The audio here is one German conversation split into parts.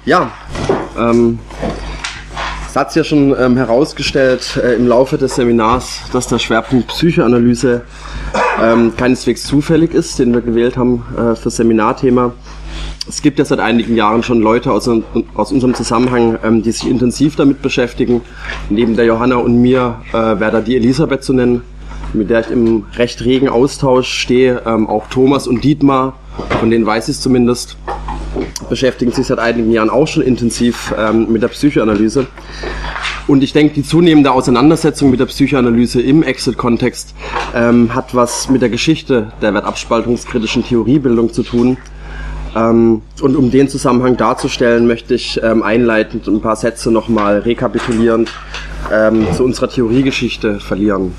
Ja, es hat sich ja schon herausgestellt im Laufe des Seminars, dass der Schwerpunkt Psychoanalyse keineswegs zufällig ist, den wir gewählt haben für das Seminarthema. Es gibt ja seit einigen Jahren schon Leute aus unserem Zusammenhang, die sich intensiv damit beschäftigen. Neben der Johanna und mir wäre da die Elisabeth zu nennen, mit der ich im recht regen Austausch stehe. Auch Thomas und Dietmar, von denen weiß ich es zumindest, beschäftigen sich seit einigen Jahren auch schon intensiv mit der Psychoanalyse. Und ich denke, die zunehmende Auseinandersetzung mit der Psychoanalyse im Exit-Kontext hat was mit der Geschichte der wertabspaltungskritischen Theoriebildung zu tun. Und um den Zusammenhang darzustellen, möchte ich einleitend ein paar Sätze nochmal rekapitulierend zu unserer Theoriegeschichte verlieren.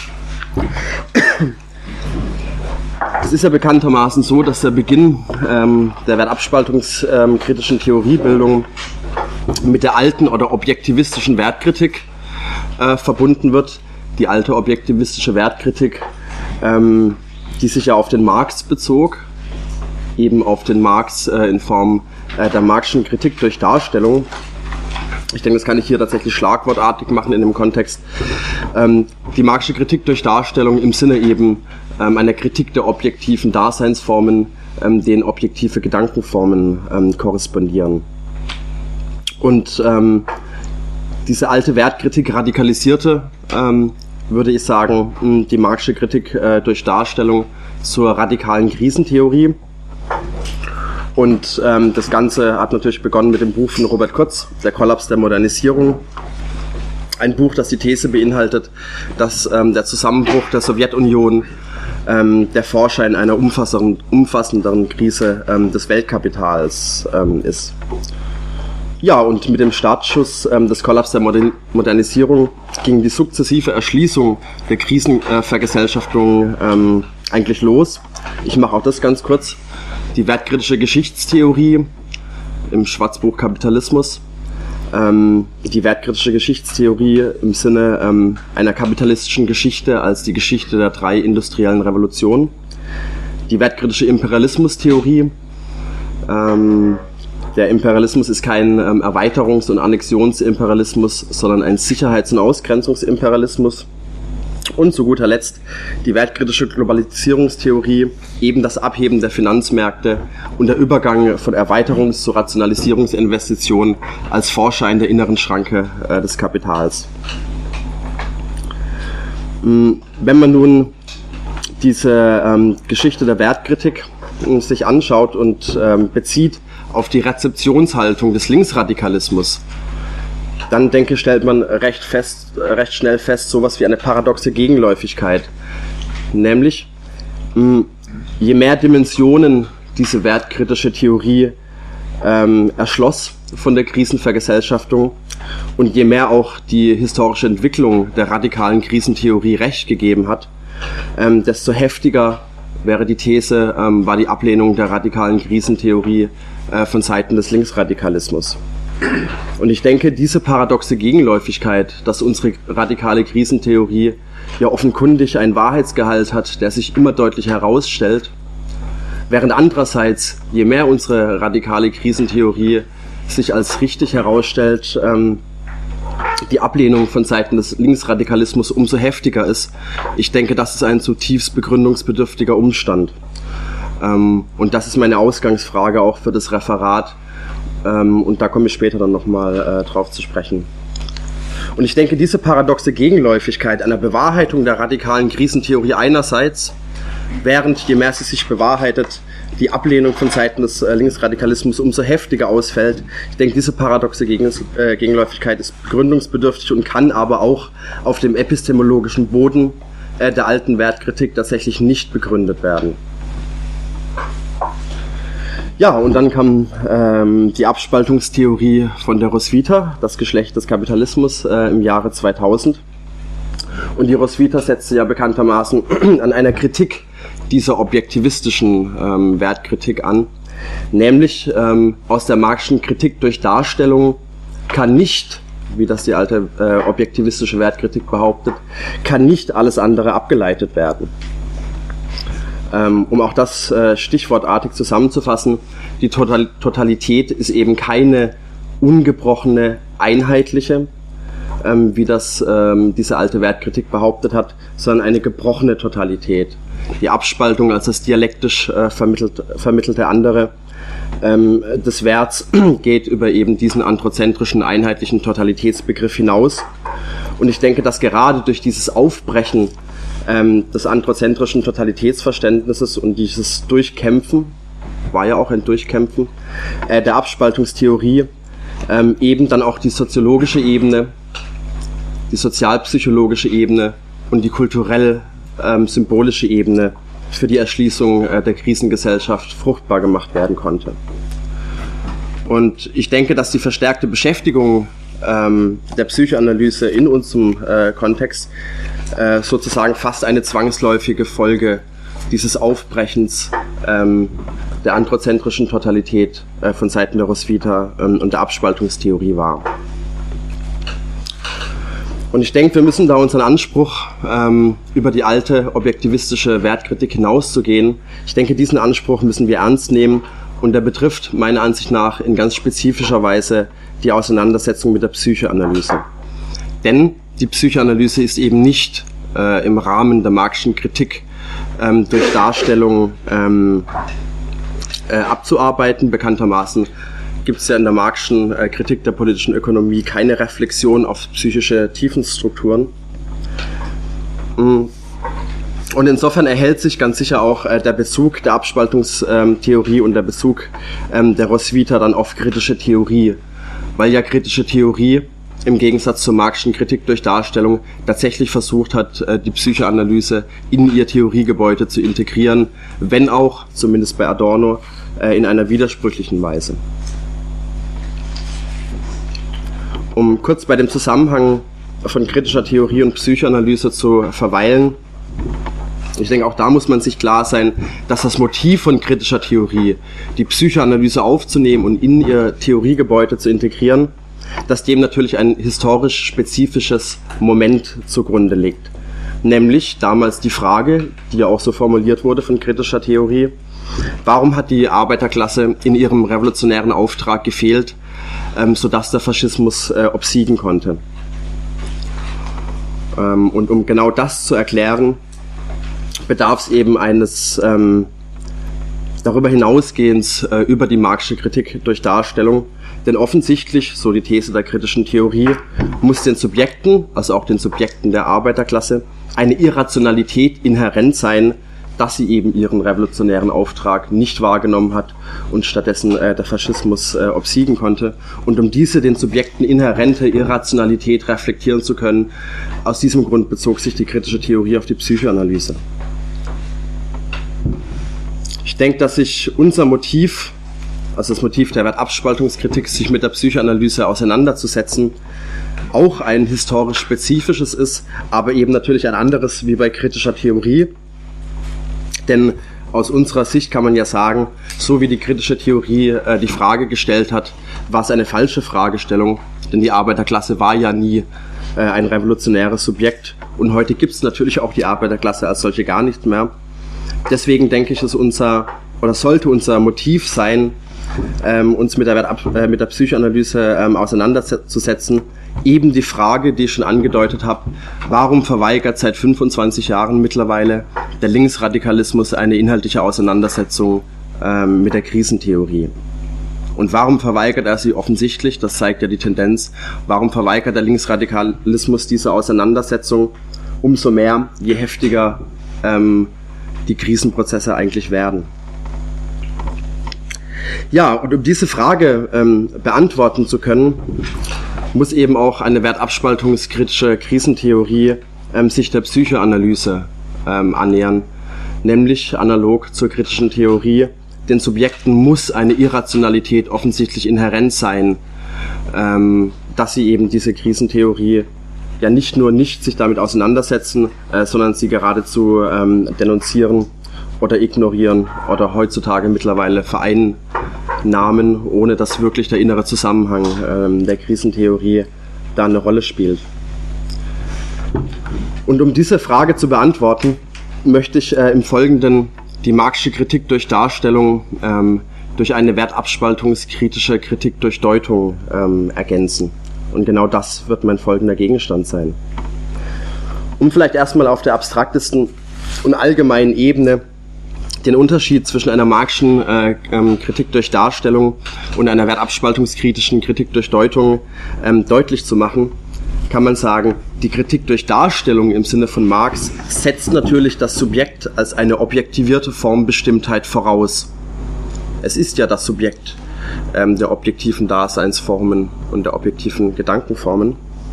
Es ist ja bekanntermaßen so, dass der Beginn der wertabspaltungskritischen Theoriebildung mit der alten oder objektivistischen Wertkritik verbunden wird. Die alte objektivistische Wertkritik, die sich ja auf den Marx bezog, eben auf den Marx in Form der Marxischen Kritik durch Darstellung. Ich denke, das kann ich hier tatsächlich schlagwortartig machen in dem Kontext. Die Marxische Kritik durch Darstellung im Sinne eben einer Kritik der objektiven Daseinsformen, denen objektive Gedankenformen korrespondieren. Und diese alte Wertkritik radikalisierte, würde ich sagen, die Marxische Kritik durch Darstellung zur radikalen Krisentheorie. Und das Ganze hat natürlich begonnen mit dem Buch von Robert Kurz, Der Kollaps der Modernisierung. Ein Buch, das die These beinhaltet, dass der Zusammenbruch der Sowjetunion der Vorschein einer umfassenderen Krise des Weltkapitals ist. Ja, und mit dem Startschuss des Kollaps der Modernisierung ging die sukzessive Erschließung der Krisenvergesellschaftung eigentlich los. Ich mache auch das ganz kurz. Die wertkritische Geschichtstheorie im Schwarzbuch Kapitalismus, die wertkritische Geschichtstheorie im Sinne einer kapitalistischen Geschichte als die Geschichte der 3 industriellen Revolutionen, die wertkritische Imperialismustheorie. Der Imperialismus ist kein Erweiterungs- und Annexionsimperialismus, sondern ein Sicherheits- und Ausgrenzungsimperialismus. Und zu guter Letzt die wertkritische Globalisierungstheorie, eben das Abheben der Finanzmärkte und der Übergang von Erweiterungs- zu Rationalisierungsinvestitionen als Vorschein der inneren Schranke des Kapitals. Wenn man nun diese Geschichte der Wertkritik sich anschaut und bezieht auf die Rezeptionshaltung des Linksradikalismus, dann denke ich, stellt man recht schnell fest, sowas wie eine paradoxe Gegenläufigkeit. Nämlich, je mehr Dimensionen diese wertkritische Theorie erschloss von der Krisenvergesellschaftung und je mehr auch die historische Entwicklung der radikalen Krisentheorie recht gegeben hat, desto heftiger wäre die These, war die Ablehnung der radikalen Krisentheorie von Seiten des Linksradikalismus. Und ich denke, diese paradoxe Gegenläufigkeit, dass unsere radikale Krisentheorie ja offenkundig einen Wahrheitsgehalt hat, der sich immer deutlicher herausstellt, während andererseits, je mehr unsere radikale Krisentheorie sich als richtig herausstellt, die Ablehnung von Seiten des Linksradikalismus umso heftiger ist. Ich denke, das ist ein zutiefst begründungsbedürftiger Umstand. Und das ist meine Ausgangsfrage auch für das Referat. Und da komme ich später dann nochmal drauf zu sprechen. Und ich denke, diese paradoxe Gegenläufigkeit einer Bewahrheitung der radikalen Krisentheorie einerseits, während je mehr sie sich bewahrheitet, die Ablehnung von Seiten des Linksradikalismus umso heftiger ausfällt. Ich denke, diese paradoxe Gegenläufigkeit ist begründungsbedürftig und kann aber auch auf dem epistemologischen Boden der alten Wertkritik tatsächlich nicht begründet werden. Ja, und dann kam die Abspaltungstheorie von der Roswitha, das Geschlecht des Kapitalismus, im Jahre 2000. Und die Roswitha setzte ja bekanntermaßen an einer Kritik dieser objektivistischen Wertkritik an. Nämlich aus der Marxischen Kritik durch Darstellung kann nicht, wie das die alte objektivistische Wertkritik behauptet, kann nicht alles andere abgeleitet werden. Um auch das stichwortartig zusammenzufassen, die Totalität ist eben keine ungebrochene, einheitliche, wie das diese alte Wertkritik behauptet hat, sondern eine gebrochene Totalität. Die Abspaltung als das dialektisch vermittelte andere des Werts geht über eben diesen androzentrischen, einheitlichen Totalitätsbegriff hinaus. Und ich denke, dass gerade durch dieses Aufbrechen des androzentrischen Totalitätsverständnisses und dieses Durchkämpfen, war ja auch ein Durchkämpfen, der Abspaltungstheorie, eben dann auch die soziologische Ebene, die sozialpsychologische Ebene und die kulturell-symbolische Ebene für die Erschließung der Krisengesellschaft fruchtbar gemacht werden konnte. Und ich denke, dass die verstärkte Beschäftigung der Psychoanalyse in unserem Kontext sozusagen fast eine zwangsläufige Folge dieses Aufbrechens der androzentrischen Totalität von Seiten der Roswitha und der Abspaltungstheorie war. Und ich denke, wir müssen da unseren Anspruch, über die alte objektivistische Wertkritik hinauszugehen, ich denke, diesen Anspruch müssen wir ernst nehmen und der betrifft meiner Ansicht nach in ganz spezifischer Weise die Auseinandersetzung mit der Psychoanalyse. Denn die Psychoanalyse ist eben nicht im Rahmen der Marxischen Kritik durch Darstellung abzuarbeiten. Bekanntermaßen gibt es ja in der Marxischen Kritik der politischen Ökonomie keine Reflexion auf psychische Tiefenstrukturen. Und insofern erhält sich ganz sicher auch der Bezug der Abspaltungstheorie und der Bezug der Roswitha dann auf kritische Theorie, weil ja kritische Theorie im Gegensatz zur Marxischen Kritik durch Darstellung tatsächlich versucht hat, die Psychoanalyse in ihr Theoriegebäude zu integrieren, wenn auch, zumindest bei Adorno, in einer widersprüchlichen Weise. Um kurz bei dem Zusammenhang von kritischer Theorie und Psychoanalyse zu verweilen, ich denke, auch da muss man sich klar sein, dass das Motiv von kritischer Theorie, die Psychoanalyse aufzunehmen und in ihr Theoriegebäude zu integrieren, dass dem natürlich ein historisch spezifisches Moment zugrunde liegt. Nämlich damals die Frage, die ja auch so formuliert wurde von kritischer Theorie, warum hat die Arbeiterklasse in ihrem revolutionären Auftrag gefehlt, sodass der Faschismus obsiegen konnte. Und um genau das zu erklären, bedarf es eben eines darüber hinausgehens über die Marxische Kritik durch Darstellung, denn offensichtlich, so die These der kritischen Theorie, muss den Subjekten, also auch den Subjekten der Arbeiterklasse, eine Irrationalität inhärent sein, dass sie eben ihren revolutionären Auftrag nicht wahrgenommen hat und stattdessen der Faschismus obsiegen konnte. Und um diese den Subjekten inhärente Irrationalität reflektieren zu können, aus diesem Grund bezog sich die kritische Theorie auf die Psychoanalyse. Ich denke, dass sich unser Motiv, also das Motiv der Wertabspaltungskritik, sich mit der Psychoanalyse auseinanderzusetzen, auch ein historisch spezifisches ist, aber eben natürlich ein anderes wie bei kritischer Theorie. Denn aus unserer Sicht kann man ja sagen, so wie die kritische Theorie die Frage gestellt hat, war es eine falsche Fragestellung, denn die Arbeiterklasse war ja nie ein revolutionäres Subjekt und heute gibt es natürlich auch die Arbeiterklasse als solche gar nicht mehr. Deswegen denke ich, ist sollte unser Motiv sein, uns mit der Psychoanalyse auseinanderzusetzen, eben die Frage, die ich schon angedeutet habe, warum verweigert seit 25 Jahren mittlerweile der Linksradikalismus eine inhaltliche Auseinandersetzung mit der Krisentheorie? Und warum verweigert er sie offensichtlich, das zeigt ja die Tendenz, warum verweigert der Linksradikalismus diese Auseinandersetzung umso mehr, je heftiger die Krisenprozesse eigentlich werden? Ja, und um diese Frage beantworten zu können, muss eben auch eine wertabspaltungskritische Krisentheorie sich der Psychoanalyse annähern, nämlich analog zur kritischen Theorie. Den Subjekten muss eine Irrationalität offensichtlich inhärent sein, dass sie eben diese Krisentheorie ja nicht nur nicht sich damit auseinandersetzen, sondern sie geradezu denunzieren oder ignorieren oder heutzutage mittlerweile vereinnahmen, ohne dass wirklich der innere Zusammenhang der Krisentheorie da eine Rolle spielt. Und um diese Frage zu beantworten, möchte ich im Folgenden die Marxische Kritik durch Darstellung durch eine wertabspaltungskritische Kritik durch Deutung ergänzen. Und genau das wird mein folgender Gegenstand sein. Um vielleicht erstmal auf der abstraktesten und allgemeinen Ebene den Unterschied zwischen einer Marxischen Kritik durch Darstellung und einer wertabspaltungskritischen Kritik durch Deutung deutlich zu machen, kann man sagen, die Kritik durch Darstellung im Sinne von Marx setzt natürlich das Subjekt als eine objektivierte Formbestimmtheit voraus. Es ist ja das Subjekt der objektiven Daseinsformen und der objektiven Gedankenformen.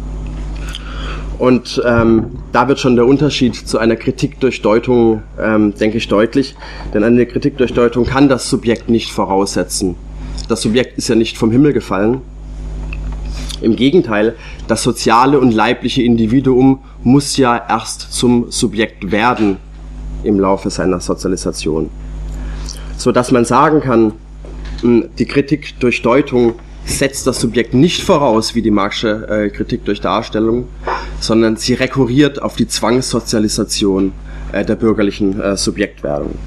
Und da wird schon der Unterschied zu einer Kritik durch Deutung, denke ich, deutlich. Denn eine Kritik durch Deutung kann das Subjekt nicht voraussetzen. Das Subjekt ist ja nicht vom Himmel gefallen. Im Gegenteil, das soziale und leibliche Individuum muss ja erst zum Subjekt werden im Laufe seiner Sozialisation. Sodass man sagen kann, die Kritik durch Deutung setzt das Subjekt nicht voraus wie die Marxische Kritik durch Darstellung, sondern sie rekurriert auf die Zwangssozialisation der bürgerlichen Subjektwerdung.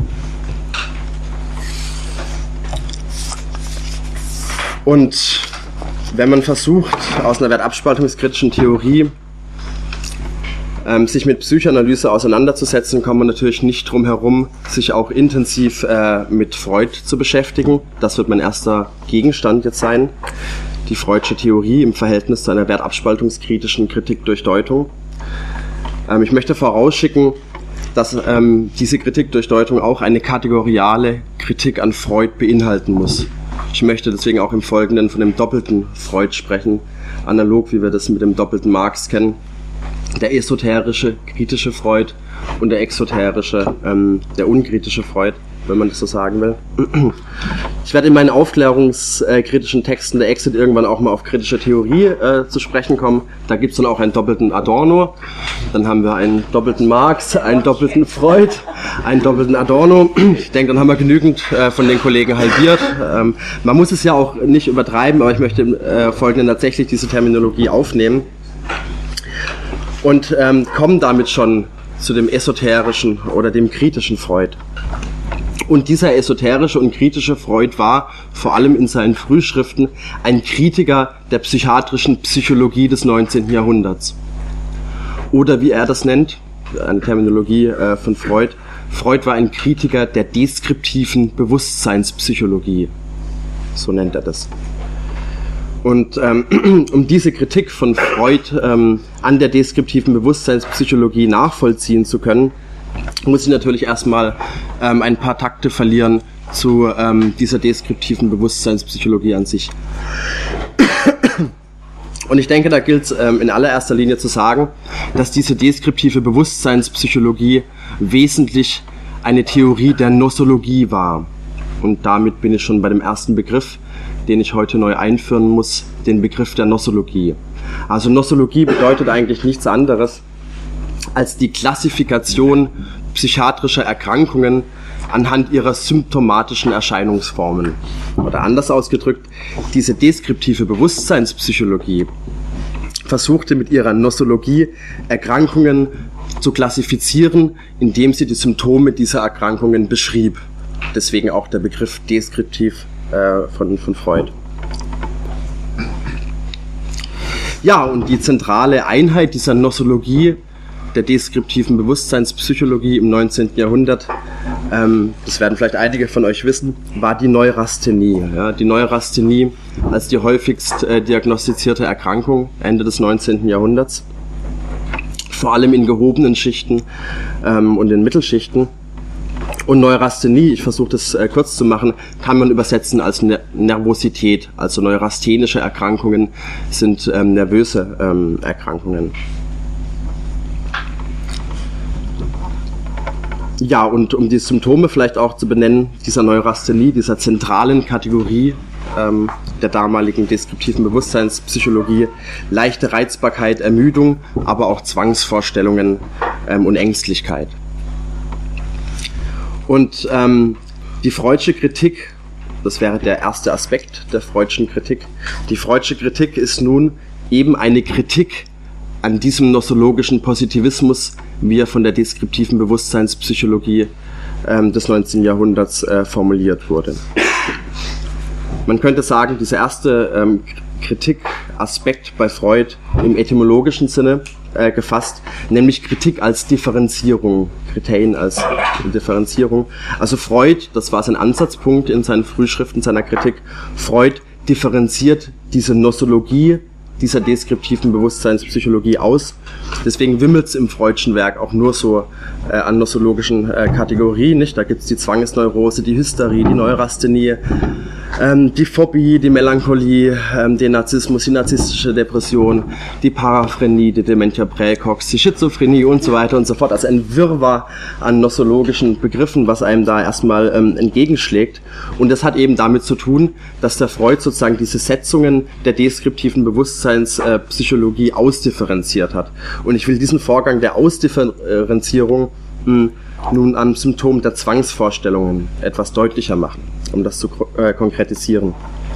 Und wenn man versucht, aus einer wertabspaltungskritischen Theorie sich mit Psychoanalyse auseinanderzusetzen, kommt man natürlich nicht drum herum, sich auch intensiv mit Freud zu beschäftigen. Das wird mein erster Gegenstand jetzt sein. Die Freudsche Theorie im Verhältnis zu einer wertabspaltungskritischen Kritik durch Deutung. Ich möchte vorausschicken, dass diese Kritik durch Deutung auch eine kategoriale Kritik an Freud beinhalten muss. Ich möchte deswegen auch im Folgenden von dem doppelten Freud sprechen, analog wie wir das mit dem doppelten Marx kennen. Der esoterische, kritische Freud und der exoterische, der unkritische Freud, wenn man das so sagen will. Ich werde in meinen aufklärungskritischen Texten der Exit irgendwann auch mal auf kritische Theorie zu sprechen kommen. Da gibt es dann auch einen doppelten Adorno, dann haben wir einen doppelten Marx, einen doppelten Freud, einen doppelten Adorno. Ich denke, dann haben wir genügend von den Kollegen halbiert. Man muss es ja auch nicht übertreiben, aber ich möchte im Folgenden tatsächlich diese Terminologie aufnehmen. Und kommen damit schon zu dem esoterischen oder dem kritischen Freud. Und dieser esoterische und kritische Freud war vor allem in seinen Frühschriften ein Kritiker der psychiatrischen Psychologie des 19. Jahrhunderts. Oder wie er das nennt, eine Terminologie von Freud, Freud war ein Kritiker der deskriptiven Bewusstseinspsychologie. So nennt er das. Und um diese Kritik von Freud an der deskriptiven Bewusstseinspsychologie nachvollziehen zu können, muss ich natürlich erstmal ein paar Takte verlieren zu dieser deskriptiven Bewusstseinspsychologie an sich. Und ich denke, da gilt es in allererster Linie zu sagen, dass diese deskriptive Bewusstseinspsychologie wesentlich eine Theorie der Nosologie war. Und damit bin ich schon bei dem ersten Begriff, den ich heute neu einführen muss, den Begriff der Nosologie. Also Nosologie bedeutet eigentlich nichts anderes als die Klassifikation psychiatrischer Erkrankungen anhand ihrer symptomatischen Erscheinungsformen. Oder anders ausgedrückt, diese deskriptive Bewusstseinspsychologie versuchte mit ihrer Nosologie Erkrankungen zu klassifizieren, indem sie die Symptome dieser Erkrankungen beschrieb. Deswegen auch der Begriff deskriptiv von Freud. Ja, und die zentrale Einheit dieser Nosologie, der deskriptiven Bewusstseinspsychologie im 19. Jahrhundert, das werden vielleicht einige von euch wissen, war die Neurasthenie. Ja, die Neurasthenie als die häufigst diagnostizierte Erkrankung Ende des 19. Jahrhunderts, vor allem in gehobenen Schichten und in Mittelschichten. Und Neurasthenie, ich versuche das kurz zu machen, kann man übersetzen als Nervosität. Also neurasthenische Erkrankungen sind nervöse Erkrankungen. Ja, und um die Symptome vielleicht auch zu benennen, dieser Neurasthenie, dieser zentralen Kategorie der damaligen deskriptiven Bewusstseinspsychologie, leichte Reizbarkeit, Ermüdung, aber auch Zwangsvorstellungen und Ängstlichkeit. Und die Freudsche Kritik, das wäre der erste Aspekt der Freudschen Kritik, die Freudsche Kritik ist nun eben eine Kritik an diesem nosologischen Positivismus, wie er von der deskriptiven Bewusstseinspsychologie des 19. Jahrhunderts formuliert wurde. Man könnte sagen, dieser erste Kritikaspekt bei Freud im etymologischen Sinne gefasst, nämlich Kritik als Differenzierung, Kriterien als Differenzierung. Also Freud, das war sein Ansatzpunkt in seinen Frühschriften seiner Kritik, Freud differenziert diese Nosologie dieser deskriptiven Bewusstseinspsychologie aus. Deswegen wimmelt es im Freudschen Werk auch nur so an nosologischen Kategorien. Nicht? Da gibt es die Zwangsneurose, die Hysterie, die Neurasthenie, die Phobie, die Melancholie, den Narzissmus, die narzisstische Depression, die Paraphrenie, die Dementia praecox, die Schizophrenie und so weiter und so fort. Also ein Wirrwarr an nosologischen Begriffen, was einem da erstmal entgegenschlägt. Und das hat eben damit zu tun, dass der Freud sozusagen diese Setzungen der deskriptiven Bewusstseinspsychologie ausdifferenziert hat. Und ich will diesen Vorgang der Ausdifferenzierung nun am Symptom der Zwangsvorstellungen etwas deutlicher machen, um das zu konkretisieren.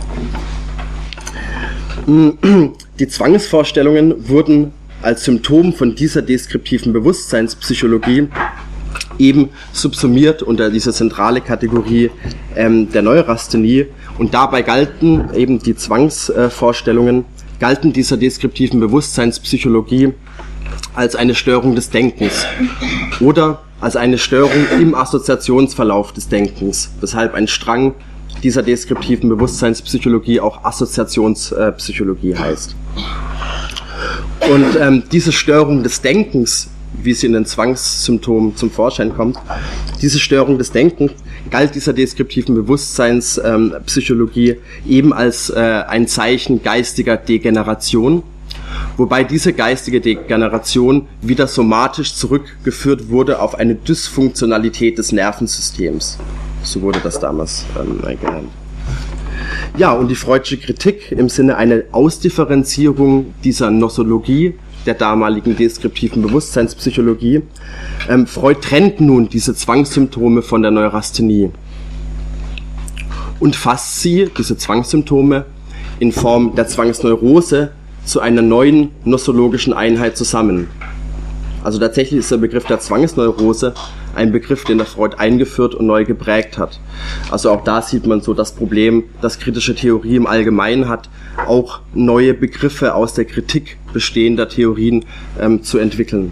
Die Zwangsvorstellungen wurden als Symptom von dieser deskriptiven Bewusstseinspsychologie eben subsumiert unter diese zentrale Kategorie der Neurasthenie, und dabei galten eben die Zwangsvorstellungen, galten dieser deskriptiven Bewusstseinspsychologie als eine Störung des Denkens oder als eine Störung im Assoziationsverlauf des Denkens, weshalb ein Strang dieser deskriptiven Bewusstseinspsychologie auch Assoziationspsychologie heißt. Und diese Störung des Denkens, wie sie in den Zwangssymptomen zum Vorschein kommt, diese Störung des Denkens galt dieser deskriptiven Bewusstseinspsychologie eben als ein Zeichen geistiger Degeneration, wobei diese geistige Degeneration wieder somatisch zurückgeführt wurde auf eine Dysfunktionalität des Nervensystems. So wurde das damals genannt. Ja, und die Freudsche Kritik im Sinne einer Ausdifferenzierung dieser Nosologie, der damaligen deskriptiven Bewusstseinspsychologie. Freud trennt nun diese Zwangssymptome von der Neurasthenie und fasst sie, diese Zwangssymptome, in Form der Zwangsneurose zu einer neuen nosologischen Einheit zusammen. Also tatsächlich ist der Begriff der Zwangsneurose ein Begriff, den der Freud eingeführt und neu geprägt hat. Also auch da sieht man so das Problem, das kritische Theorie im Allgemeinen hat, auch neue Begriffe aus der Kritik bestehender Theorien zu entwickeln.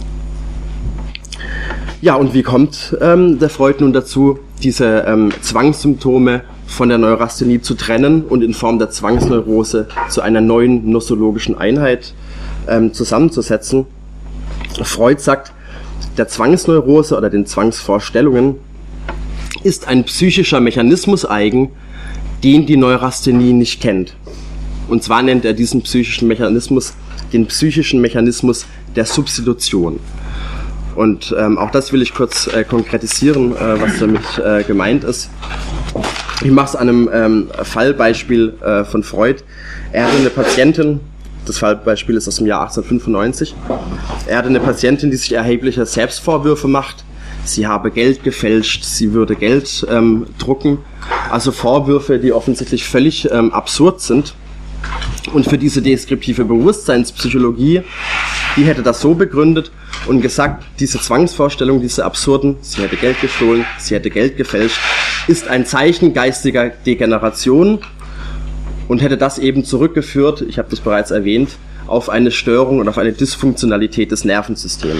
Ja, und wie kommt der Freud nun dazu, diese Zwangssymptome von der Neurasthenie zu trennen und in Form der Zwangsneurose zu einer neuen nosologischen Einheit zusammenzusetzen? Freud sagt, der Zwangsneurose oder den Zwangsvorstellungen ist ein psychischer Mechanismus eigen, den die Neurasthenie nicht kennt. Und zwar nennt er diesen psychischen Mechanismus den psychischen Mechanismus der Substitution. Und auch das will ich kurz konkretisieren, was damit gemeint ist. Ich mache es an einem Fallbeispiel von Freud. Er hatte eine Patientin, das Fallbeispiel ist aus dem Jahr 1895. Er hatte eine Patientin, die sich erhebliche Selbstvorwürfe macht. Sie habe Geld gefälscht, sie würde Geld drucken. Also Vorwürfe, die offensichtlich völlig absurd sind. Und für diese deskriptive Bewusstseinspsychologie, die hätte das so begründet und gesagt, diese Zwangsvorstellung, diese absurden, sie hätte Geld gestohlen, sie hätte Geld gefälscht, ist ein Zeichen geistiger Degeneration und hätte das eben zurückgeführt, ich habe das bereits erwähnt, auf eine Störung und auf eine Dysfunktionalität des Nervensystems.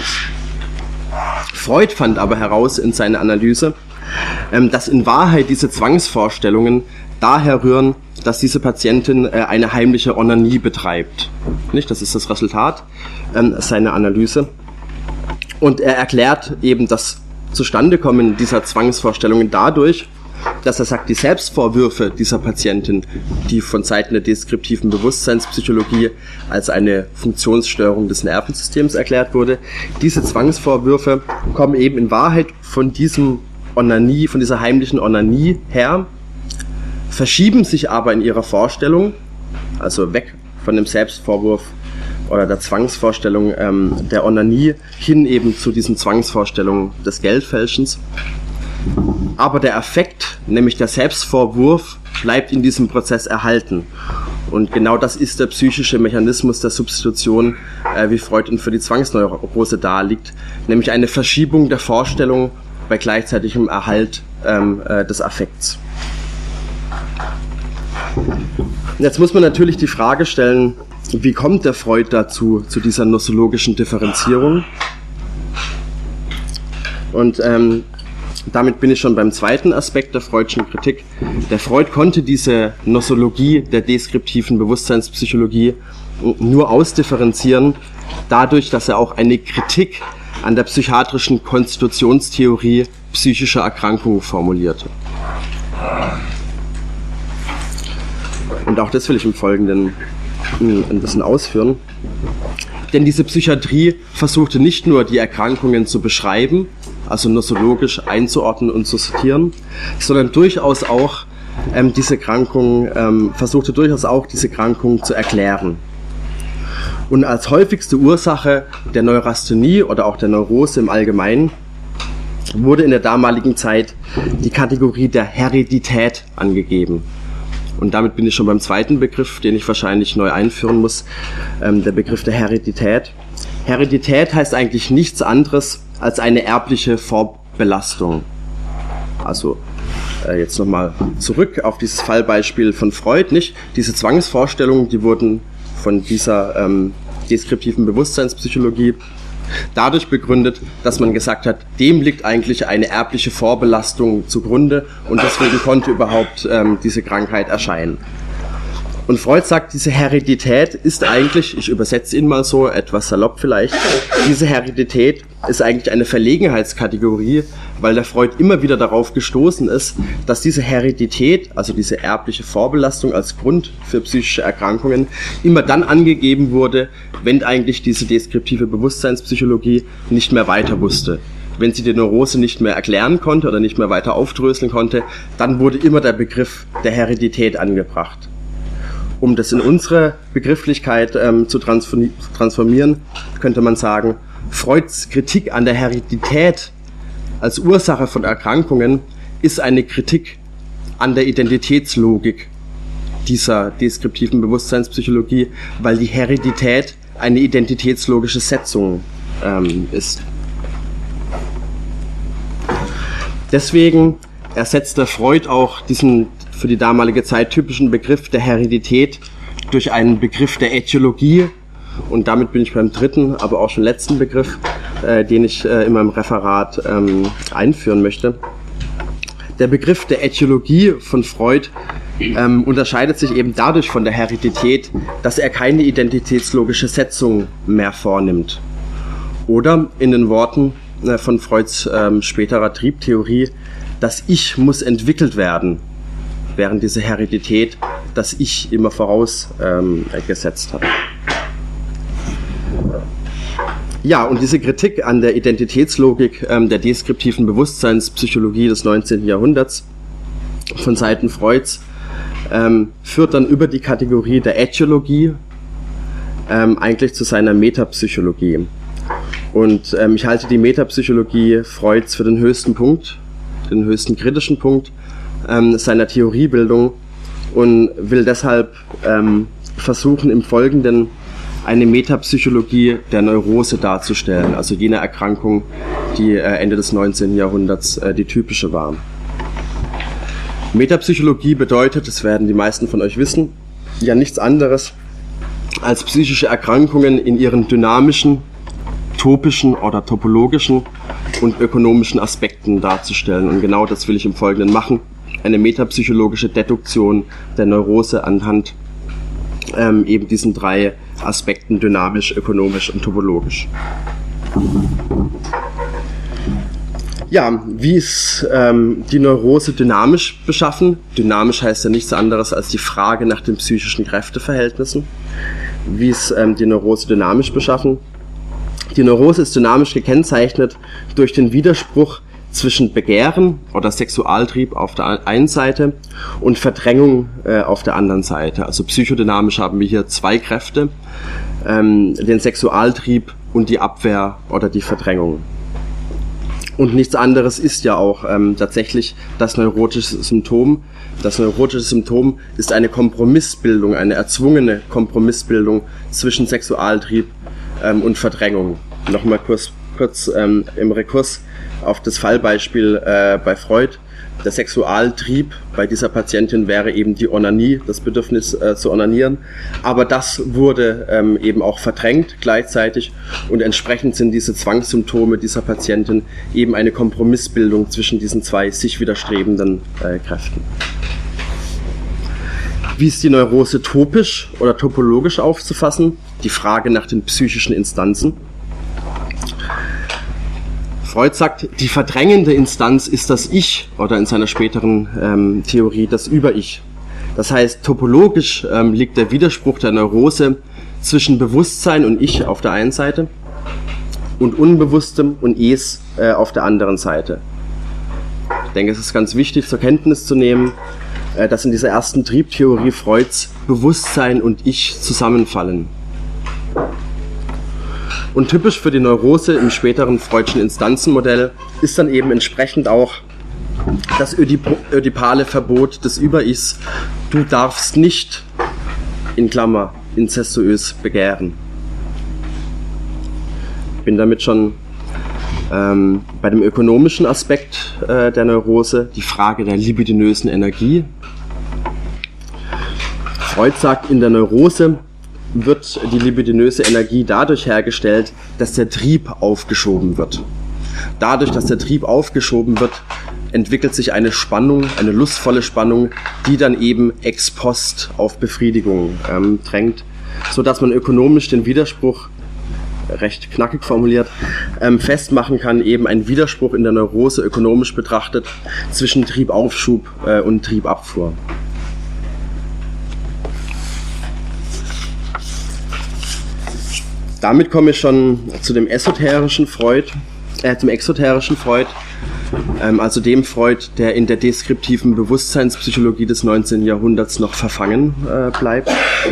Freud fand aber heraus in seiner Analyse, dass in Wahrheit diese Zwangsvorstellungen daher rühren, dass diese Patientin eine heimliche Onanie betreibt. Nicht? Das ist das Resultat seiner Analyse. Und er erklärt eben das Zustandekommen dieser Zwangsvorstellungen dadurch, dass er sagt, die Selbstvorwürfe dieser Patientin, die von Seiten der deskriptiven Bewusstseinspsychologie als eine Funktionsstörung des Nervensystems erklärt wurde, diese Zwangsvorwürfe kommen eben in Wahrheit von diesem Onanie, von dieser heimlichen Onanie her, verschieben sich aber in ihrer Vorstellung, also weg von dem Selbstvorwurf oder der Zwangsvorstellung der Onanie hin eben zu diesen Zwangsvorstellungen des Geldfälschens. Aber der Affekt, nämlich der Selbstvorwurf, bleibt in diesem Prozess erhalten. Und genau das ist der psychische Mechanismus der Substitution, wie Freud ihn für die Zwangsneurose darlegt, nämlich eine Verschiebung der Vorstellung bei gleichzeitigem Erhalt des Affekts. Jetzt muss man natürlich die Frage stellen, wie kommt der Freud dazu, zu dieser nosologischen Differenzierung? Und damit bin ich schon beim zweiten Aspekt der Freudschen Kritik. Der Freud konnte diese Nosologie der deskriptiven Bewusstseinspsychologie nur ausdifferenzieren, dadurch, dass er auch eine Kritik an der psychiatrischen Konstitutionstheorie psychischer Erkrankungen formulierte. Und auch das will ich im Folgenden ein bisschen ausführen. Denn diese Psychiatrie versuchte nicht nur die Erkrankungen zu beschreiben, also nosologisch einzuordnen und zu sortieren, sondern durchaus auch versuchte durchaus auch diese Krankungen zu erklären. Und als häufigste Ursache der Neurasthenie oder auch der Neurose im Allgemeinen wurde in der damaligen Zeit die Kategorie der Heredität angegeben. Und damit bin ich schon beim zweiten Begriff, den ich wahrscheinlich neu einführen muss, der Begriff der Heredität. Heredität heißt eigentlich nichts anderes als eine erbliche Vorbelastung. Also jetzt nochmal zurück auf dieses Fallbeispiel von Freud, nicht? Diese Zwangsvorstellungen, die wurden von dieser deskriptiven Bewusstseinspsychologie dadurch begründet, dass man gesagt hat, dem liegt eigentlich eine erbliche Vorbelastung zugrunde und deswegen konnte überhaupt diese Krankheit erscheinen. Und Freud sagt, diese Heredität ist eigentlich, ich übersetze ihn mal so, etwas salopp vielleicht, diese Heredität ist eigentlich eine Verlegenheitskategorie, weil der Freud immer wieder darauf gestoßen ist, dass diese Heredität, also diese erbliche Vorbelastung als Grund für psychische Erkrankungen, immer dann angegeben wurde, wenn eigentlich diese deskriptive Bewusstseinspsychologie nicht mehr weiter wusste. Wenn sie die Neurose nicht mehr erklären konnte oder nicht mehr weiter aufdröseln konnte, dann wurde immer der Begriff der Heredität angebracht. Um das in unsere Begrifflichkeit zu transformieren, könnte man sagen, Freuds Kritik an der Heredität als Ursache von Erkrankungen ist eine Kritik an der Identitätslogik dieser deskriptiven Bewusstseinspsychologie, weil die Heredität eine identitätslogische Setzung ist. Deswegen ersetzte Freud auch diesen für die damalige Zeit typischen Begriff der Heredität durch einen Begriff der Ätiologie. Und damit bin ich beim dritten, aber auch schon letzten Begriff, den ich in meinem Referat einführen möchte. Der Begriff der Ätiologie von Freud unterscheidet sich eben dadurch von der Heredität, dass er keine identitätslogische Setzung mehr vornimmt. Oder in den Worten von Freuds späterer Triebtheorie, das Ich muss entwickelt werden, während diese Heredität das Ich immer vorausgesetzt hat. Ja, und diese Kritik an der Identitätslogik der deskriptiven Bewusstseinspsychologie des 19. Jahrhunderts von Seiten Freuds führt dann über die Kategorie der Ätiologie eigentlich zu seiner Metapsychologie. Und ich halte die Metapsychologie Freuds für den höchsten Punkt, den höchsten kritischen Punkt seiner Theoriebildung und will deshalb versuchen, im Folgenden eine Metapsychologie der Neurose darzustellen, also jener Erkrankung, die Ende des 19. Jahrhunderts die typische war. Metapsychologie bedeutet, das werden die meisten von euch wissen, ja nichts anderes als psychische Erkrankungen in ihren dynamischen, topischen oder topologischen und ökonomischen Aspekten darzustellen. Und genau das will ich im Folgenden machen. Eine metapsychologische Deduktion der Neurose anhand eben diesen drei Aspekten dynamisch, ökonomisch und topologisch. Ja, wie ist die Neurose dynamisch beschaffen? Dynamisch heißt ja nichts anderes als die Frage nach den psychischen Kräfteverhältnissen. Wie ist die Neurose dynamisch beschaffen? Die Neurose ist dynamisch gekennzeichnet durch den Widerspruch zwischen Begehren oder Sexualtrieb auf der einen Seite und Verdrängung auf der anderen Seite. Also psychodynamisch haben wir hier zwei Kräfte, den Sexualtrieb und die Abwehr oder die Verdrängung. Und nichts anderes ist ja auch tatsächlich das neurotische Symptom. Das neurotische Symptom ist eine Kompromissbildung, eine erzwungene Kompromissbildung zwischen Sexualtrieb und Verdrängung. Nochmal kurz kurz im Rekurs auf das Fallbeispiel bei Freud. Der Sexualtrieb bei dieser Patientin wäre eben die Onanie, das Bedürfnis zu onanieren. Aber das wurde eben auch verdrängt gleichzeitig und entsprechend sind diese Zwangssymptome dieser Patientin eben eine Kompromissbildung zwischen diesen zwei sich widerstrebenden Kräften. Wie ist die Neurose topisch oder topologisch aufzufassen? Die Frage nach den psychischen Instanzen. Freud sagt, die verdrängende Instanz ist das Ich oder in seiner späteren Theorie das Über-Ich. Das heißt, topologisch liegt der Widerspruch der Neurose zwischen Bewusstsein und Ich auf der einen Seite und Unbewusstem und Es auf der anderen Seite. Ich denke, es ist ganz wichtig zur Kenntnis zu nehmen, dass in dieser ersten Triebtheorie Freuds Bewusstsein und Ich zusammenfallen. Und typisch für die Neurose im späteren Freudschen Instanzenmodell ist dann eben entsprechend auch das ödipale Verbot des Über-Ichs. Du darfst nicht, in Klammer, inzestuös begehren. Ich bin damit schon bei dem ökonomischen Aspekt der Neurose, die Frage der libidinösen Energie. Freud sagt, in der Neurose wird die libidinöse Energie dadurch hergestellt, dass der Trieb aufgeschoben wird. Dadurch, dass der Trieb aufgeschoben wird, entwickelt sich eine Spannung, eine lustvolle Spannung, die dann eben ex post auf Befriedigung drängt, sodass man ökonomisch den Widerspruch, recht knackig formuliert, festmachen kann, eben ein Widerspruch in der Neurose ökonomisch betrachtet zwischen Triebaufschub und Triebabfuhr. Damit komme ich schon zum exoterischen Freud, also dem Freud, der in der deskriptiven Bewusstseinspsychologie des 19. Jahrhunderts noch verfangen bleibt.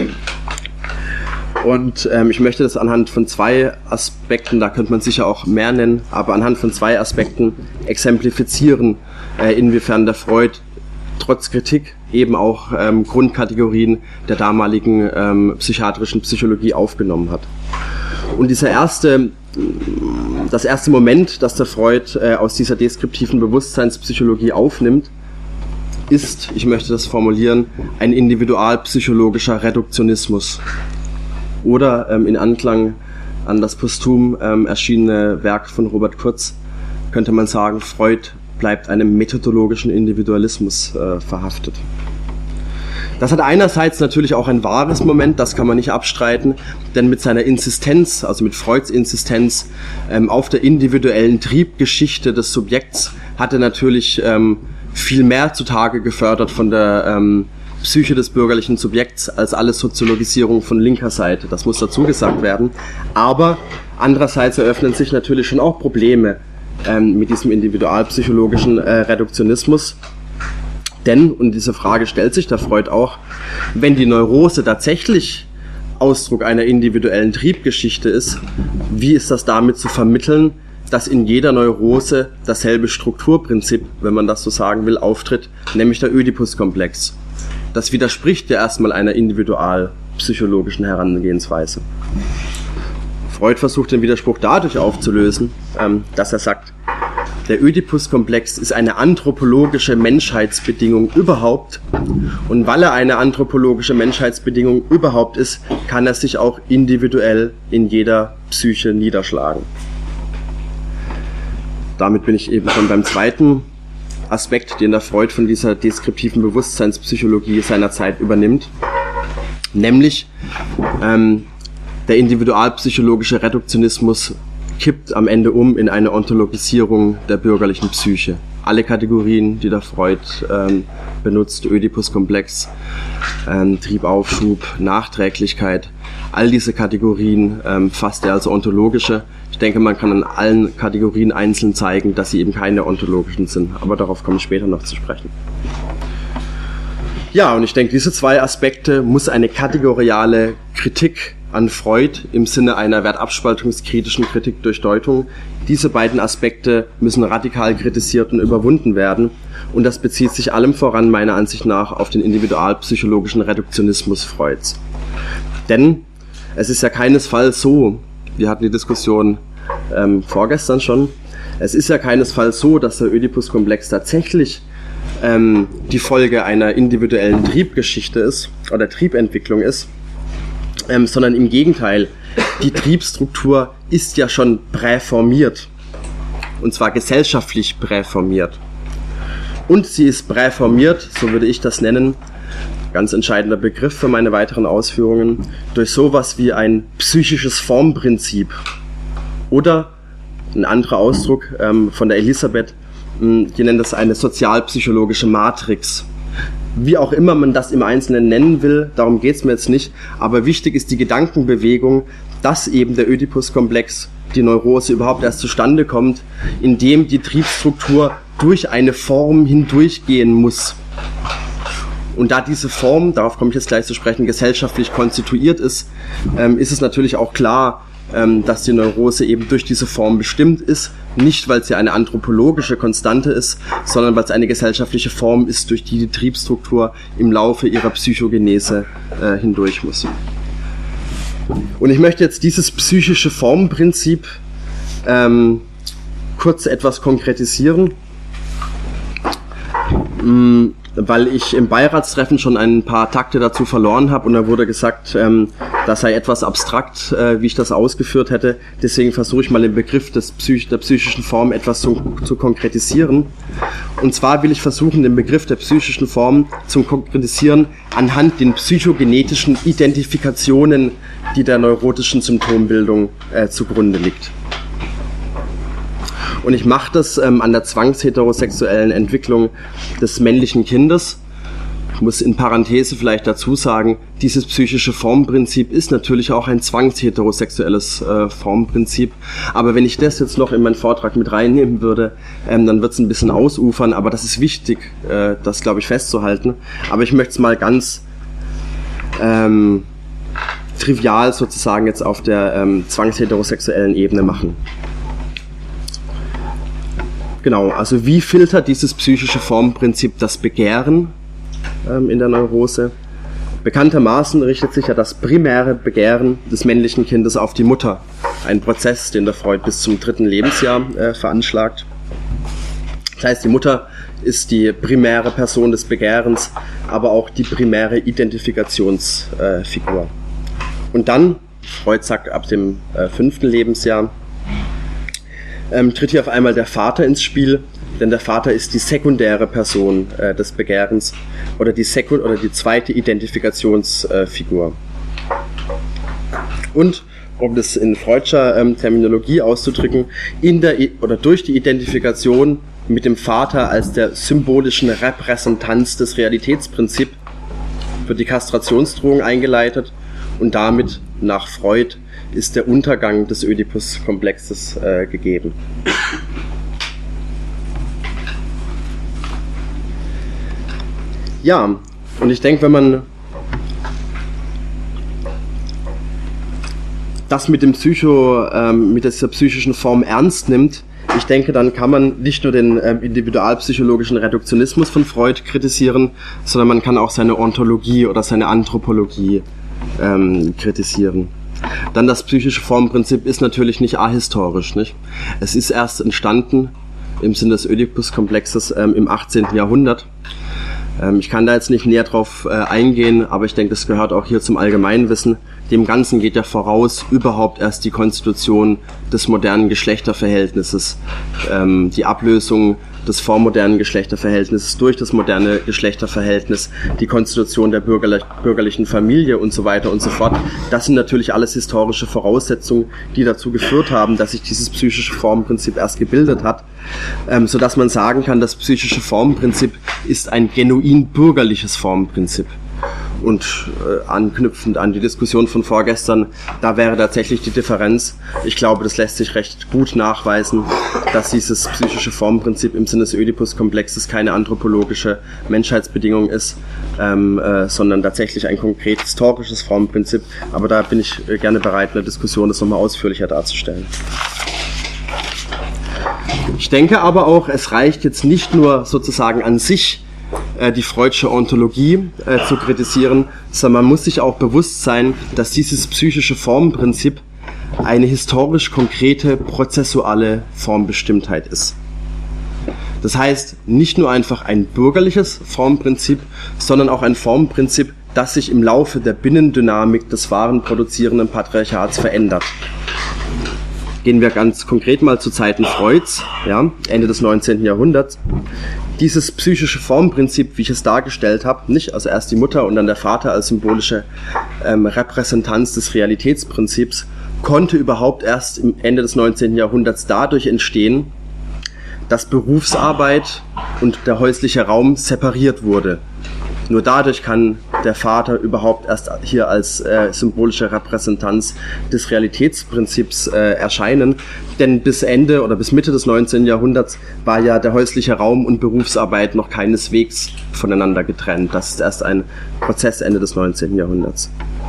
Und ich möchte das anhand von zwei Aspekten, da könnte man sicher auch mehr nennen, aber anhand von zwei Aspekten exemplifizieren, inwiefern der Freud trotz Kritik eben auch Grundkategorien der damaligen psychiatrischen Psychologie aufgenommen hat. Und das erste Moment, das der Freud aus dieser deskriptiven Bewusstseinspsychologie aufnimmt, ist, ich möchte das formulieren, ein individualpsychologischer Reduktionismus. Oder in Anklang an das posthum erschienene Werk von Robert Kurz könnte man sagen, Freud bleibt einem methodologischen Individualismus verhaftet. Das hat einerseits natürlich auch ein wahres Moment, das kann man nicht abstreiten, denn mit seiner Insistenz, also mit Freuds Insistenz auf der individuellen Triebgeschichte des Subjekts, hat er natürlich viel mehr zutage gefördert von der Psyche des bürgerlichen Subjekts als alle Soziologisierung von linker Seite. Das muss dazu gesagt werden. Aber andererseits eröffnen sich natürlich schon auch Probleme mit diesem individualpsychologischen Reduktionismus. Denn, und diese Frage stellt sich der Freud auch, wenn die Neurose tatsächlich Ausdruck einer individuellen Triebgeschichte ist, wie ist das damit zu vermitteln, dass in jeder Neurose dasselbe Strukturprinzip, wenn man das so sagen will, auftritt, nämlich der Ödipus-Komplex. Das widerspricht ja erstmal einer individualpsychologischen Herangehensweise. Freud versucht den Widerspruch dadurch aufzulösen, dass er sagt, der Ödipus-Komplex ist eine anthropologische Menschheitsbedingung überhaupt und weil er eine anthropologische Menschheitsbedingung überhaupt ist, kann er sich auch individuell in jeder Psyche niederschlagen. Damit bin ich eben schon beim zweiten Aspekt, den der Freud von dieser deskriptiven Bewusstseinspsychologie seiner Zeit übernimmt, nämlich der individualpsychologische Reduktionismus kippt am Ende um in eine Ontologisierung der bürgerlichen Psyche. Alle Kategorien, die der Freud benutzt, Ödipus-Komplex, Triebaufschub, Nachträglichkeit, all diese Kategorien fasst er als ontologische. Ich denke, man kann an allen Kategorien einzeln zeigen, dass sie eben keine ontologischen sind, aber darauf komme ich später noch zu sprechen. Ja, und ich denke, diese zwei Aspekte muss eine kategoriale Kritik an Freud im Sinne einer wertabspaltungskritischen Kritik durch Deutung. Diese beiden Aspekte müssen radikal kritisiert und überwunden werden. Und das bezieht sich allem voran meiner Ansicht nach auf den individualpsychologischen Reduktionismus Freuds. Denn es ist ja keinesfalls so, wir hatten die Diskussion vorgestern schon. Es ist ja keinesfalls so, dass der Ödipus-Komplex tatsächlich die Folge einer individuellen Triebgeschichte ist oder Triebentwicklung ist, sondern im Gegenteil, die Triebstruktur ist ja schon präformiert, und zwar gesellschaftlich präformiert. Und sie ist präformiert, so würde ich das nennen, ganz entscheidender Begriff für meine weiteren Ausführungen, durch sowas wie ein psychisches Formprinzip. Oder ein anderer Ausdruck von der Elisabeth, die nennt das eine sozialpsychologische Matrix. Wie auch immer man das im Einzelnen nennen will, darum geht es mir jetzt nicht, aber wichtig ist die Gedankenbewegung, dass eben der Ödipus-Komplex, die Neurose überhaupt erst zustande kommt, indem die Triebstruktur durch eine Form hindurchgehen muss. Und da diese Form, darauf komme ich jetzt gleich zu sprechen, gesellschaftlich konstituiert ist, ist es natürlich auch klar, dass die Neurose eben durch diese Form bestimmt ist, nicht weil sie eine anthropologische Konstante ist, sondern weil es eine gesellschaftliche Form ist, durch die die Triebstruktur im Laufe ihrer Psychogenese hindurch muss. Und ich möchte jetzt dieses psychische Formprinzip kurz etwas konkretisieren, weil ich im Beiratstreffen schon ein paar Takte dazu verloren habe und da wurde gesagt, das sei etwas abstrakt, wie ich das ausgeführt hätte. Deswegen versuche ich mal den Begriff der psychischen Form etwas zu konkretisieren. Und zwar will ich versuchen, den Begriff der psychischen Form zu konkretisieren anhand den psychogenetischen Identifikationen, die der neurotischen Symptombildung zugrunde liegt. Und ich mache das an der zwangsheterosexuellen Entwicklung des männlichen Kindes. Ich muss in Parenthese vielleicht dazu sagen, dieses psychische Formprinzip ist natürlich auch ein zwangsheterosexuelles Formprinzip. Aber wenn ich das jetzt noch in meinen Vortrag mit reinnehmen würde, dann wird es ein bisschen ausufern. Aber das ist wichtig, das, glaube ich, festzuhalten. Aber ich möchte es mal ganz trivial sozusagen jetzt auf der zwangsheterosexuellen Ebene machen. Genau, also wie filtert dieses psychische Formprinzip das Begehren in der Neurose? Bekanntermaßen richtet sich ja das primäre Begehren des männlichen Kindes auf die Mutter. Ein Prozess, den der Freud bis zum 3. Lebensjahr veranschlagt. Das heißt, die Mutter ist die primäre Person des Begehrens, aber auch die primäre Identifikationsfigur. Und dann, Freud sagt ab dem 5. Lebensjahr, tritt hier auf einmal der Vater ins Spiel, denn der Vater ist die sekundäre Person des Begehrens oder die zweite Identifikationsfigur. Und, um das in Freudscher Terminologie auszudrücken, durch die Identifikation mit dem Vater als der symbolischen Repräsentanz des Realitätsprinzips wird die Kastrationsdrohung eingeleitet und damit nach Freud ist der Untergang des Ödipus-Komplexes gegeben. Ja, und ich denke, wenn man das mit dieser psychischen Form ernst nimmt, ich denke, dann kann man nicht nur den individualpsychologischen Reduktionismus von Freud kritisieren, sondern man kann auch seine Ontologie oder seine Anthropologie kritisieren. Dann das psychische Formprinzip ist natürlich nicht ahistorisch, nicht? Es ist erst entstanden im Sinne des Ödipus-Komplexes im 18. Jahrhundert. Ich kann da jetzt nicht näher drauf eingehen, aber ich denke, das gehört auch hier zum Allgemeinwissen. Dem Ganzen geht ja voraus überhaupt erst die Konstitution des modernen Geschlechterverhältnisses, die Ablösung des vormodernen Geschlechterverhältnisses durch das moderne Geschlechterverhältnis, die Konstitution der bürgerlichen Familie und so weiter und so fort. Das sind natürlich alles historische Voraussetzungen, die dazu geführt haben, dass sich dieses psychische Formprinzip erst gebildet hat, sodass man sagen kann, das psychische Formprinzip ist ein genuin bürgerliches Formprinzip. Und anknüpfend an die Diskussion von vorgestern, da wäre tatsächlich die Differenz. Ich glaube, das lässt sich recht gut nachweisen, dass dieses psychische Formprinzip im Sinne des Ödipus-Komplexes keine anthropologische Menschheitsbedingung ist, sondern tatsächlich ein konkret historisches Formprinzip. Aber da bin ich gerne bereit, in der Diskussion das nochmal ausführlicher darzustellen. Ich denke aber auch, es reicht jetzt nicht nur sozusagen an sich, die Freudsche Ontologie zu kritisieren, sondern man muss sich auch bewusst sein, dass dieses psychische Formprinzip eine historisch konkrete prozessuale Formbestimmtheit ist. Das heißt, nicht nur einfach ein bürgerliches Formprinzip, sondern auch ein Formprinzip, das sich im Laufe der Binnendynamik des wahren produzierenden Patriarchats verändert. Gehen wir ganz konkret mal zu Zeiten Freuds, ja, Ende des 19. Jahrhunderts. Dieses psychische Formprinzip, wie ich es dargestellt habe, nicht, also erst die Mutter und dann der Vater als symbolische Repräsentanz des Realitätsprinzips, konnte überhaupt erst im Ende des 19. Jahrhunderts dadurch entstehen, dass Berufsarbeit und der häusliche Raum separiert wurde. Nur dadurch kann der Vater überhaupt erst hier als symbolische Repräsentanz des Realitätsprinzips erscheinen. Denn bis Ende oder bis Mitte des 19. Jahrhunderts war ja der häusliche Raum und Berufsarbeit noch keineswegs voneinander getrennt. Das ist erst ein Prozess Ende des 19. Jahrhunderts.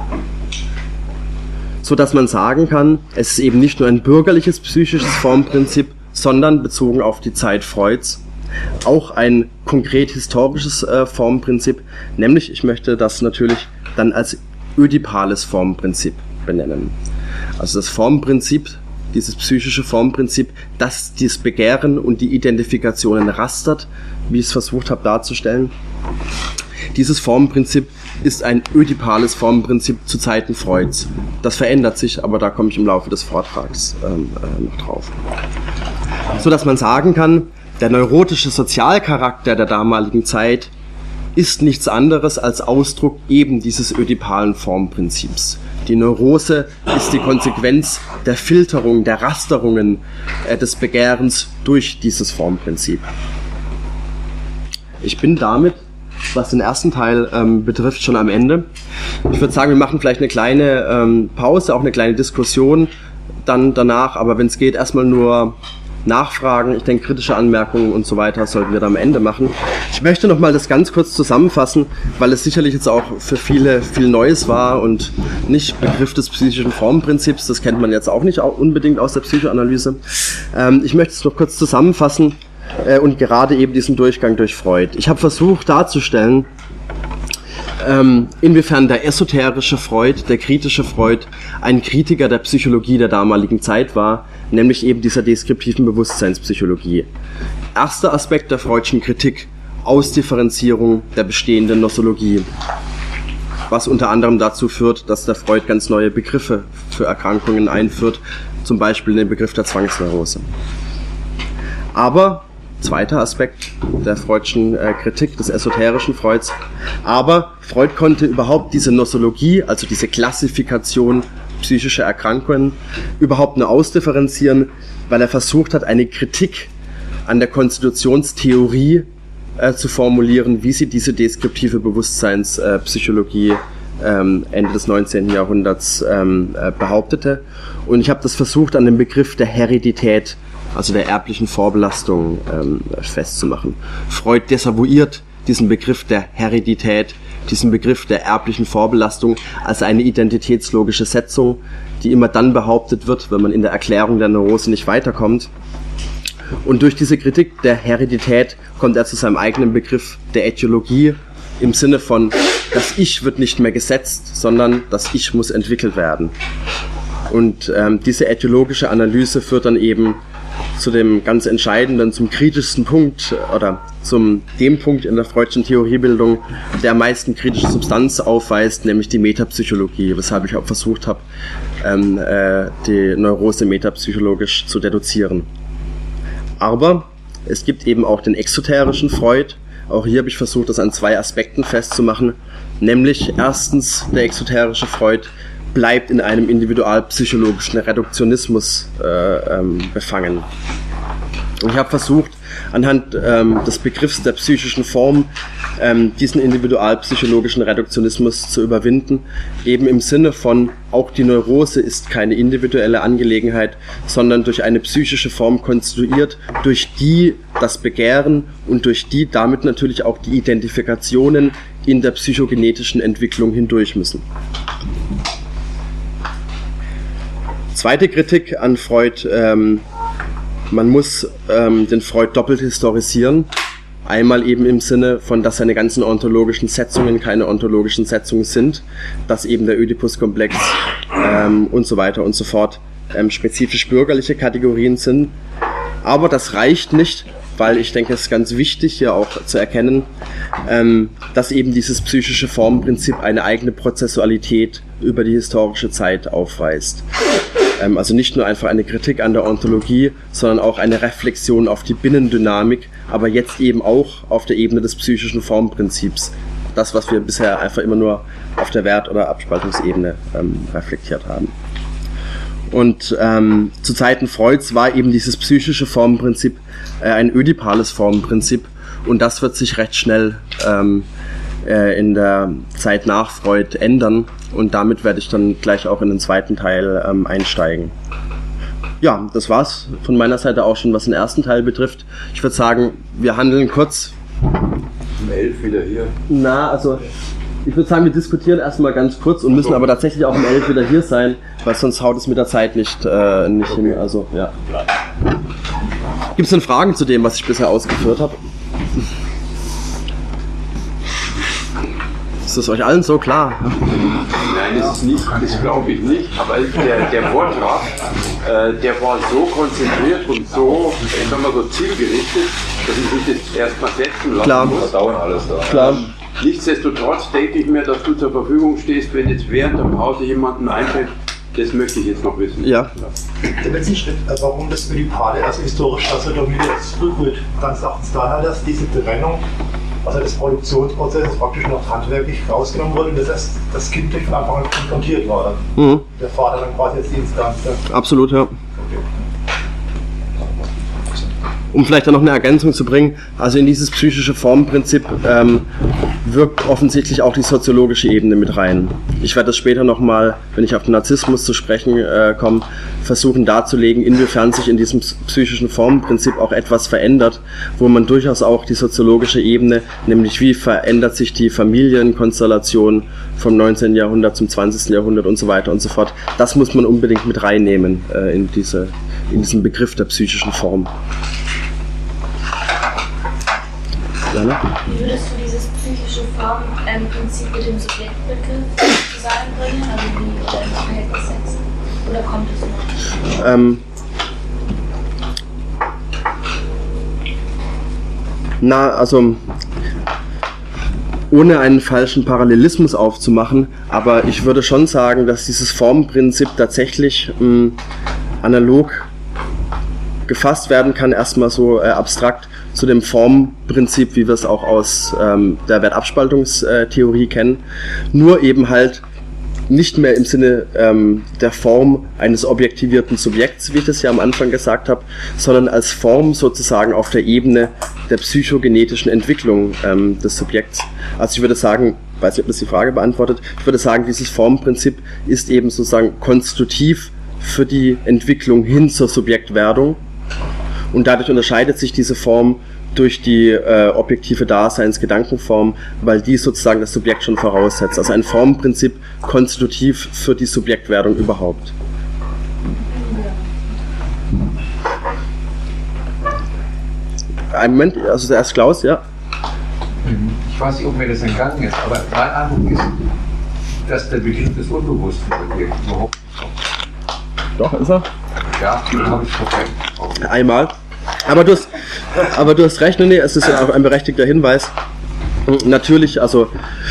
So dass man sagen kann, es ist eben nicht nur ein bürgerliches psychisches Formprinzip, sondern bezogen auf die Zeit Freuds auch ein konkret historisches Formprinzip, nämlich ich möchte das natürlich dann als ödipales Formprinzip benennen. Also das Formprinzip, dieses psychische Formprinzip, das dieses Begehren und die Identifikationen rastert, wie ich es versucht habe darzustellen. Dieses Formprinzip ist ein ödipales Formprinzip zu Zeiten Freuds. Das verändert sich, aber da komme ich im Laufe des Vortrags noch drauf. So dass man sagen kann, der neurotische Sozialcharakter der damaligen Zeit ist nichts anderes als Ausdruck eben dieses ödipalen Formprinzips. Die Neurose ist die Konsequenz der Filterung, der Rasterungen des Begehrens durch dieses Formprinzip. Ich bin damit, was den ersten Teil betrifft, schon am Ende. Ich würde sagen, wir machen vielleicht eine kleine Pause, auch eine kleine Diskussion dann danach, aber wenn es geht, erstmal nur Nachfragen, ich denke kritische Anmerkungen und so weiter sollten wir da am Ende machen. Ich möchte nochmal das ganz kurz zusammenfassen, weil es sicherlich jetzt auch für viele viel Neues war und nicht Begriff des psychischen Formprinzips, das kennt man jetzt auch nicht unbedingt aus der Psychoanalyse. Ich möchte es noch kurz zusammenfassen und gerade eben diesen Durchgang durch Freud. Ich habe versucht darzustellen, inwiefern der esoterische Freud, der kritische Freud, ein Kritiker der Psychologie der damaligen Zeit war, nämlich eben dieser deskriptiven Bewusstseinspsychologie. Erster Aspekt der Freudschen Kritik, Ausdifferenzierung der bestehenden Nosologie, was unter anderem dazu führt, dass der Freud ganz neue Begriffe für Erkrankungen einführt, zum Beispiel den Begriff der Zwangsneurose. Aber zweiter Aspekt der Freudschen Kritik, des esoterischen Freuds. Aber Freud konnte überhaupt diese Nosologie, also diese Klassifikation psychischer Erkrankungen, überhaupt nur ausdifferenzieren, weil er versucht hat, eine Kritik an der Konstitutionstheorie zu formulieren, wie sie diese deskriptive Bewusstseinspsychologie Ende des 19. Jahrhunderts behauptete. Und ich habe das versucht, an dem Begriff der Heredität, also der erblichen Vorbelastung, festzumachen. Freud desavouiert diesen Begriff der Heredität, diesen Begriff der erblichen Vorbelastung als eine identitätslogische Setzung, die immer dann behauptet wird, wenn man in der Erklärung der Neurose nicht weiterkommt. Und durch diese Kritik der Heredität kommt er zu seinem eigenen Begriff der Ätiologie im Sinne von, das Ich wird nicht mehr gesetzt, sondern das Ich muss entwickelt werden. Und diese ätiologische Analyse führt dann eben zu dem ganz entscheidenden, zum kritischsten Punkt oder dem Punkt in der Freudschen Theoriebildung, der am meisten kritische Substanz aufweist, nämlich die Metapsychologie, weshalb ich auch versucht habe, die Neurose metapsychologisch zu deduzieren. Aber es gibt eben auch den exoterischen Freud. Auch hier habe ich versucht, das an zwei Aspekten festzumachen, nämlich erstens, der exoterische Freud bleibt in einem individualpsychologischen Reduktionismus befangen. Und ich habe versucht, anhand des Begriffs der psychischen Form diesen individualpsychologischen Reduktionismus zu überwinden, eben im Sinne von, auch die Neurose ist keine individuelle Angelegenheit, sondern durch eine psychische Form konstituiert, durch die das Begehren und durch die damit natürlich auch die Identifikationen in der psychogenetischen Entwicklung hindurch müssen. Zweite Kritik an Freud, man muss den Freud doppelt historisieren. Einmal eben im Sinne von, dass seine ganzen ontologischen Setzungen keine ontologischen Setzungen sind, dass eben der Oedipus-Komplex und so weiter und so fort spezifisch bürgerliche Kategorien sind. Aber das reicht nicht, weil ich denke, es ist ganz wichtig hier auch zu erkennen, dass eben dieses psychische Formprinzip eine eigene Prozessualität über die historische Zeit aufweist. Also nicht nur einfach eine Kritik an der Ontologie, sondern auch eine Reflexion auf die Binnendynamik, aber jetzt eben auch auf der Ebene des psychischen Formprinzips. Das, was wir bisher einfach immer nur auf der Wert- oder Abspaltungsebene reflektiert haben. Und zu Zeiten Freuds war eben dieses psychische Formprinzip ein ödipales Formprinzip, und das wird sich recht schnell in der Zeit nach Freud ändern, und damit werde ich dann gleich auch in den zweiten Teil einsteigen. Ja, das war's von meiner Seite auch schon, was den ersten Teil betrifft. Ich würde sagen, wir handeln kurz. Um 11 wieder hier. Na, also ich würde sagen, wir diskutieren erstmal ganz kurz und müssen aber tatsächlich auch um 11 wieder hier sein, weil sonst haut es mit der Zeit nicht hin. Also, ja. Gibt es denn Fragen zu dem, was ich bisher ausgeführt habe? Ist das euch allen so klar? Nein, das ist nicht, das glaube ich nicht. Aber der Vortrag, der war so konzentriert und so, ich sag mal, so zielgerichtet, dass ich mich das erstmal setzen lassen muss. Da dauert alles da. Klar. Nichtsdestotrotz denke ich mir, dass du zur Verfügung stehst, wenn jetzt während der Pause jemanden einfällt. Das möchte ich jetzt noch wissen. Ja. Der letzte Schritt, warum das Ödipale also historisch also dominiert zurückrührt, dann sagt es daher, dass diese Trennung, also des Produktionsprozesses praktisch noch handwerklich rausgenommen wurde und das heißt, das Kind durch von Anfang an konfrontiert war. Mhm. Der Vater dann quasi als die Instanz. Absolut, ja. Okay. Um vielleicht da noch eine Ergänzung zu bringen, also in dieses psychische Formprinzip wirkt offensichtlich auch die soziologische Ebene mit rein. Ich werde das später nochmal, wenn ich auf den Narzissmus zu sprechen komme, versuchen darzulegen, inwiefern sich in diesem psychischen Formprinzip auch etwas verändert, wo man durchaus auch die soziologische Ebene, nämlich wie verändert sich die Familienkonstellation vom 19. Jahrhundert zum 20. Jahrhundert und so weiter und so fort, das muss man unbedingt mit reinnehmen in diesen Begriff der psychischen Form. Wie würdest du dieses psychische Formprinzip mit dem Subjektbegriff zusammenbringen? Also wie oder ins Verhältnis setzen? Oder kommt es noch? Also ohne einen falschen Parallelismus aufzumachen, aber ich würde schon sagen, dass dieses Formprinzip tatsächlich analog gefasst werden kann, erstmal so abstrakt zu dem Formprinzip, wie wir es auch aus der Wertabspaltungstheorie kennen, nur eben halt nicht mehr im Sinne der Form eines objektivierten Subjekts, wie ich das ja am Anfang gesagt habe, sondern als Form sozusagen auf der Ebene der psychogenetischen Entwicklung des Subjekts. Also ich würde sagen, ich weiß nicht, ob das die Frage beantwortet, ich würde sagen, dieses Formprinzip ist eben sozusagen konstitutiv für die Entwicklung hin zur Subjektwerdung. Und dadurch unterscheidet sich diese Form durch die objektive Daseinsgedankenform, weil die sozusagen das Subjekt schon voraussetzt. Also ein Formprinzip konstitutiv für die Subjektwerdung überhaupt. Ein Moment, also zuerst Klaus, ja. Ich weiß nicht, ob mir das entgangen ist, aber mein Eindruck ist, dass der Begriff des Unbewussten überhaupt nicht. Doch, ist er? Ja, den habe ich vergessen. Einmal. Aber du hast recht, nee, es ist ja auch ein berechtigter Hinweis. Natürlich, also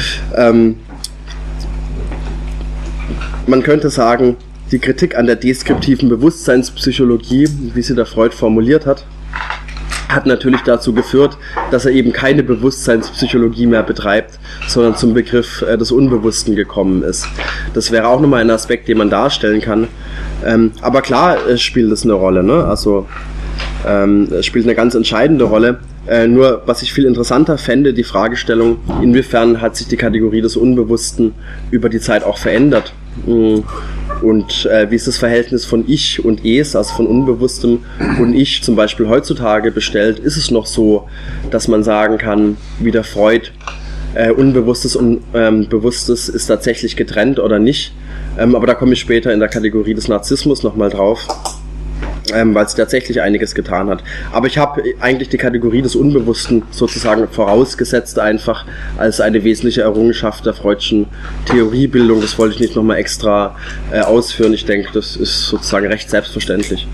man könnte sagen, die Kritik an der deskriptiven Bewusstseinspsychologie, wie sie der Freud formuliert hat natürlich dazu geführt, dass er eben keine Bewusstseinspsychologie mehr betreibt, sondern zum Begriff des Unbewussten gekommen ist. Das wäre auch nochmal ein Aspekt, den man darstellen kann. Aber klar spielt es eine Rolle, ne? Also es spielt eine ganz entscheidende Rolle. Nur was ich viel interessanter fände, die Fragestellung, inwiefern hat sich die Kategorie des Unbewussten über die Zeit auch verändert? Und wie ist das Verhältnis von Ich und Es, also von Unbewusstem und Ich zum Beispiel heutzutage bestellt? Ist es noch so, dass man sagen kann, wie der Freud, Unbewusstes und Bewusstes ist tatsächlich getrennt oder nicht? Aber da komme ich später in der Kategorie des Narzissmus nochmal drauf. weil sie tatsächlich einiges getan hat. Aber ich habe eigentlich die Kategorie des Unbewussten sozusagen vorausgesetzt einfach als eine wesentliche Errungenschaft der freudschen Theoriebildung. Das wollte ich nicht nochmal extra ausführen. Ich denke, das ist sozusagen recht selbstverständlich.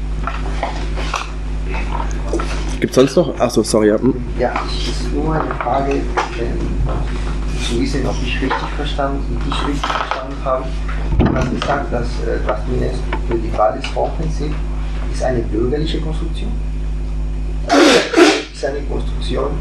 Gibt es sonst noch? Achso, sorry. Ja, ja, es ist nur eine Frage, zu wissen, ob ich richtig verstanden habe. Du hast gesagt, dass was du nennst radikales Vorprinzip ist eine bürgerliche Konstruktion. Ist eine Konstruktion,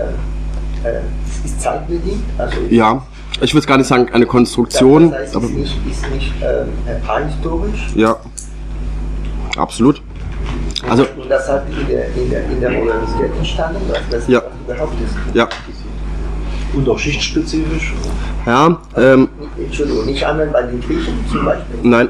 ist zeitbedingt. Also ja, ich würde gar nicht sagen eine Konstruktion. Das heißt, aber ist nicht prähistorisch. Ja, absolut. Also, und das hat in der Modernisierung entstanden, was ja. Überhaupt ist. Ja. Und auch schichtspezifisch? Ja, Entschuldigung, nicht einmal bei den Griechen zum Beispiel? Nein.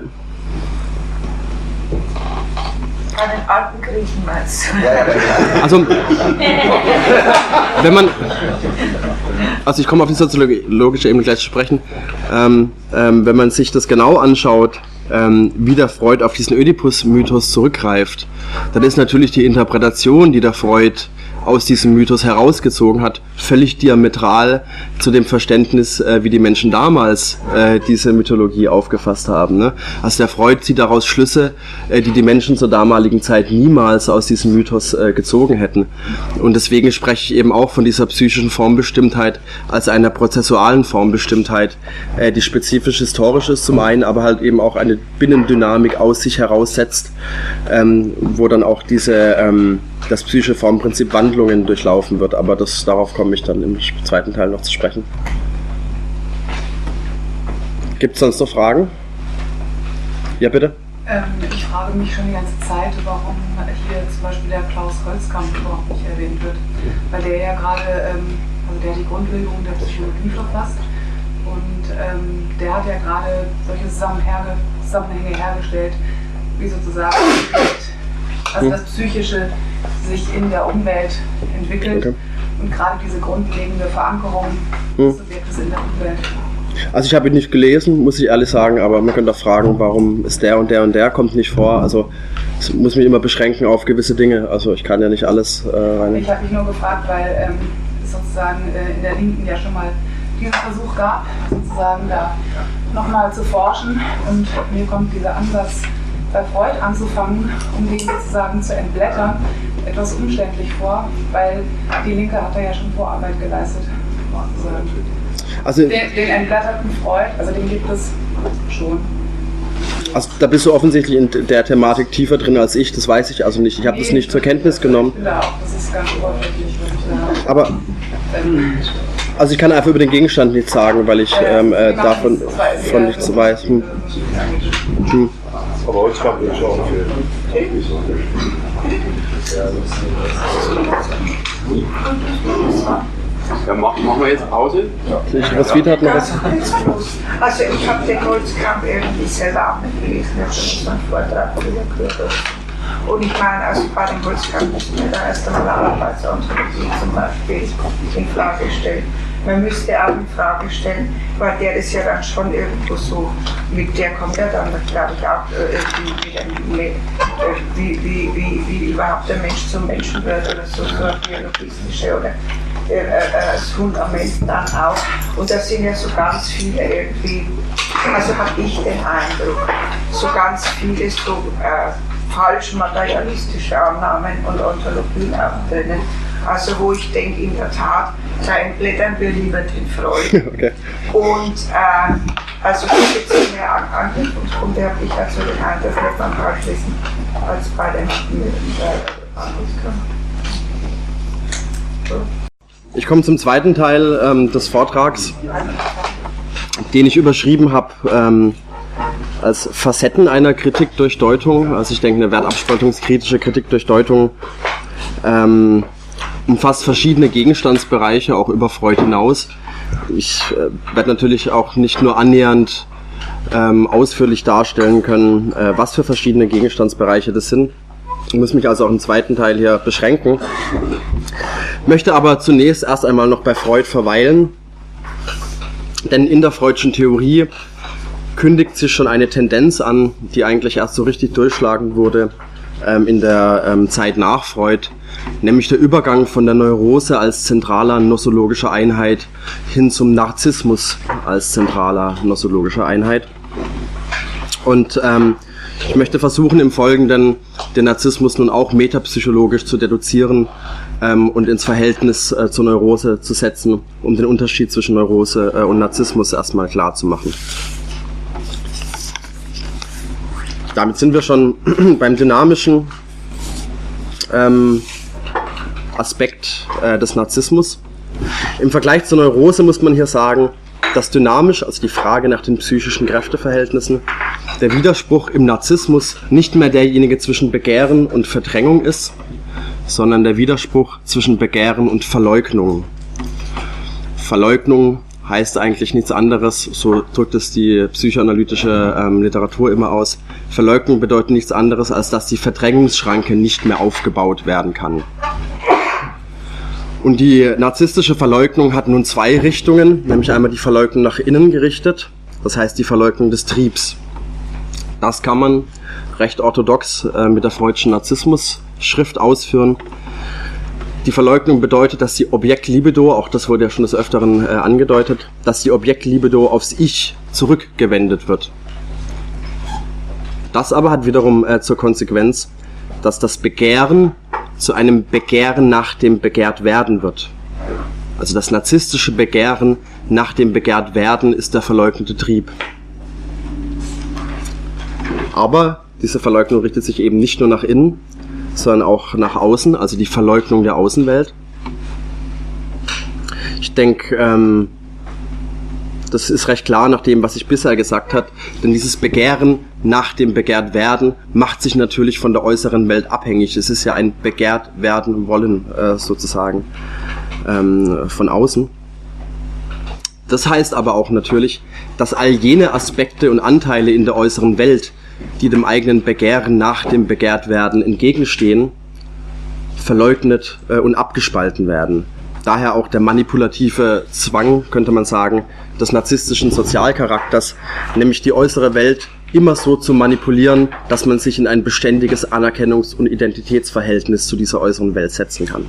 Bei den alten Griechen meinst du? Ja. Also, wenn man, also ich komme auf die soziologische Ebene gleich zu sprechen, wenn man sich das genau anschaut, wie der Freud auf diesen Ödipus-Mythos zurückgreift, dann ist natürlich die Interpretation, die der Freud aus diesem Mythos herausgezogen hat, völlig diametral zu dem Verständnis, wie die Menschen damals diese Mythologie aufgefasst haben. Ne? Also der Freud zieht daraus Schlüsse, die Menschen zur damaligen Zeit niemals aus diesem Mythos gezogen hätten. Und deswegen spreche ich eben auch von dieser psychischen Formbestimmtheit als einer prozessualen Formbestimmtheit, die spezifisch historisch ist zum einen, aber halt eben auch eine Binnendynamik aus sich heraussetzt, wo dann auch das psychische Formprinzip Wandlungen durchlaufen wird, aber darauf komme ich dann im zweiten Teil noch zu sprechen. Gibt es sonst noch Fragen? Ja, bitte? Ich frage mich schon die ganze Zeit, warum hier zum Beispiel der Klaus Holzkamp überhaupt nicht erwähnt wird, weil der ja gerade, der die Grundlegung der Psychologie verfasst und der hat ja gerade solche Zusammenhänge hergestellt, wie sozusagen das Psychische sich in der Umwelt entwickelt, okay. Und gerade diese grundlegende Verankerung des Subjektes in der Umwelt. Also ich habe ihn nicht gelesen, muss ich ehrlich sagen, aber man könnte auch fragen, warum ist der und der und der kommt nicht vor. Also es muss mich immer beschränken auf gewisse Dinge, also ich kann ja nicht alles rein. Ich habe mich nur gefragt, weil es sozusagen in der Linken ja schon mal diesen Versuch gab, sozusagen da nochmal zu forschen, und mir kommt dieser Ansatz bei Freud anzufangen, um den sozusagen zu entblättern, etwas umständlich vor, weil die Linke hat da ja schon Vorarbeit geleistet. Also den entblätterten Freud, also den gibt es schon. Also da bist du offensichtlich in der Thematik tiefer drin als ich, das weiß ich also nicht. Ich habe das nicht zur Kenntnis genommen. Ich bin da auch, das ist ganz oberflächlich, würde ich sagen. Aber also ich kann einfach über den Gegenstand nichts sagen, weil ich davon nichts weiß. Aber Holzkamp würde ich auch empfehlen. Ja, machen wir jetzt Pause? Was wieder hat noch was? Also ich habe den Holzkamp irgendwie selber auch nicht gelesen, ich habe schon einen Vortrag darüber gehört. Und ich meine, also bei dem Holzkamp müssen wir da erst einmal Arbeitsanthropologie zum Beispiel in Frage stellen. Man müsste auch in Frage stellen, weil der ist ja dann schon irgendwo so, mit der kommt ja dann, glaube ich, auch irgendwie wie überhaupt der Mensch zum Menschen wird oder so eine biologistische oder das Fundament dann auch. Und da sind ja so ganz viele irgendwie, also habe ich den Eindruck, so ganz viele so falsch materialistische Annahmen und Ontologien auch drinnen. Also wo ich denke, in der Tat, da entblättern wir lieber den Freud. Okay. Und also ich jetzt mehr Anknüpfungspunkte habe ich also den Eindruck, wird man anschließen als bei den Ich komme zum zweiten Teil des Vortrags, den ich überschrieben habe als Facetten einer Kritik durch Deutung. Also ich denke, eine wertabspaltungskritische Kritik durch Deutung umfasst verschiedene Gegenstandsbereiche, auch über Freud hinaus. Ich werde natürlich auch nicht nur annähernd ausführlich darstellen können, was für verschiedene Gegenstandsbereiche das sind. Ich muss mich also auch im zweiten Teil hier beschränken. Möchte aber zunächst erst einmal noch bei Freud verweilen, denn in der Freudschen Theorie kündigt sich schon eine Tendenz an, die eigentlich erst so richtig durchschlagen wurde in der Zeit nach Freud, nämlich der Übergang von der Neurose als zentraler nosologischer Einheit hin zum Narzissmus als zentraler nosologischer Einheit. Und ich möchte versuchen, im Folgenden den Narzissmus nun auch metapsychologisch zu deduzieren und ins Verhältnis zur Neurose zu setzen, um den Unterschied zwischen Neurose und Narzissmus erstmal klar zu machen. Damit sind wir schon beim dynamischen Aspekt des Narzissmus. Im Vergleich zur Neurose muss man hier sagen, dass dynamisch, also die Frage nach den psychischen Kräfteverhältnissen, der Widerspruch im Narzissmus nicht mehr derjenige zwischen Begehren und Verdrängung ist, sondern der Widerspruch zwischen Begehren und Verleugnung. Verleugnung heißt eigentlich nichts anderes, so drückt es die psychoanalytische Literatur immer aus. Verleugnung bedeutet nichts anderes, als dass die Verdrängungsschranke nicht mehr aufgebaut werden kann. Und die narzisstische Verleugnung hat nun zwei Richtungen, nämlich einmal die Verleugnung nach innen gerichtet, das heißt die Verleugnung des Triebs. Das kann man recht orthodox mit der freudschen Narzissmus-Schrift ausführen. Die Verleugnung bedeutet, dass die Objektlibido, auch das wurde ja schon des Öfteren angedeutet, dass die Objektlibido aufs Ich zurückgewendet wird. Das aber hat wiederum zur Konsequenz, dass das Begehren zu einem Begehren nach dem begehrt werden wird. Also das narzisstische Begehren nach dem begehrt werden ist der verleugnete Trieb. Aber diese Verleugnung richtet sich eben nicht nur nach innen, sondern auch nach außen, also die Verleugnung der Außenwelt. Ich denke, das ist recht klar nach dem, was ich bisher gesagt habe, denn dieses Begehren nach dem begehrt werden macht sich natürlich von der äußeren Welt abhängig. Es ist ja ein begehrt werden wollen sozusagen von außen. Das heißt aber auch natürlich, dass all jene Aspekte und Anteile in der äußeren Welt, die dem eigenen Begehren nach dem begehrt werden entgegenstehen, verleugnet und abgespalten werden. Daher auch der manipulative Zwang, könnte man sagen, des narzisstischen Sozialcharakters, nämlich die äußere Welt immer so zu manipulieren, dass man sich in ein beständiges Anerkennungs- und Identitätsverhältnis zu dieser äußeren Welt setzen kann.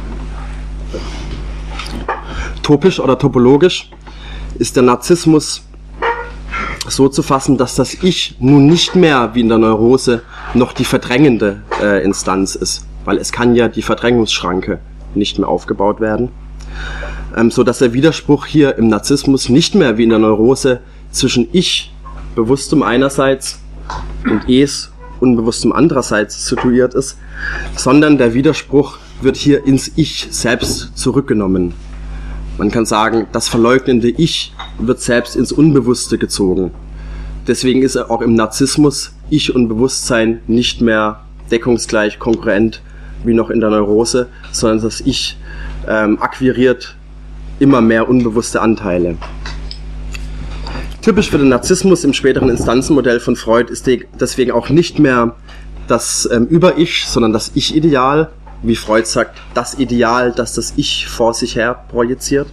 Topisch oder topologisch ist der Narzissmus so zu fassen, dass das Ich nun nicht mehr wie in der Neurose noch die verdrängende Instanz ist, weil es kann ja die Verdrängungsschranke nicht mehr aufgebaut werden, so dass der Widerspruch hier im Narzissmus nicht mehr wie in der Neurose zwischen Ich, Bewusstem einerseits, und Es, Unbewusstem andererseits situiert ist, sondern der Widerspruch wird hier ins Ich selbst zurückgenommen. Man kann sagen, das verleugnende Ich wird selbst ins Unbewusste gezogen. Deswegen ist auch im Narzissmus Ich und Bewusstsein nicht mehr deckungsgleich kongruent wie noch in der Neurose, sondern das Ich akquiriert immer mehr unbewusste Anteile. Typisch für den Narzissmus im späteren Instanzenmodell von Freud ist deswegen auch nicht mehr das Über-Ich, sondern das Ich-Ideal, wie Freud sagt, das Ideal, das das Ich vor sich her projiziert.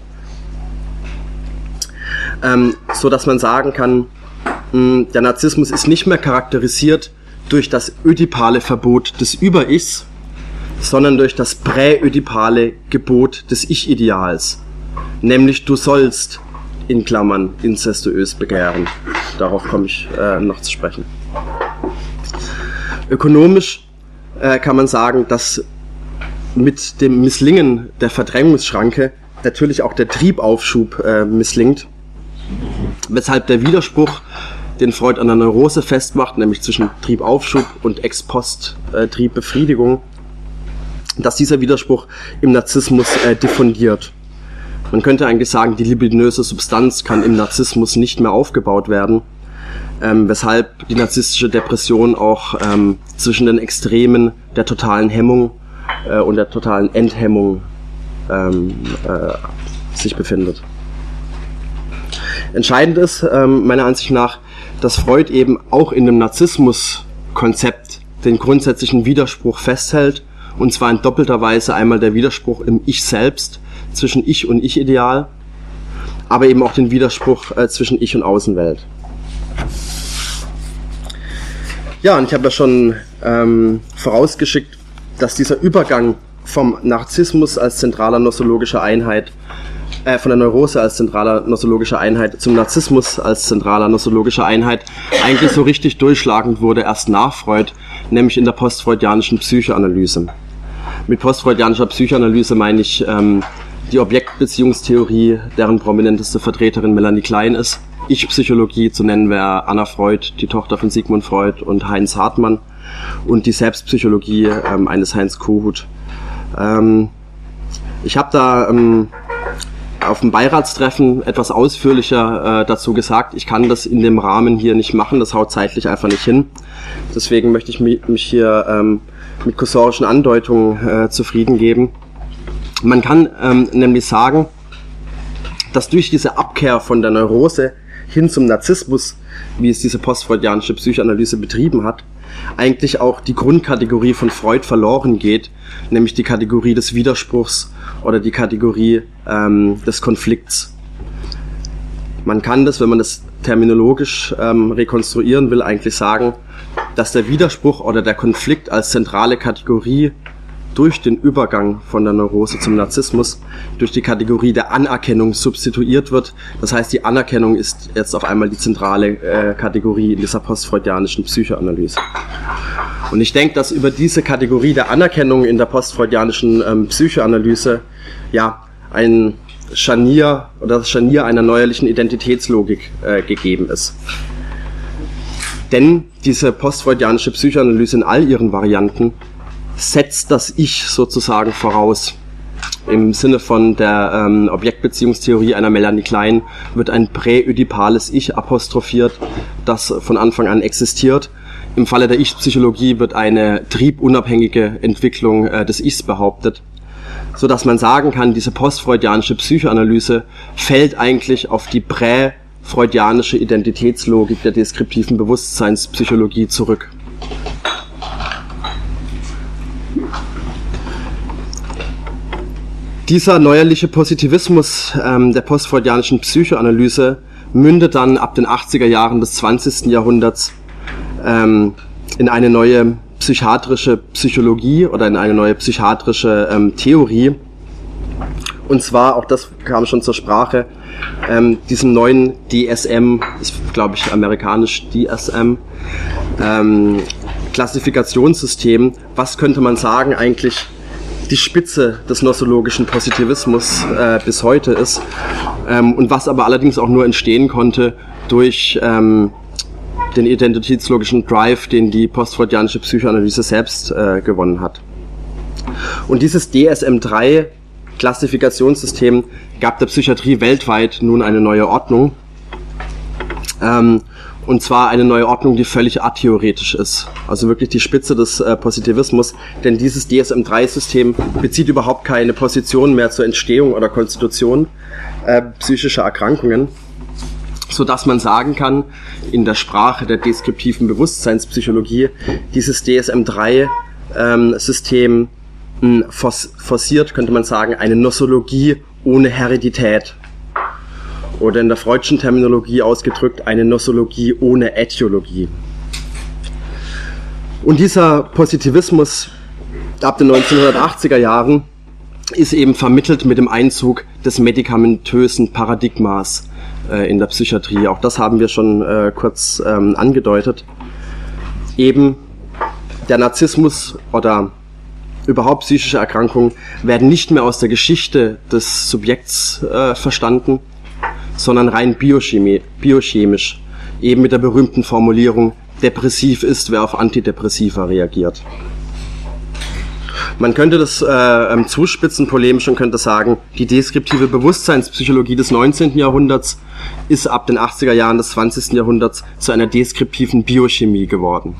So dass man sagen kann, der Narzissmus ist nicht mehr charakterisiert durch das ödipale Verbot des Über-Ichs, sondern durch das präödipale Gebot des Ich-Ideals. Nämlich du sollst, in Klammern, inzestuös begehren. Darauf komme ich noch zu sprechen. Ökonomisch kann man sagen, dass mit dem Misslingen der Verdrängungsschranke natürlich auch der Triebaufschub misslingt, weshalb der Widerspruch, den Freud an der Neurose festmacht, nämlich zwischen Triebaufschub und Ex-Post-Triebbefriedigung, dass dieser Widerspruch im Narzissmus diffundiert. Man könnte eigentlich sagen, die libidinöse Substanz kann im Narzissmus nicht mehr aufgebaut werden, weshalb die narzisstische Depression auch zwischen den Extremen der totalen Hemmung und der totalen Enthemmung sich befindet. Entscheidend ist meiner Ansicht nach, dass Freud eben auch in dem Narzissmus-Konzept den grundsätzlichen Widerspruch festhält, und zwar in doppelter Weise: einmal der Widerspruch im Ich selbst zwischen Ich und Ich-Ideal, aber eben auch den Widerspruch zwischen Ich und Außenwelt. Ja, und ich habe ja schon vorausgeschickt, dass dieser Übergang vom Narzissmus als zentraler nosologischer Einheit, von der Neurose als zentraler nosologischer Einheit zum Narzissmus als zentraler nosologischer Einheit eigentlich so richtig durchschlagend wurde erst nach Freud, nämlich in der postfreudianischen Psychoanalyse. Mit postfreudianischer Psychoanalyse meine ich die Objektbeziehungstheorie, deren prominenteste Vertreterin Melanie Klein ist. Ich-Psychologie, zu nennen wäre Anna Freud, die Tochter von Sigmund Freud, und Heinz Hartmann, und die Selbstpsychologie eines Heinz Kohut. Ich habe da auf dem Beiratstreffen etwas ausführlicher dazu gesagt. Ich kann das in dem Rahmen hier nicht machen, das haut zeitlich einfach nicht hin. Deswegen möchte ich mich hier mit kursorischen Andeutungen zufrieden geben. Man kann nämlich sagen, dass durch diese Abkehr von der Neurose hin zum Narzissmus, wie es diese postfreudianische Psychoanalyse betrieben hat, eigentlich auch die Grundkategorie von Freud verloren geht, nämlich die Kategorie des Widerspruchs oder die Kategorie des Konflikts. Man kann das, wenn man das terminologisch rekonstruieren will, eigentlich sagen, dass der Widerspruch oder der Konflikt als zentrale Kategorie durch den Übergang von der Neurose zum Narzissmus durch die Kategorie der Anerkennung substituiert wird. Das heißt, die Anerkennung ist jetzt auf einmal die zentrale Kategorie in dieser postfreudianischen Psychoanalyse. Und ich denke, dass über diese Kategorie der Anerkennung in der postfreudianischen Psychoanalyse ja ein Scharnier oder das Scharnier einer neuerlichen Identitätslogik gegeben ist. Denn diese postfreudianische Psychoanalyse in all ihren Varianten setzt das Ich sozusagen voraus. Im Sinne von der Objektbeziehungstheorie einer Melanie Klein wird ein präödipales Ich apostrophiert, das von Anfang an existiert. Im Falle der Ich-Psychologie wird eine triebunabhängige Entwicklung des Ichs behauptet, so dass man sagen kann, diese postfreudianische Psychoanalyse fällt eigentlich auf die präfreudianische Identitätslogik der deskriptiven Bewusstseinspsychologie zurück. Dieser neuerliche Positivismus der postfreudianischen Psychoanalyse mündet dann ab den 80er Jahren des 20. Jahrhunderts in eine neue psychiatrische Psychologie oder in eine neue psychiatrische Theorie. Und zwar, auch das kam schon zur Sprache, diesem neuen DSM, ist glaube ich amerikanisch DSM, Klassifikationssystem. Was könnte man sagen eigentlich die Spitze des nosologischen Positivismus bis heute ist und was aber allerdings auch nur entstehen konnte durch den identitätslogischen Drive, den die postfreudianische Psychoanalyse selbst gewonnen hat. Und dieses DSM-3 Klassifikationssystem gab der Psychiatrie weltweit nun eine neue Ordnung. Und zwar eine neue Ordnung, die völlig atheoretisch ist. Also wirklich die Spitze des Positivismus. Denn dieses DSM-3-System bezieht überhaupt keine Position mehr zur Entstehung oder Konstitution psychischer Erkrankungen. Sodass man sagen kann, in der Sprache der deskriptiven Bewusstseinspsychologie, dieses DSM-3-System forciert, könnte man sagen, eine Nosologie ohne Heredität. Oder in der freudschen Terminologie ausgedrückt, eine Nosologie ohne Ätiologie. Und dieser Positivismus ab den 1980er Jahren ist eben vermittelt mit dem Einzug des medikamentösen Paradigmas in der Psychiatrie. Auch das haben wir schon kurz angedeutet. Eben der Narzissmus oder überhaupt psychische Erkrankungen werden nicht mehr aus der Geschichte des Subjekts verstanden, sondern rein biochemisch, eben mit der berühmten Formulierung, depressiv ist, wer auf Antidepressiva reagiert. Man könnte das zuspitzen, polemisch, und könnte sagen, die deskriptive Bewusstseinspsychologie des 19. Jahrhunderts ist ab den 80er Jahren des 20. Jahrhunderts zu einer deskriptiven Biochemie geworden.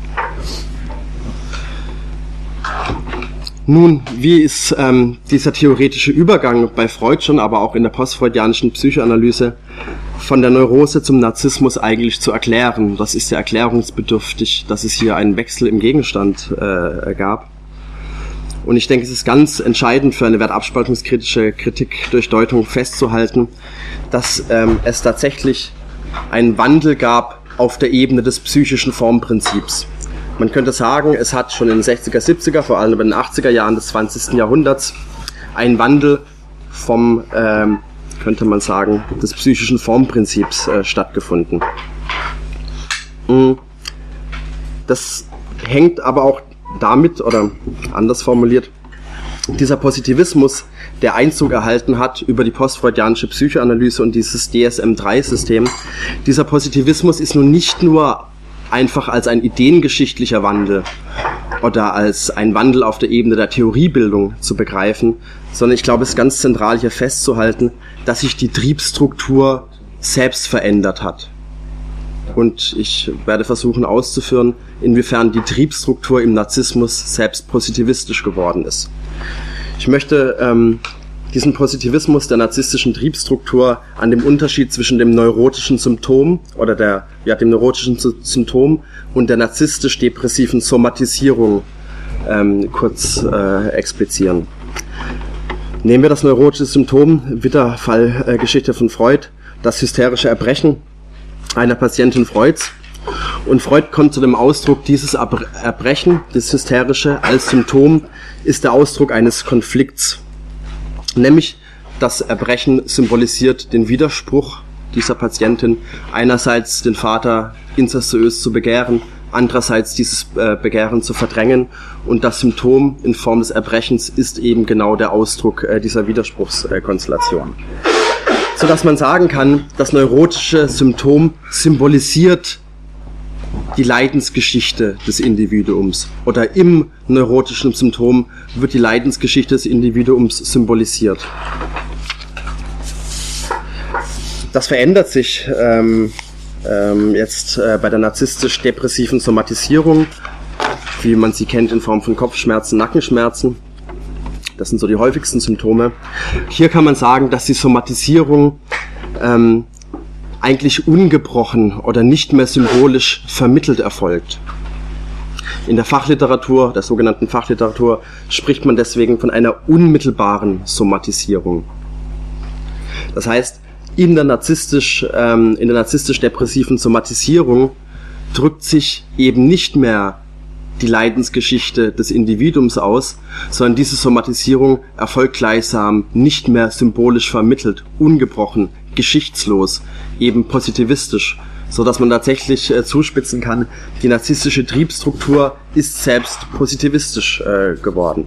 Nun, wie ist dieser theoretische Übergang bei Freud schon, aber auch in der postfreudianischen Psychoanalyse von der Neurose zum Narzissmus eigentlich zu erklären? Das ist ja erklärungsbedürftig, dass es hier einen Wechsel im Gegenstand gab. Und ich denke, es ist ganz entscheidend für eine wertabspaltungskritische Kritikdurchdeutung festzuhalten, dass es tatsächlich einen Wandel gab auf der Ebene des psychischen Formprinzips. Man könnte sagen, es hat schon in den 60er, 70er, vor allem in den 80er Jahren des 20. Jahrhunderts einen Wandel vom, könnte man sagen, des psychischen Formprinzips stattgefunden. Das hängt aber auch damit, oder anders formuliert, dieser Positivismus, der Einzug erhalten hat über die postfreudianische Psychoanalyse und dieses DSM-3-System, dieser Positivismus ist nun nicht nur einfach als ein ideengeschichtlicher Wandel oder als ein Wandel auf der Ebene der Theoriebildung zu begreifen, sondern ich glaube, es ist ganz zentral hier festzuhalten, dass sich die Triebstruktur selbst verändert hat. Und ich werde versuchen auszuführen, inwiefern die Triebstruktur im Narzissmus selbst positivistisch geworden ist. Ich möchte diesen Positivismus der narzisstischen Triebstruktur an dem Unterschied zwischen dem neurotischen Symptom oder dem neurotischen Symptom und der narzisstisch-depressiven Somatisierung kurz explizieren. Nehmen wir das neurotische Symptom, Wiederfallgeschichte von Freud, das hysterische Erbrechen einer Patientin Freuds. Und Freud kommt zu dem Ausdruck, dieses Erbrechen, das Hysterische als Symptom, ist der Ausdruck eines Konflikts. Nämlich das Erbrechen symbolisiert den Widerspruch dieser Patientin, einerseits den Vater incestuös zu begehren, andererseits dieses Begehren zu verdrängen, und das Symptom in Form des Erbrechens ist eben genau der Ausdruck dieser Widerspruchskonstellation. Sodass man sagen kann, das neurotische Symptom symbolisiert die Leidensgeschichte des Individuums, oder im neurotischen Symptom wird die Leidensgeschichte des Individuums symbolisiert. Das verändert sich jetzt bei der narzisstisch-depressiven Somatisierung, wie man sie kennt in Form von Kopfschmerzen, Nackenschmerzen. Das sind so die häufigsten Symptome. Hier kann man sagen, dass die Somatisierung eigentlich ungebrochen oder nicht mehr symbolisch vermittelt erfolgt. In der Fachliteratur, der sogenannten Fachliteratur, spricht man deswegen von einer unmittelbaren Somatisierung. Das heißt, in der narzisstisch-depressiven Somatisierung drückt sich eben nicht mehr die Leidensgeschichte des Individuums aus, sondern diese Somatisierung erfolgt gleichsam nicht mehr symbolisch vermittelt, ungebrochen, geschichtslos, eben positivistisch, so dass man tatsächlich zuspitzen kann, die narzisstische Triebstruktur ist selbst positivistisch geworden.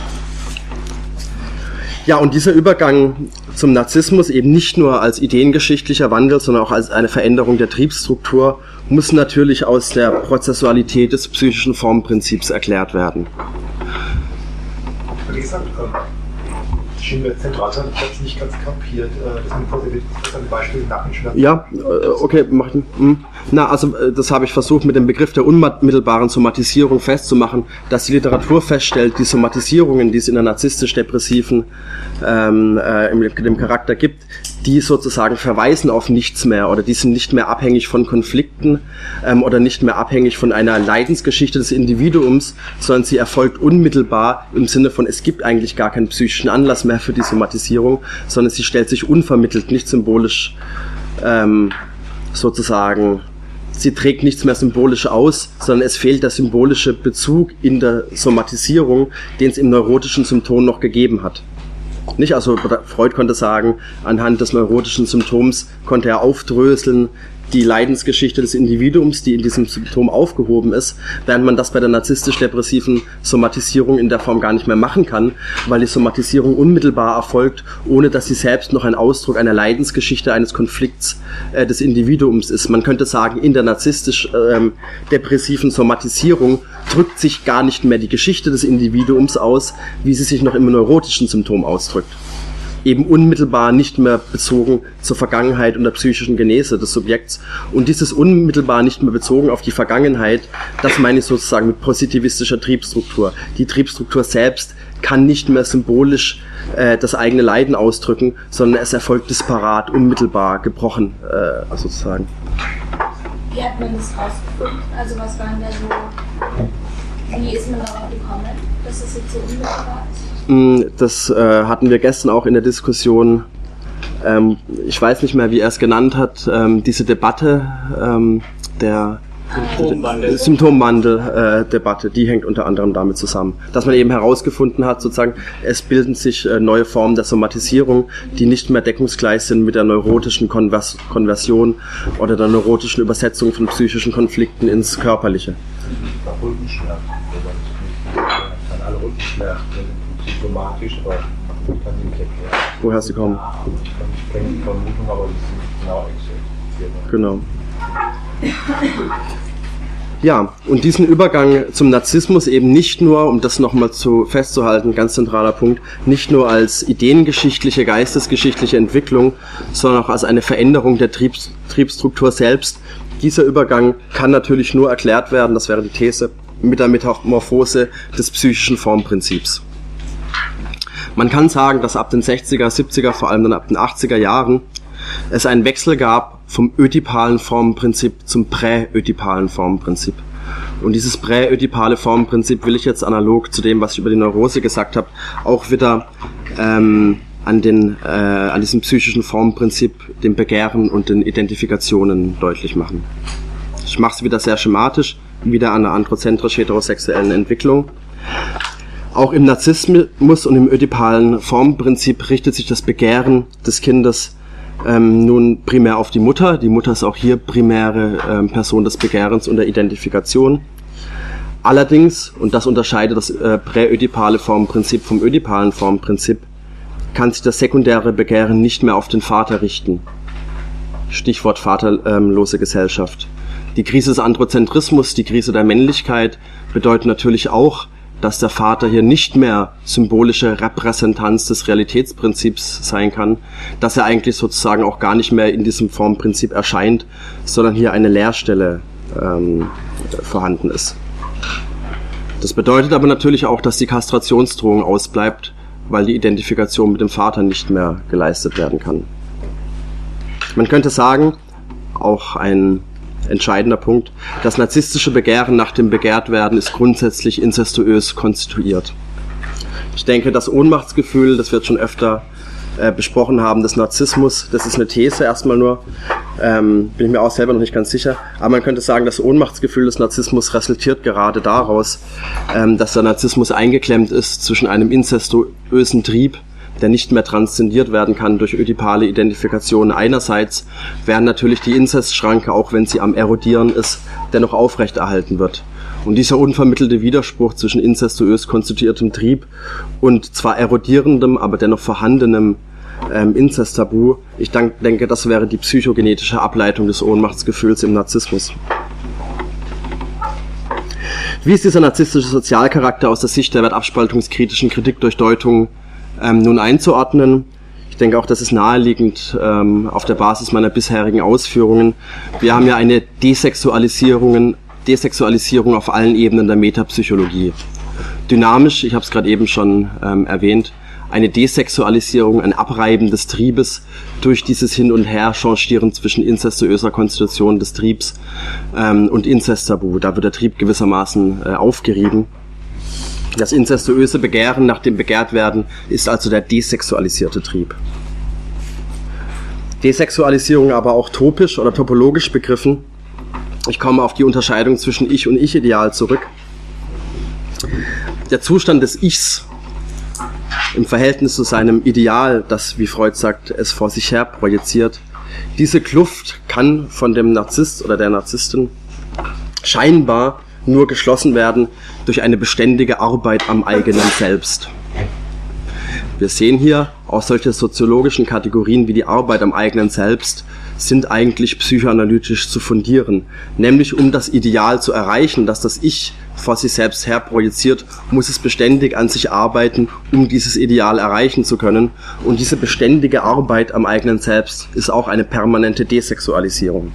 Ja, und dieser Übergang zum Narzissmus eben nicht nur als ideengeschichtlicher Wandel, sondern auch als eine Veränderung der Triebstruktur muss natürlich aus der Prozessualität des psychischen Formprinzips erklärt werden. Wie gesagt, schien mir zentral sein, ich habe es nicht ganz kapiert. Das ist ein Beispiel Nackenschmerzen. Ja, okay, das habe ich versucht mit dem Begriff der unmittelbaren Somatisierung festzumachen, dass die Literatur feststellt, die Somatisierungen, die es in der narzisstisch-depressiven im Charakter gibt, die sozusagen verweisen auf nichts mehr, oder die sind nicht mehr abhängig von Konflikten oder nicht mehr abhängig von einer Leidensgeschichte des Individuums, sondern sie erfolgt unmittelbar im Sinne von, es gibt eigentlich gar keinen psychischen Anlass mehr für die Somatisierung, sondern sie stellt sich unvermittelt, nicht symbolisch sozusagen, sie trägt nichts mehr symbolisch aus, sondern es fehlt der symbolische Bezug in der Somatisierung, den es im neurotischen Symptom noch gegeben hat. Nicht, also Freud konnte sagen, anhand des neurotischen Symptoms konnte er aufdröseln die Leidensgeschichte des Individuums, die in diesem Symptom aufgehoben ist, während man das bei der narzisstisch-depressiven Somatisierung in der Form gar nicht mehr machen kann, weil die Somatisierung unmittelbar erfolgt, ohne dass sie selbst noch ein Ausdruck einer Leidensgeschichte, eines Konflikts des Individuums ist. Man könnte sagen, in der narzisstisch-depressiven Somatisierung drückt sich gar nicht mehr die Geschichte des Individuums aus, wie sie sich noch im neurotischen Symptom ausdrückt. Eben unmittelbar nicht mehr bezogen zur Vergangenheit und der psychischen Genese des Subjekts. Und dieses unmittelbar nicht mehr bezogen auf die Vergangenheit, das meine ich sozusagen mit positivistischer Triebstruktur. Die Triebstruktur selbst kann nicht mehr symbolisch das eigene Leiden ausdrücken, sondern es erfolgt disparat, unmittelbar, gebrochen sozusagen. Wie hat man das rausgefunden? Also was waren da so, wie ist man darauf gekommen, dass es jetzt so unmittelbar ist? Das hatten wir gestern auch in der Diskussion, ich weiß nicht mehr, wie er es genannt hat, diese Debatte Symptomwandel-Debatte, die hängt unter anderem damit zusammen. Dass man eben herausgefunden hat, sozusagen, es bilden sich neue Formen der Somatisierung, die nicht mehr deckungsgleich sind mit der neurotischen Konversion oder der neurotischen Übersetzung von psychischen Konflikten ins Körperliche. Rückenschmerzen, kann alle Rückenschmerzen sind symptomatisch, aber ich kann sie nicht erklären. Woher sie kommen? Ich kenne die Vermutung, aber die sind genau exakt. Genau. Ja, und diesen Übergang zum Narzissmus eben nicht nur, um das nochmal festzuhalten, ganz zentraler Punkt, nicht nur als ideengeschichtliche, geistesgeschichtliche Entwicklung, sondern auch als eine Veränderung der Triebstruktur selbst. Dieser Übergang kann natürlich nur erklärt werden, das wäre die These, mit der Metamorphose des psychischen Formprinzips. Man kann sagen, dass ab den 60er, 70er, vor allem dann ab den 80er Jahren es einen Wechsel gab vom ödipalen Formenprinzip zum präödipalen Formenprinzip. Und dieses präödipale Formenprinzip will ich jetzt analog zu dem, was ich über die Neurose gesagt habe, auch wieder an diesem psychischen Formenprinzip, dem Begehren und den Identifikationen deutlich machen. Ich mache es wieder sehr schematisch, wieder an der androzentrisch-heterosexuellen Entwicklung. Auch im Narzissmus und im ödipalen Formenprinzip richtet sich das Begehren des Kindes nun primär auf die Mutter. Die Mutter ist auch hier primäre Person des Begehrens und der Identifikation. Allerdings, und das unterscheidet das präödipale Formenprinzip vom ödipalen Formenprinzip, kann sich das sekundäre Begehren nicht mehr auf den Vater richten. Stichwort vaterlose Gesellschaft. Die Krise des Androzentrismus, die Krise der Männlichkeit bedeutet natürlich auch, dass der Vater hier nicht mehr symbolische Repräsentanz des Realitätsprinzips sein kann, dass er eigentlich sozusagen auch gar nicht mehr in diesem Formprinzip erscheint, sondern hier eine Leerstelle vorhanden ist. Das bedeutet aber natürlich auch, dass die Kastrationsdrohung ausbleibt, weil die Identifikation mit dem Vater nicht mehr geleistet werden kann. Man könnte sagen, auch ein entscheidender Punkt, das narzisstische Begehren nach dem Begehrtwerden ist grundsätzlich inzestuös konstituiert. Ich denke, das Ohnmachtsgefühl, das wir schon öfter besprochen haben, des Narzissmus, das ist eine These erstmal nur, bin ich mir auch selber noch nicht ganz sicher, aber man könnte sagen, das Ohnmachtsgefühl des Narzissmus resultiert gerade daraus, dass der Narzissmus eingeklemmt ist zwischen einem inzestuösen Trieb, der nicht mehr transzendiert werden kann durch ödipale Identifikation einerseits, während natürlich die Inzestschranke, auch wenn sie am Erodieren ist, dennoch aufrechterhalten wird. Und dieser unvermittelte Widerspruch zwischen inzestuös konstituiertem Trieb und zwar erodierendem, aber dennoch vorhandenem Inzesttabu, ich denke, das wäre die psychogenetische Ableitung des Ohnmachtsgefühls im Narzissmus. Wie ist dieser narzisstische Sozialcharakter aus der Sicht der wertabspaltungskritischen Kritikdurchdeutung nun einzuordnen? Ich denke auch, das ist naheliegend auf der Basis meiner bisherigen Ausführungen. Wir haben ja eine Desexualisierung auf allen Ebenen der Metapsychologie. Dynamisch, ich habe es gerade eben schon erwähnt, eine Desexualisierung, ein Abreiben des Triebes durch dieses Hin- und Her-Changieren zwischen inzestuöser Konstitution des Triebs und Inzesttabu. Da wird der Trieb gewissermaßen aufgerieben. Das inzestuöse Begehren nach dem Begehrtwerden ist also der desexualisierte Trieb. Desexualisierung aber auch topisch oder topologisch begriffen. Ich komme auf die Unterscheidung zwischen Ich und Ich-Ideal zurück. Der Zustand des Ichs im Verhältnis zu seinem Ideal, das, wie Freud sagt, es vor sich her projiziert, diese Kluft kann von dem Narzisst oder der Narzisstin scheinbar nur geschlossen werden durch eine beständige Arbeit am eigenen Selbst. Wir sehen hier auch solche soziologischen Kategorien wie die Arbeit am eigenen Selbst sind eigentlich psychoanalytisch zu fundieren. Nämlich um das Ideal zu erreichen, dass das Ich vor sich selbst her projiziert, muss es beständig an sich arbeiten, um dieses Ideal erreichen zu können. Und diese beständige Arbeit am eigenen Selbst ist auch eine permanente Desexualisierung.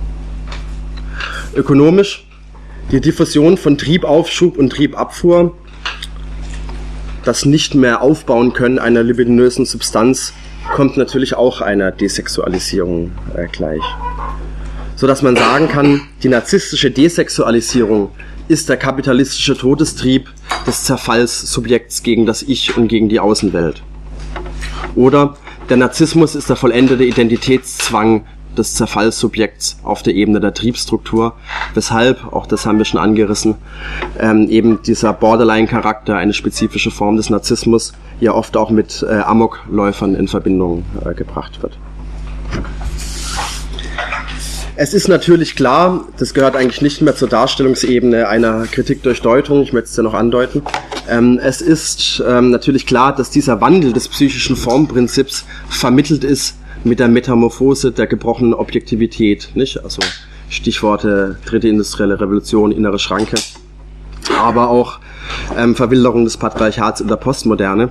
Ökonomisch die Diffusion von Triebaufschub und Triebabfuhr, das nicht mehr aufbauen können einer libidinösen Substanz, kommt natürlich auch einer Desexualisierung gleich. Sodass man sagen kann, die narzisstische Desexualisierung ist der kapitalistische Todestrieb des Zerfallssubjekts gegen das Ich und gegen die Außenwelt. Oder der Narzissmus ist der vollendete Identitätszwang des Zerfallssubjekts auf der Ebene der Triebstruktur, weshalb, auch das haben wir schon angerissen, eben dieser Borderline-Charakter, eine spezifische Form des Narzissmus, ja oft auch mit Amokläufern in Verbindung gebracht wird. Es ist natürlich klar, das gehört eigentlich nicht mehr zur Darstellungsebene einer Kritik durch Deutung, ich möchte es ja noch andeuten. Es ist natürlich klar, dass dieser Wandel des psychischen Formprinzips vermittelt ist mit der Metamorphose der gebrochenen Objektivität, nicht? Also Stichworte dritte industrielle Revolution, innere Schranke, aber auch Verwilderung des Patriarchats in der Postmoderne.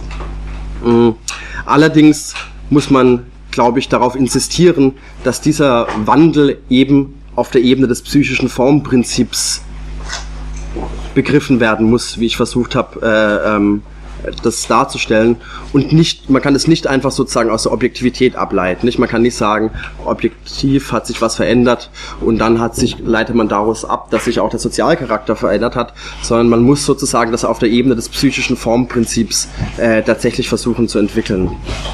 Allerdings muss man, glaube ich, darauf insistieren, dass dieser Wandel eben auf der Ebene des psychischen Formprinzips begriffen werden muss, wie ich versucht habe, das darzustellen. Und nicht, man kann es nicht einfach sozusagen aus der Objektivität ableiten. Nicht? Man kann nicht sagen, objektiv hat sich was verändert und dann leitet man daraus ab, dass sich auch der Sozialcharakter verändert hat, sondern man muss sozusagen das auf der Ebene des psychischen Formprinzips tatsächlich versuchen zu entwickeln.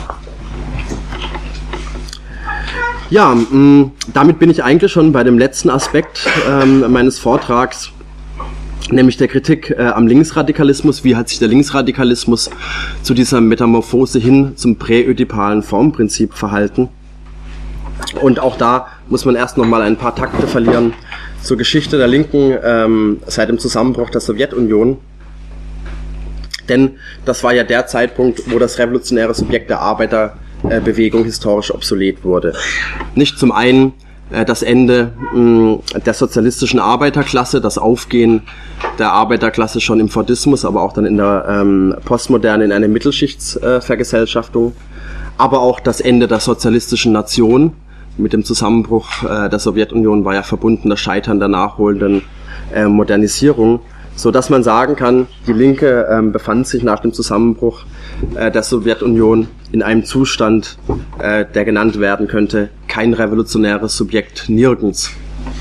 Ja, damit bin ich eigentlich schon bei dem letzten Aspekt meines Vortrags, nämlich der Kritik am Linksradikalismus. Wie hat sich der Linksradikalismus zu dieser Metamorphose hin zum präödipalen Formprinzip verhalten? Und auch da muss man erst nochmal ein paar Takte verlieren zur Geschichte der Linken seit dem Zusammenbruch der Sowjetunion. Denn das war ja der Zeitpunkt, wo das revolutionäre Subjekt der Arbeiterbewegung historisch obsolet wurde. Nicht zum einen das Ende der sozialistischen Arbeiterklasse, das Aufgehen der Arbeiterklasse schon im Fordismus, aber auch dann in der Postmoderne in eine Mittelschichtsvergesellschaftung, aber auch das Ende der sozialistischen Nation. Mit dem Zusammenbruch der Sowjetunion war ja verbunden das Scheitern der nachholenden Modernisierung, so dass man sagen kann, die Linke befand sich nach dem Zusammenbruch der Sowjetunion in einem Zustand, der genannt werden könnte, kein revolutionäres Subjekt nirgends.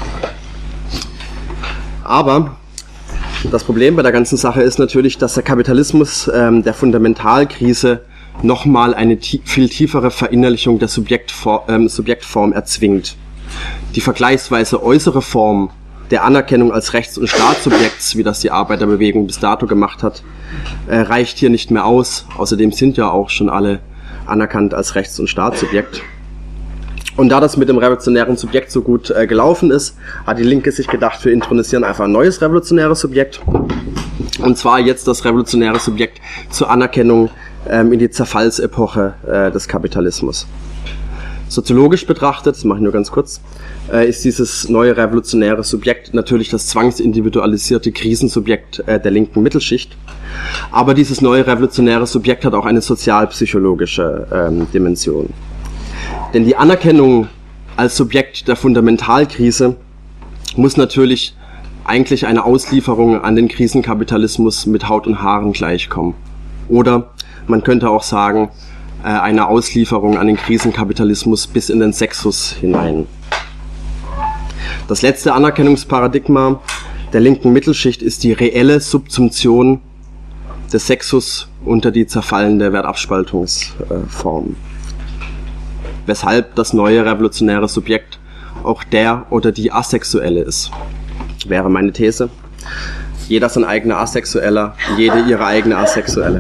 Aber das Problem bei der ganzen Sache ist natürlich, dass der Kapitalismus der Fundamentalkrise nochmal eine viel tiefere Verinnerlichung der Subjektform erzwingt. Die vergleichsweise äußere Form der Anerkennung als Rechts- und Staatssubjekts, wie das die Arbeiterbewegung bis dato gemacht hat, reicht hier nicht mehr aus. Außerdem sind ja auch schon alle anerkannt als Rechts- und Staatssubjekt. Und da das mit dem revolutionären Subjekt so gut gelaufen ist, hat die Linke sich gedacht, wir intronisieren einfach ein neues revolutionäres Subjekt. Und zwar jetzt das revolutionäre Subjekt zur Anerkennung in die Zerfallsepoche des Kapitalismus. Soziologisch betrachtet, das mache ich nur ganz kurz, ist dieses neue revolutionäre Subjekt natürlich das zwangsindividualisierte Krisensubjekt der linken Mittelschicht. Aber dieses neue revolutionäre Subjekt hat auch eine sozialpsychologische Dimension. Denn die Anerkennung als Subjekt der Fundamentalkrise muss natürlich eigentlich eine Auslieferung an den Krisenkapitalismus mit Haut und Haaren gleichkommen. Oder man könnte auch sagen, eine Auslieferung an den Krisenkapitalismus bis in den Sexus hinein. Das letzte Anerkennungsparadigma der linken Mittelschicht ist die reelle Subsumption des Sexus unter die zerfallende Wertabspaltungsform. Weshalb das neue revolutionäre Subjekt auch der oder die Asexuelle ist. Wäre meine These. Jeder sein eigener Asexueller, jede ihre eigene Asexuelle.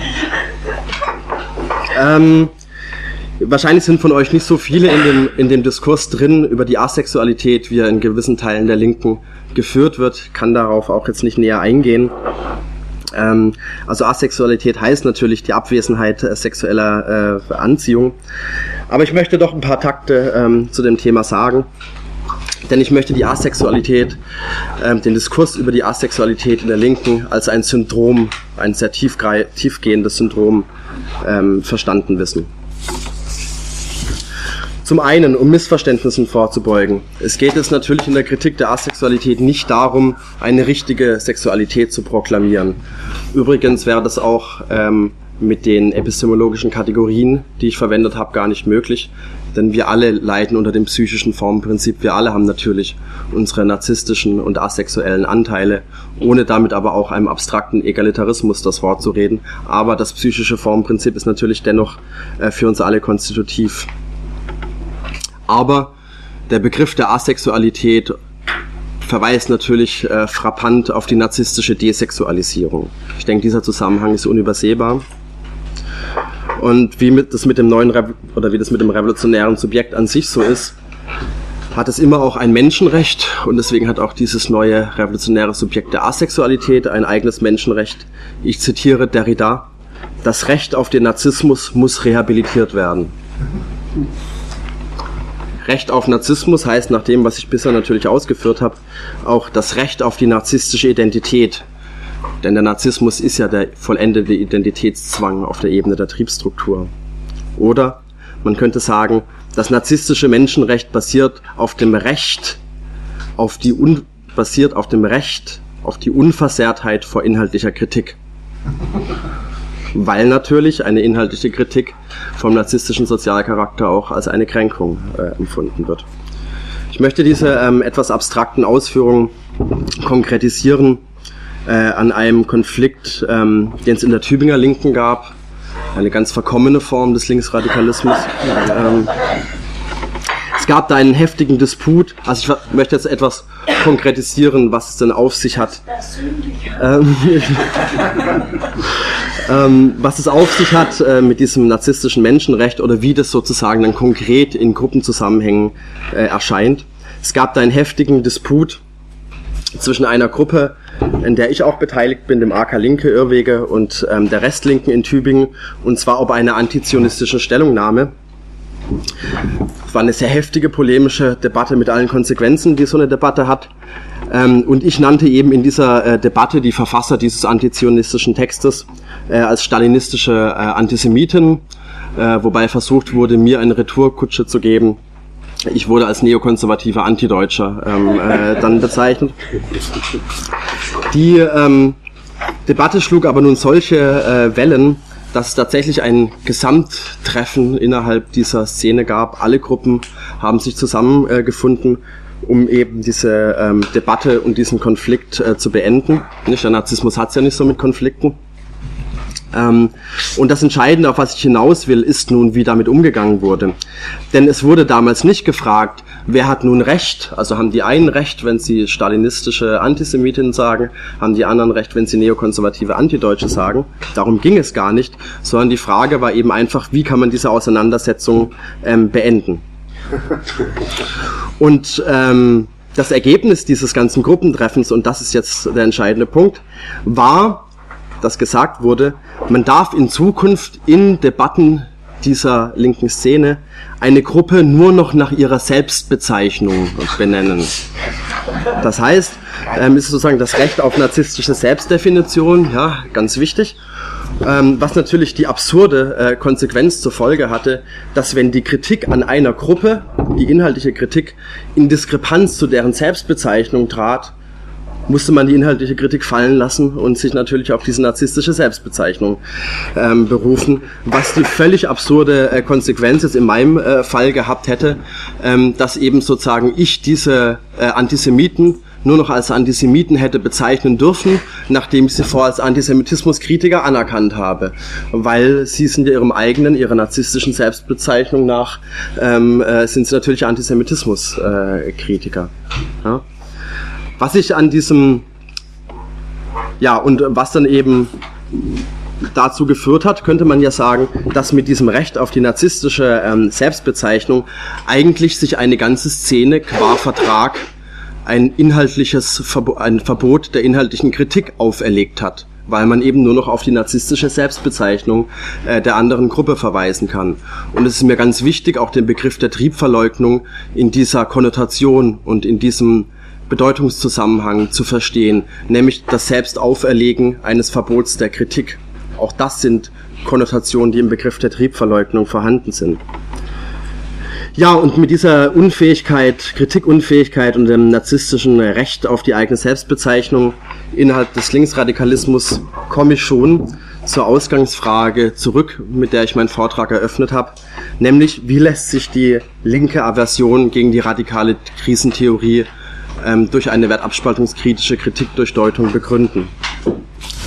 Wahrscheinlich sind von euch nicht so viele in dem Diskurs drin über die Asexualität, wie er in gewissen Teilen der Linken geführt wird. Kann darauf auch jetzt nicht näher eingehen. Also Asexualität heißt natürlich die Abwesenheit sexueller Anziehung. Aber ich möchte doch ein paar Takte zu dem Thema sagen. Denn ich möchte die Asexualität, den Diskurs über die Asexualität in der Linken als ein Syndrom, ein sehr tiefgehendes Syndrom verstanden wissen. Zum einen, um Missverständnissen vorzubeugen. Es geht jetzt natürlich in der Kritik der Asexualität nicht darum, eine richtige Sexualität zu proklamieren. Übrigens wäre das auch mit den epistemologischen Kategorien, die ich verwendet habe, gar nicht möglich. Denn wir alle leiden unter dem psychischen Formprinzip. Wir alle haben natürlich unsere narzisstischen und asexuellen Anteile, ohne damit aber auch einem abstrakten Egalitarismus das Wort zu reden. Aber das psychische Formprinzip ist natürlich dennoch für uns alle konstitutiv. Aber der Begriff der Asexualität verweist natürlich frappant auf die narzisstische Desexualisierung. Ich denke, dieser Zusammenhang ist unübersehbar. Und wie das mit dem revolutionären Subjekt an sich so ist, hat es immer auch ein Menschenrecht, und deswegen hat auch dieses neue revolutionäre Subjekt der Asexualität ein eigenes Menschenrecht. Ich zitiere Derrida: Das Recht auf den Narzissmus muss rehabilitiert werden. Recht auf Narzissmus heißt, nach dem, was ich bisher natürlich ausgeführt habe, auch das Recht auf die narzisstische Identität. Denn der Narzissmus ist ja der vollendete Identitätszwang auf der Ebene der Triebstruktur. Oder man könnte sagen, das narzisstische Menschenrecht basiert auf dem Recht auf die Unversehrtheit vor inhaltlicher Kritik. Weil natürlich eine inhaltliche Kritik vom narzisstischen Sozialcharakter auch als eine Kränkung empfunden wird. Ich möchte diese etwas abstrakten Ausführungen konkretisieren an einem Konflikt, den es in der Tübinger Linken gab, eine ganz verkommene Form des Linksradikalismus. Es gab da einen heftigen Disput, also ich möchte jetzt etwas konkretisieren, was es denn auf sich hat. Was es auf sich hat mit diesem narzisstischen Menschenrecht oder wie das sozusagen dann konkret in Gruppenzusammenhängen erscheint. Es gab da einen heftigen Disput zwischen einer Gruppe, in der ich auch beteiligt bin, dem AK Linke Irrwege, und der Restlinken in Tübingen, und zwar ob einer antizionistischen Stellungnahme. Es war eine sehr heftige polemische Debatte mit allen Konsequenzen, die so eine Debatte hat. Und ich nannte eben in dieser Debatte die Verfasser dieses antizionistischen Textes als stalinistische Antisemiten, wobei versucht wurde, mir eine Retourkutsche zu geben. Ich wurde als neokonservativer Antideutscher dann bezeichnet. Die Debatte schlug aber nun solche Wellen, dass es tatsächlich ein Gesamttreffen innerhalb dieser Szene gab. Alle Gruppen haben sich zusammengefunden, um eben diese Debatte und diesen Konflikt zu beenden. Der Narzissmus hat es ja nicht so mit Konflikten. Und das Entscheidende, auf was ich hinaus will, ist nun, wie damit umgegangen wurde. Denn es wurde damals nicht gefragt, wer hat nun Recht, also haben die einen Recht, wenn sie stalinistische Antisemitinnen sagen, haben die anderen Recht, wenn sie neokonservative Antideutsche sagen. Darum ging es gar nicht, sondern die Frage war eben einfach, wie kann man diese Auseinandersetzung beenden. Und das Ergebnis dieses ganzen Gruppentreffens, und das ist jetzt der entscheidende Punkt, war, dass gesagt wurde, man darf in Zukunft in Debatten dieser linken Szene eine Gruppe nur noch nach ihrer Selbstbezeichnung benennen. Das heißt, ist sozusagen das Recht auf narzisstische Selbstdefinition, ja, ganz wichtig, was natürlich die absurde Konsequenz zur Folge hatte, dass wenn die Kritik an einer Gruppe, die inhaltliche Kritik, in Diskrepanz zu deren Selbstbezeichnung trat, musste man die inhaltliche Kritik fallen lassen und sich natürlich auf diese narzisstische Selbstbezeichnung berufen, was die völlig absurde Konsequenz jetzt in meinem Fall gehabt hätte, dass eben sozusagen ich diese Antisemiten nur noch als Antisemiten hätte bezeichnen dürfen, nachdem ich sie vorher als Antisemitismuskritiker anerkannt habe, weil sie sind ja ihrer narzisstischen Selbstbezeichnung nach, sind sie natürlich Antisemitismuskritiker. Ja. Was ich an diesem, ja, und was dann eben dazu geführt hat, könnte man ja sagen, dass mit diesem Recht auf die narzisstische Selbstbezeichnung eigentlich sich eine ganze Szene qua Vertrag ein Verbot der inhaltlichen Kritik auferlegt hat, weil man eben nur noch auf die narzisstische Selbstbezeichnung der anderen Gruppe verweisen kann. Und es ist mir ganz wichtig, auch den Begriff der Triebverleugnung in dieser Konnotation und in diesem Bedeutungszusammenhang zu verstehen, nämlich das Selbstauferlegen eines Verbots der Kritik. Auch das sind Konnotationen, die im Begriff der Triebverleugnung vorhanden sind. Ja, und mit dieser Unfähigkeit, Kritikunfähigkeit und dem narzisstischen Recht auf die eigene Selbstbezeichnung innerhalb des Linksradikalismus komme ich schon zur Ausgangsfrage zurück, mit der ich meinen Vortrag eröffnet habe, nämlich wie lässt sich die linke Aversion gegen die radikale Krisentheorie durch eine wertabspaltungskritische Kritikdurchdeutung begründen.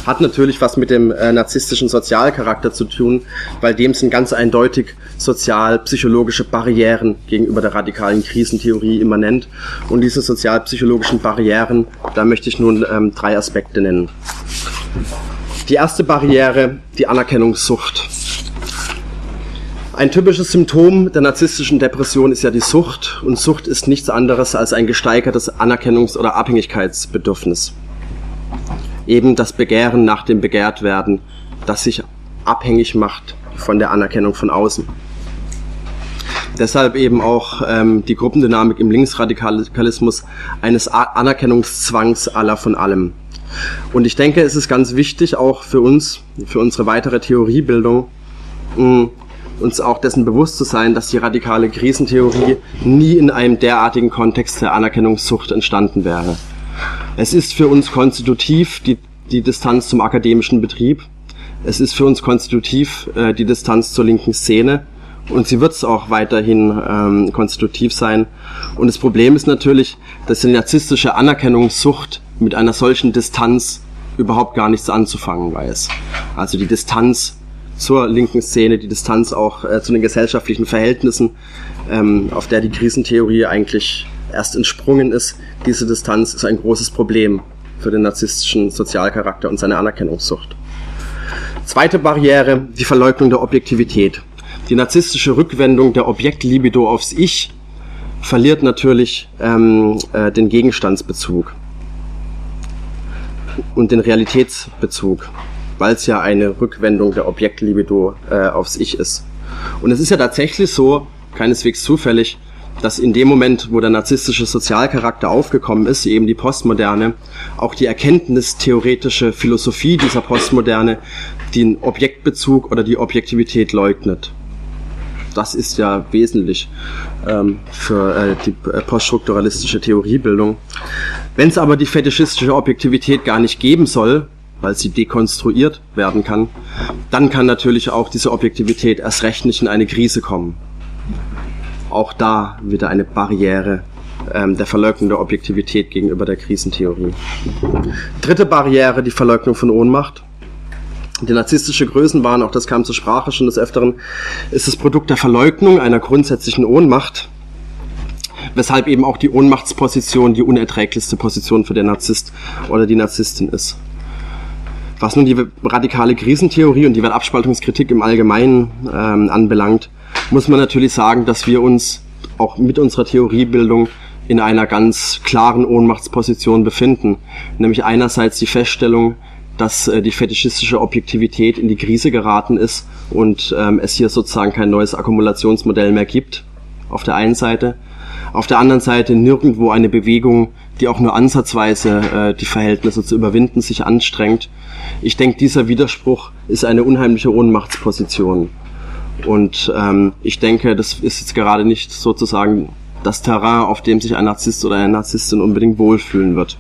hat natürlich was mit dem narzisstischen Sozialcharakter zu tun, weil dem sind ganz eindeutig sozial-psychologische Barrieren gegenüber der radikalen Krisentheorie immanent. Und diese sozial-psychologischen Barrieren, da möchte ich nun 3 Aspekte nennen. Die erste Barriere, die Anerkennungssucht. Ein typisches Symptom der narzisstischen Depression ist ja die Sucht, und Sucht ist nichts anderes als ein gesteigertes Anerkennungs- oder Abhängigkeitsbedürfnis. Eben das Begehren nach dem Begehrtwerden, das sich abhängig macht von der Anerkennung von außen. Deshalb eben auch die Gruppendynamik im Linksradikalismus eines Anerkennungszwangs aller von allem. Und ich denke, es ist ganz wichtig, auch für uns, für unsere weitere Theoriebildung, uns auch dessen bewusst zu sein, dass die radikale Krisentheorie nie in einem derartigen Kontext der Anerkennungssucht entstanden wäre. Es ist für uns konstitutiv die Distanz zum akademischen Betrieb. Es ist für uns konstitutiv die Distanz zur linken Szene. Und sie wird es auch weiterhin konstitutiv sein. Und das Problem ist natürlich, dass die narzisstische Anerkennungssucht mit einer solchen Distanz überhaupt gar nichts anzufangen weiß. Also die Distanz zur linken Szene, die Distanz auch zu den gesellschaftlichen Verhältnissen, auf der die Krisentheorie eigentlich erst entsprungen ist. Diese Distanz ist ein großes Problem für den narzisstischen Sozialcharakter und seine Anerkennungssucht. Zweite Barriere, die Verleugnung der Objektivität. Die narzisstische Rückwendung der Objektlibido aufs Ich verliert natürlich den Gegenstandsbezug und den Realitätsbezug, weil es ja eine Rückwendung der Objektlibido aufs Ich ist. Und es ist ja tatsächlich so, keineswegs zufällig, dass in dem Moment, wo der narzisstische Sozialcharakter aufgekommen ist, eben die Postmoderne, auch die erkenntnistheoretische Philosophie dieser Postmoderne den Objektbezug oder die Objektivität leugnet. Das ist ja wesentlich für die poststrukturalistische Theoriebildung. Wenn es aber die fetischistische Objektivität gar nicht geben soll, weil sie dekonstruiert werden kann, dann kann natürlich auch diese Objektivität erst recht nicht in eine Krise kommen. Auch da wieder eine Barriere der Verleugnung der Objektivität gegenüber der Krisentheorie. Dritte Barriere, die Verleugnung von Ohnmacht. Die narzisstische Größenwahn, auch das kam zur Sprache schon des Öfteren, ist das Produkt der Verleugnung einer grundsätzlichen Ohnmacht, weshalb eben auch die Ohnmachtsposition die unerträglichste Position für den Narzisst oder die Narzisstin ist. Was nun die radikale Krisentheorie und die Wertabspaltungskritik im Allgemeinen anbelangt, muss man natürlich sagen, dass wir uns auch mit unserer Theoriebildung in einer ganz klaren Ohnmachtsposition befinden. Nämlich einerseits die Feststellung, dass die fetischistische Objektivität in die Krise geraten ist und es hier sozusagen kein neues Akkumulationsmodell mehr gibt, auf der einen Seite. Auf der anderen Seite nirgendwo eine Bewegung, die auch nur ansatzweise die Verhältnisse zu überwinden, sich anstrengt. Ich denke, dieser Widerspruch ist eine unheimliche Ohnmachtsposition. Und ich denke, das ist jetzt gerade nicht sozusagen das Terrain, auf dem sich ein Narzisst oder eine Narzisstin unbedingt wohlfühlen wird.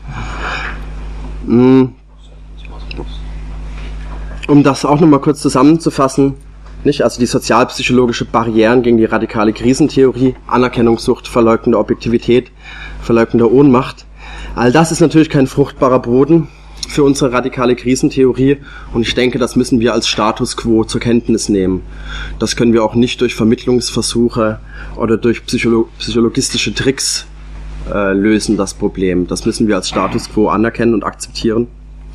Um das auch nochmal kurz zusammenzufassen, nicht? Also die sozialpsychologische Barrieren gegen die radikale Krisentheorie, Anerkennungssucht, Verleugnung der Objektivität, Verleugnung der Ohnmacht. All das ist natürlich kein fruchtbarer Boden für unsere radikale Krisentheorie, und ich denke, das müssen wir als Status quo zur Kenntnis nehmen. Das können wir auch nicht durch Vermittlungsversuche oder durch psychologistische Tricks lösen, das Problem. Das müssen wir als Status quo anerkennen und akzeptieren.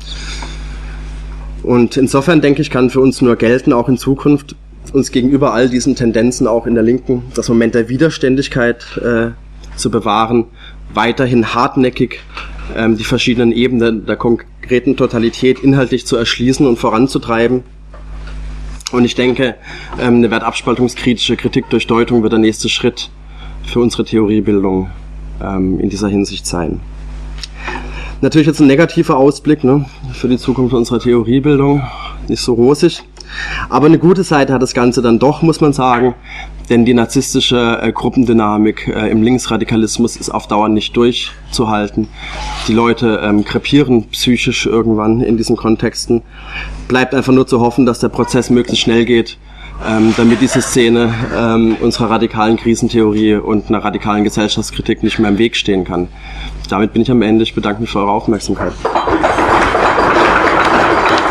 Und insofern, denke ich, kann für uns nur gelten, auch in Zukunft uns gegenüber all diesen Tendenzen auch in der Linken das Moment der Widerständigkeit zu bewahren, weiterhin hartnäckig die verschiedenen Ebenen der konkreten Totalität inhaltlich zu erschließen und voranzutreiben. Und ich denke, eine wertabspaltungskritische Kritik durch Deutung wird der nächste Schritt für unsere Theoriebildung in dieser Hinsicht sein. Natürlich jetzt ein negativer Ausblick, ne, für die Zukunft unserer Theoriebildung, nicht so rosig. Aber eine gute Seite hat das Ganze dann doch, muss man sagen, denn die narzisstische Gruppendynamik im Linksradikalismus ist auf Dauer nicht durchzuhalten. Die Leute krepieren psychisch irgendwann in diesen Kontexten. Bleibt einfach nur zu hoffen, dass der Prozess möglichst schnell geht, damit diese Szene unserer radikalen Krisentheorie und einer radikalen Gesellschaftskritik nicht mehr im Weg stehen kann. Damit bin ich am Ende. Ich bedanke mich für eure Aufmerksamkeit.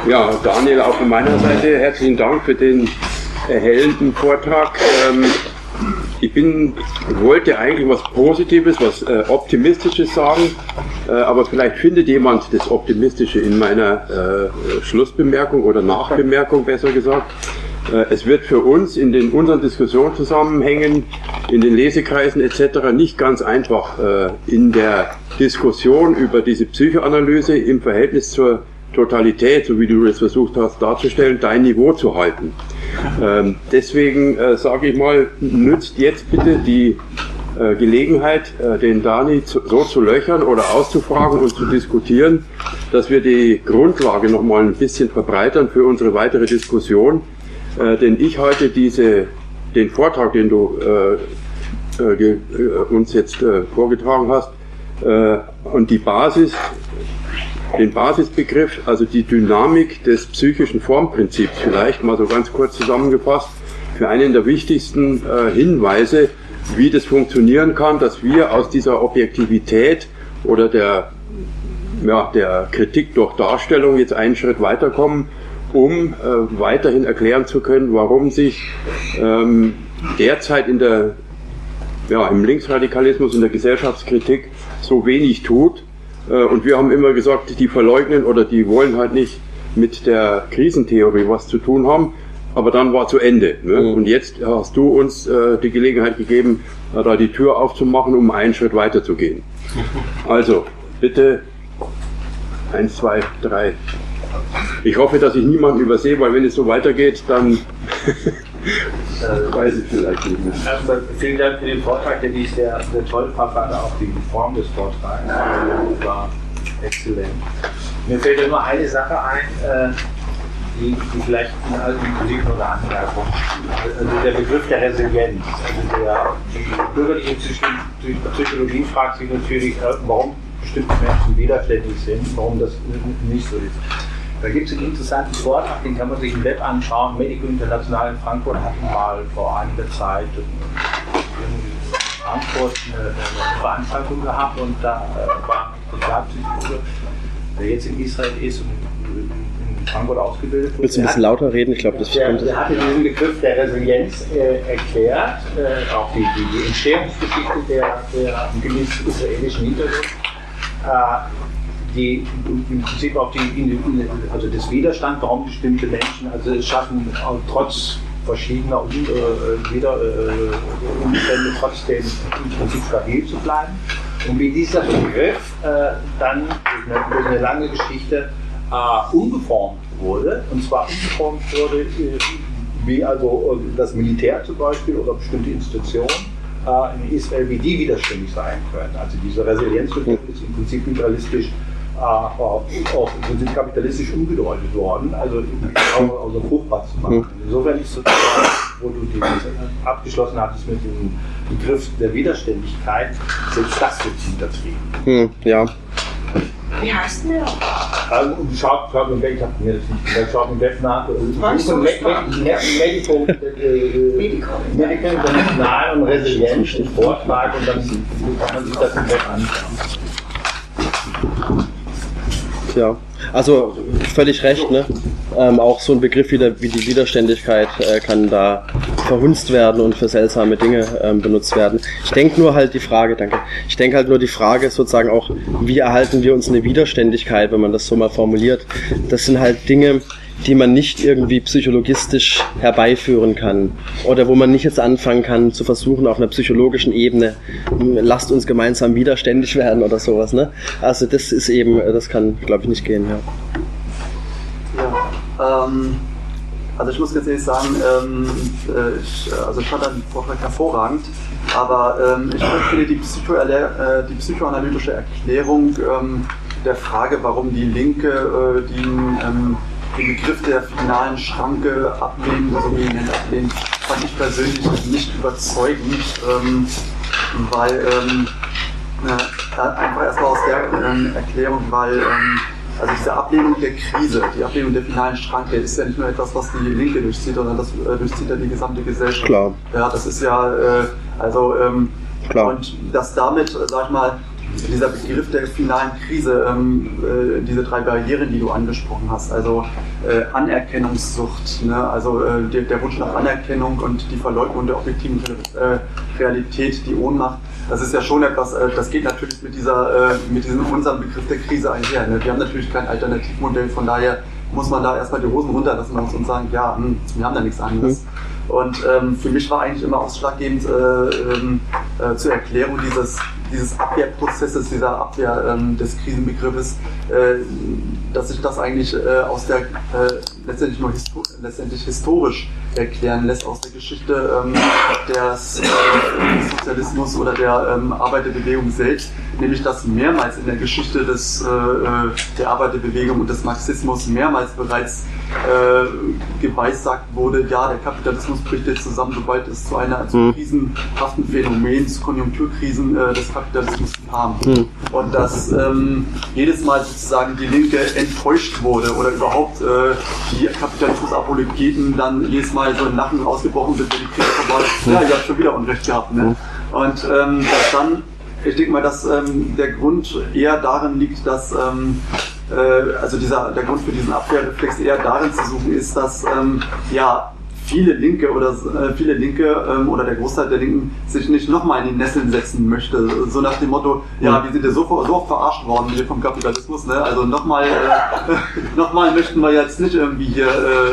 Ja, Daniel, auch von meiner Seite herzlichen Dank für den erhellenden Vortrag. Ich wollte eigentlich was Positives, was Optimistisches sagen, aber vielleicht findet jemand das Optimistische in meiner Schlussbemerkung oder Nachbemerkung, besser gesagt. Es wird für uns in unseren Diskussionszusammenhängen, in den Lesekreisen etc. nicht ganz einfach in der Diskussion über diese Psychoanalyse im Verhältnis zur Totalität, so wie du es versucht hast darzustellen, dein Niveau zu halten. Deswegen sage ich mal, nützt jetzt bitte die Gelegenheit, den Dani so zu löchern oder auszufragen und zu diskutieren, dass wir die Grundlage noch mal ein bisschen verbreitern für unsere weitere Diskussion. Denn ich halte den Vortrag, den du uns jetzt vorgetragen hast, und den Basisbegriff, also die Dynamik des psychischen Formprinzips, vielleicht mal so ganz kurz zusammengefasst, für einen der wichtigsten Hinweise, wie das funktionieren kann, dass wir aus dieser Objektivität oder der Kritik durch Darstellung jetzt einen Schritt weiterkommen, um weiterhin erklären zu können, warum sich derzeit im Linksradikalismus, in der Gesellschaftskritik so wenig tut. Und wir haben immer gesagt, die verleugnen oder die wollen halt nicht mit der Krisentheorie was zu tun haben, aber dann war zu Ende. Ne? Und jetzt hast du uns die Gelegenheit gegeben, da die Tür aufzumachen, um einen Schritt weiter zu gehen. Also, bitte 1, 2, 3. Ich hoffe, dass ich niemanden übersehe, weil wenn es so weitergeht, dann weiß ich vielleicht nicht mehr. Vielen Dank für den Vortrag, den ich sehr toll fand, auch die Form des Vortrags war exzellent. Mir fällt ja nur eine Sache ein, die vielleicht inklusive nur eine Anmerkung. Also der Begriff der Resilienz. Also die bürgerliche Psychologie fragt sich natürlich, warum bestimmte Menschen widerständig sind, warum das nicht so ist. Da gibt es einen interessanten Vortrag, den kann man sich im Web anschauen. Medico International in Frankfurt hatten mal vor einiger Zeit in Frankfurt eine Veranstaltung gehabt und da war ein Sozialpsychologe, der jetzt in Israel ist und in Frankfurt ausgebildet wurde. Willst du ein bisschen lauter reden? Ich glaube, das stimmt. Der hatte diesen Begriff der Resilienz erklärt, auch die Entstehungsgeschichte der gemäß israelischen Hintergrund. Die im Prinzip auf also das Widerstand, warum bestimmte Menschen es schaffen, trotz verschiedener Umstände trotzdem im Prinzip stabil zu bleiben. Und wie dieser Begriff dann durch eine lange Geschichte umgeformt wurde, und zwar umgeformt wurde, wie also das Militär zum Beispiel oder bestimmte Institutionen in Israel, wie die widerständig sein können. Also diese Resilienzbegriff ist im Prinzip imperialistisch auch im Prinzip kapitalistisch umgedeutet worden, also fruchtbar zu machen. Insofern ist sozusagen, wo du die abgeschlossen hattest mit dem Begriff der Widerständigkeit, selbst das wird hintertrieben. Ja. Wie heißt denn der? Schaut im Web, ich habe mir das nicht gesagt, schaut im Web nach. Medical International und Resilienz im Vortrag und dann kann man sich das im Web anschauen. Ja, also völlig recht, ne? Auch so ein Begriff wie die Widerständigkeit kann da verhunzt werden und für seltsame Dinge benutzt werden. Ich denke halt nur die Frage sozusagen auch, wie erhalten wir uns eine Widerständigkeit, wenn man das so mal formuliert. Das sind halt Dinge, die man nicht irgendwie psychologistisch herbeiführen kann oder wo man nicht jetzt anfangen kann zu versuchen auf einer psychologischen Ebene, lasst uns gemeinsam widerständig werden oder sowas, ne? Also das ist eben, das kann, glaube ich, nicht gehen, ja. Also ich muss ganz ehrlich sagen, ich fand den Vortrag hervorragend, aber ich finde die psychoanalytische Erklärung der Frage, warum die Linke den Begriff der finalen Schranke ablehnt, also ablehnt, fand ich persönlich nicht überzeugend, weil einfach erstmal aus der Erklärung, weil also diese Ablehnung der Krise, die Ablehnung der finalen Schranke ist ja nicht nur etwas, was die Linke durchzieht, sondern das durchzieht ja die gesamte Gesellschaft. Klar. Ja, das ist ja, klar. Und dass damit, sag ich mal, dieser Begriff der finalen Krise, diese 3 Barrieren, die du angesprochen hast, also Anerkennungssucht, ne? Also der Wunsch nach Anerkennung und die Verleugnung der objektiven Realität, die Ohnmacht, das ist ja schon etwas, das geht natürlich mit diesem unserem Begriff der Krise einher. Ne? Wir haben natürlich kein Alternativmodell, von daher muss man da erstmal die Hosen runterlassen und sagen, ja, wir haben da nichts anderes. Und für mich war eigentlich immer ausschlaggebend zur Erklärung dieses Abwehrprozesses, dieser Abwehr des Krisenbegriffes, dass sich das eigentlich aus der letztendlich historisch erklären lässt aus der Geschichte des Sozialismus oder der Arbeiterbewegung selbst, nämlich dass mehrmals in der Geschichte der Arbeiterbewegung und des Marxismus mehrmals bereits geweissagt wurde, ja, der Kapitalismus bricht jetzt zusammen, sobald es zu krisenhaften Phänomen, zu Konjunkturkrisen des Kapitalismus kam. Und dass jedes Mal sozusagen die Linke enttäuscht wurde oder überhaupt die Kapitalismus-Apologeten dann jedes Mal so in Lachen ausgebrochen sind, wenn die Krise vorbei ist. Ja, ihr habt schon wieder Unrecht gehabt. Ne? Und dass dann, ich denke mal, dass der Grund eher darin liegt, dass also der Grund für diesen Abwehrreflex eher darin zu suchen ist, dass viele Linke oder der Großteil der Linken sich nicht nochmal in die Nesseln setzen möchte. So nach dem Motto, ja, wir sind ja so oft verarscht worden hier vom Kapitalismus, ne? Also nochmal möchten wir jetzt nicht irgendwie hier,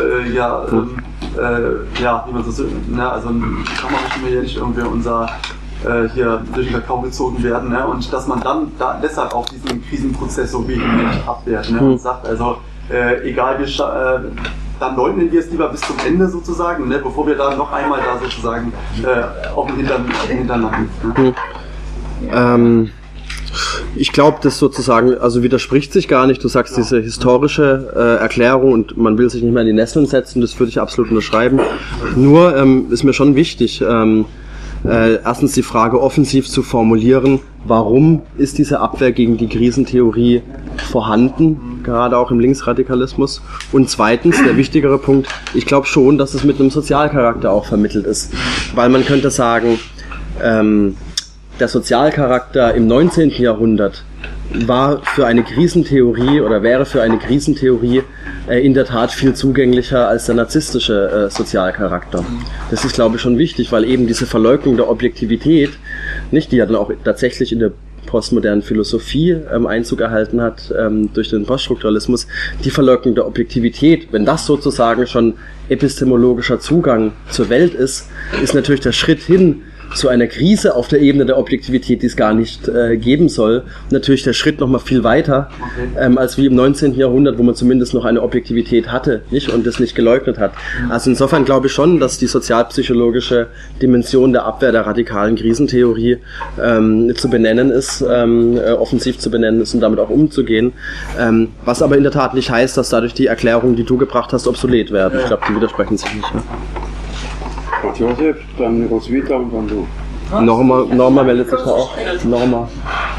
wie man so, ne? Also nochmal möchten wir ja nicht irgendwie hier durch den Kakao gezogen werden, ne? Und dass man dann deshalb auch diesen Krisenprozess so vehement abwehrt, ne? Und sagt, also egal, dann leugnen wir es lieber bis zum Ende sozusagen, ne? Bevor wir da noch einmal da sozusagen auf den Hintern machen. Ne? Ich glaube, das sozusagen, also widerspricht sich gar nicht. Du sagst diese historische Erklärung und man will sich nicht mehr in die Nesseln setzen, das würde ich absolut unterschreiben. Nur ist mir schon wichtig, erstens die Frage offensiv zu formulieren, warum ist diese Abwehr gegen die Krisentheorie vorhanden, gerade auch im Linksradikalismus. Und zweitens, der wichtigere Punkt, ich glaube schon, dass es mit einem Sozialcharakter auch vermittelt ist. Weil man könnte sagen, der Sozialcharakter im 19. Jahrhundert war für eine Krisentheorie oder wäre für eine Krisentheorie in der Tat viel zugänglicher als der narzisstische Sozialcharakter. Das ist, glaube ich, schon wichtig, weil eben diese Verleugnung der Objektivität, nicht, die ja dann auch tatsächlich in der postmodernen Philosophie Einzug erhalten hat durch den Poststrukturalismus, die Verleugnung der Objektivität, wenn das sozusagen schon epistemologischer Zugang zur Welt ist natürlich der Schritt hin zu einer Krise auf der Ebene der Objektivität, die es gar nicht geben soll, natürlich der Schritt noch mal viel weiter, als wie im 19. Jahrhundert, wo man zumindest noch eine Objektivität hatte, nicht, und das nicht geleugnet hat. Also insofern glaube ich schon, dass die sozialpsychologische Dimension der Abwehr der radikalen Krisentheorie zu benennen ist, offensiv zu benennen ist und damit auch umzugehen, was aber in der Tat nicht heißt, dass dadurch die Erklärungen, die du gebracht hast, obsolet werden. Ich glaube, die widersprechen sich nicht. Ja. Franz Josef, dann Roswitha und dann du. Norma meldet sich da auch. Norma.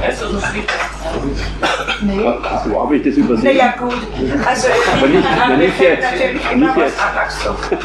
Nee. So habe ich das übersehen. Naja, gut. Also, aber nicht jetzt. Natürlich immer was anderes.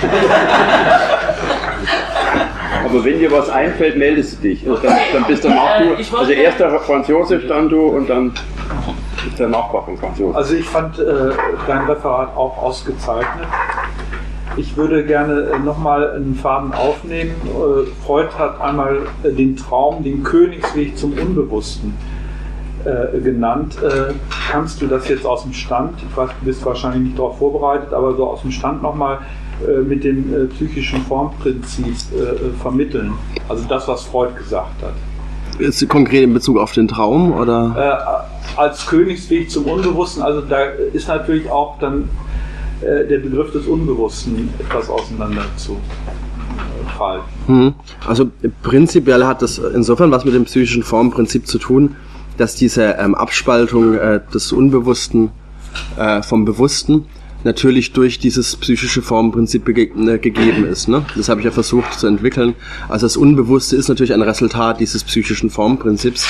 Aber wenn dir was einfällt, meldest du dich. Und dann bist danach du. Also erst der Franz Josef, dann du und dann ist der Nachbar von Franz Josef. Also ich fand dein Referat auch ausgezeichnet. Ich würde gerne nochmal einen Faden aufnehmen. Freud hat einmal den Traum, den Königsweg zum Unbewussten genannt. Kannst du das jetzt aus dem Stand, ich weiß, du bist wahrscheinlich nicht darauf vorbereitet, aber so aus dem Stand nochmal mit dem psychischen Formprinzip vermitteln? Also das, was Freud gesagt hat. Ist konkret in Bezug auf den Traum, oder? Als Königsweg zum Unbewussten, also da ist natürlich auch dann der Begriff des Unbewussten etwas auseinander zu falten. Also prinzipiell hat das insofern was mit dem psychischen Formprinzip zu tun, dass diese Abspaltung des Unbewussten vom Bewussten natürlich durch dieses psychische Formprinzip gegeben ist. Ne? Das habe ich ja versucht zu entwickeln. Also das Unbewusste ist natürlich ein Resultat dieses psychischen Formprinzips.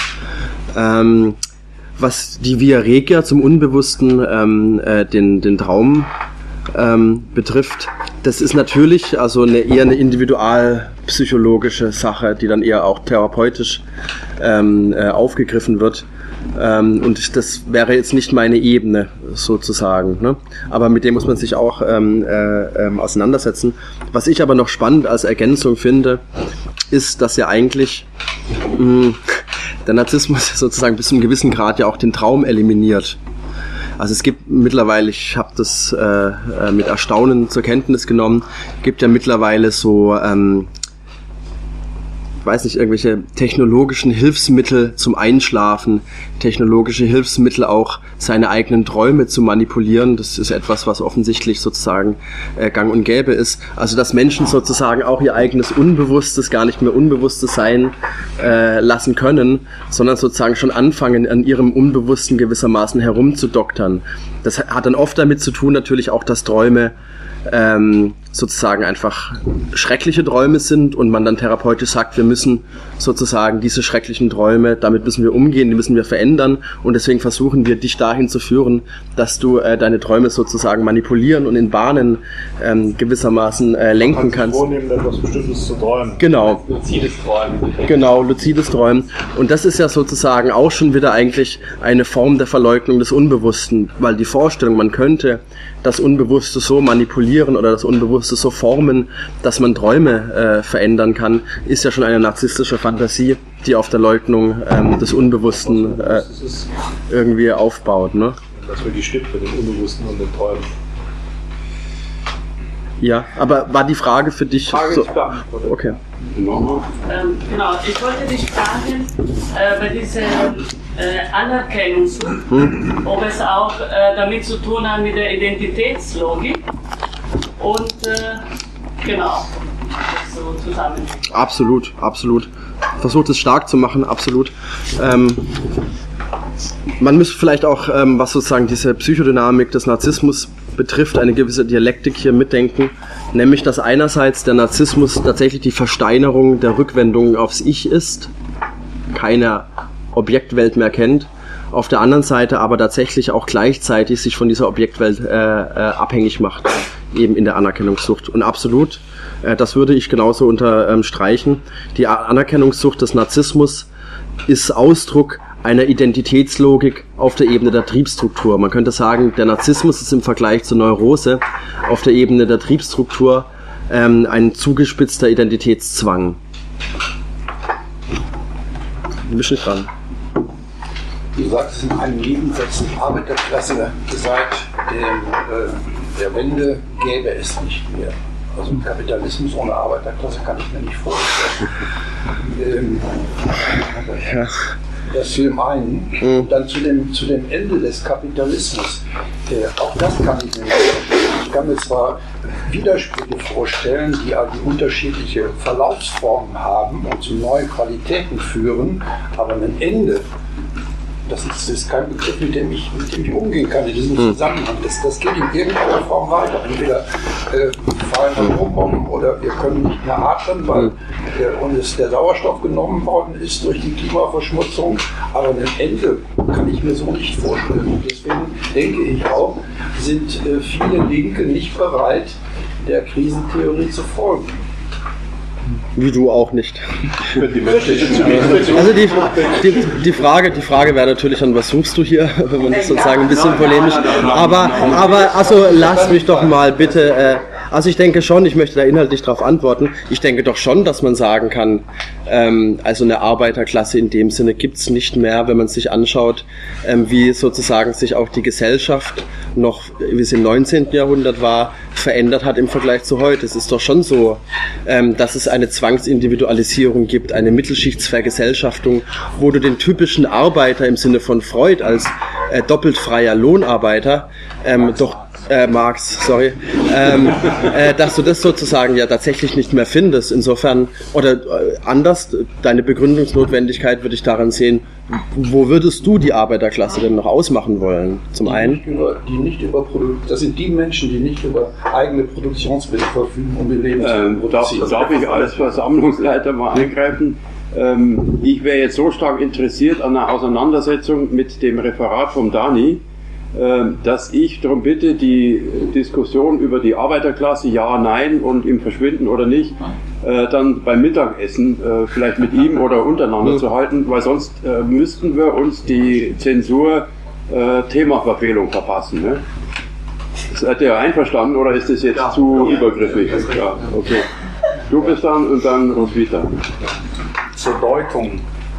Was die Via Regia zum Unbewussten den Traum betrifft, das ist natürlich also eher eine individualpsychologische Sache, die dann eher auch therapeutisch aufgegriffen wird. Und das wäre jetzt nicht meine Ebene sozusagen, ne? Aber mit dem muss man sich auch auseinandersetzen. Was ich aber noch spannend als Ergänzung finde, ist, dass ja eigentlich der Narzissmus sozusagen bis zu einem gewissen Grad ja auch den Traum eliminiert. Also es gibt mittlerweile, ich habe das mit Erstaunen zur Kenntnis genommen, gibt ja mittlerweile so weiß nicht, irgendwelche technologischen Hilfsmittel zum Einschlafen, technologische Hilfsmittel auch seine eigenen Träume zu manipulieren. Das ist etwas, was offensichtlich sozusagen gang und gäbe ist. Also dass Menschen sozusagen auch ihr eigenes Unbewusstes gar nicht mehr Unbewusstes sein lassen können, sondern sozusagen schon anfangen, an ihrem Unbewussten gewissermaßen herumzudoktern. Das hat dann oft damit zu tun, natürlich auch, dass Träume sozusagen einfach schreckliche Träume sind und man dann therapeutisch sagt, wir müssen sozusagen diese schrecklichen Träume, damit müssen wir umgehen, die müssen wir verändern und deswegen versuchen wir, dich dahin zu führen, dass du deine Träume sozusagen manipulieren und in Bahnen gewissermaßen lenken kannst. Vornehmen, etwas Bestimmtes zu träumen. Genau. Luzides Träumen. Genau, luzides Träumen. Und das ist ja sozusagen auch schon wieder eigentlich eine Form der Verleugnung des Unbewussten, weil die Vorstellung, man könnte das Unbewusste so manipulieren oder das Unbewusste so formen, dass man Träume verändern kann, ist ja schon eine narzisstische Fantasie, die auf der Leugnung des Unbewussten irgendwie aufbaut. Ne? Das wirklich stimmt mit dem Unbewussten und den Träumen. Ja, aber war die Frage für dich Frage so? ist beantwortet. Okay. Genau, ich wollte dich fragen, bei dieser Anerkennungssucht, ob es auch damit zu tun hat mit der Identitätslogik und genau, das so zusammen. Absolut, absolut. Versucht es stark zu machen, absolut. Man müsste vielleicht auch, was sozusagen diese Psychodynamik des Narzissmus betrifft, eine gewisse Dialektik hier mitdenken, nämlich dass einerseits der Narzissmus tatsächlich die Versteinerung der Rückwendung aufs Ich ist, keine Objektwelt mehr kennt, auf der anderen Seite aber tatsächlich auch gleichzeitig sich von dieser Objektwelt abhängig macht, eben in der Anerkennungssucht. Und absolut, das würde ich genauso unterstreichen, die Anerkennungssucht des Narzissmus ist Ausdruck einer Identitätslogik auf der Ebene der Triebstruktur. Man könnte sagen, der Narzissmus ist im Vergleich zur Neurose auf der Ebene der Triebstruktur ein zugespitzter Identitätszwang. Du bist nicht dran. Du sagst in einem Nebensatz, die Arbeiterklasse seit der Wende gäbe es nicht mehr. Also Kapitalismus ohne Arbeiterklasse kann ich mir nicht vorstellen. Das Film ein. Und dann zu dem Ende des Kapitalismus. Auch das kann ich mir nicht vorstellen. Ich kann mir zwar Widersprüche vorstellen, die unterschiedliche Verlaufsformen haben und zu neuen Qualitäten führen, aber ein Ende, das ist kein Begriff, mit dem ich umgehen kann in diesem Zusammenhang. Das geht in irgendeiner Form weiter. Entweder fallen Atombomben oder wir können nicht mehr atmen, weil uns der Sauerstoff genommen worden ist durch die Klimaverschmutzung. Aber ein Ende kann ich mir so nicht vorstellen. Und deswegen denke ich auch, sind viele Linke nicht bereit, der Krisentheorie zu folgen. Wie du auch nicht. Also die Frage wäre natürlich dann, was suchst du hier, wenn man das sozusagen ein bisschen polemisch, aber also lass mich doch mal bitte, also ich denke schon, ich möchte da inhaltlich darauf antworten, ich denke doch schon, dass man sagen kann, also eine Arbeiterklasse in dem Sinne gibt's nicht mehr, wenn man sich anschaut, wie sozusagen sich auch die Gesellschaft noch, wie es im 19. Jahrhundert war, verändert hat im Vergleich zu heute. Es ist doch schon so, dass es eine Zwangsindividualisierung gibt, eine Mittelschichtsvergesellschaftung, wo du den typischen Arbeiter im Sinne von Freud als doppelt freier Lohnarbeiter Marx, sorry, dass du das sozusagen ja tatsächlich nicht mehr findest. Insofern, oder anders, deine Begründungsnotwendigkeit würde ich daran sehen, wo würdest du die Arbeiterklasse denn noch ausmachen wollen? Zum einen? Das sind die Menschen, die nicht über eigene Produktionsmittel verfügen, um ihr Leben zu produzieren. Darf ich als Versammlungsleiter mal eingreifen? Ich wäre jetzt so stark interessiert an einer Auseinandersetzung mit dem Referat vom Dani, dass ich darum bitte, die Diskussion über die Arbeiterklasse, ja, nein und im Verschwinden oder nicht, dann beim Mittagessen vielleicht mit ihm oder untereinander zu halten, weil sonst müssten wir uns die Zensur Themaverfehlung verpassen. Ne? Seid ihr einverstanden oder ist das jetzt zu übergriffig? Ja, okay. Du bist dann und dann Roswitha. Zur Deutung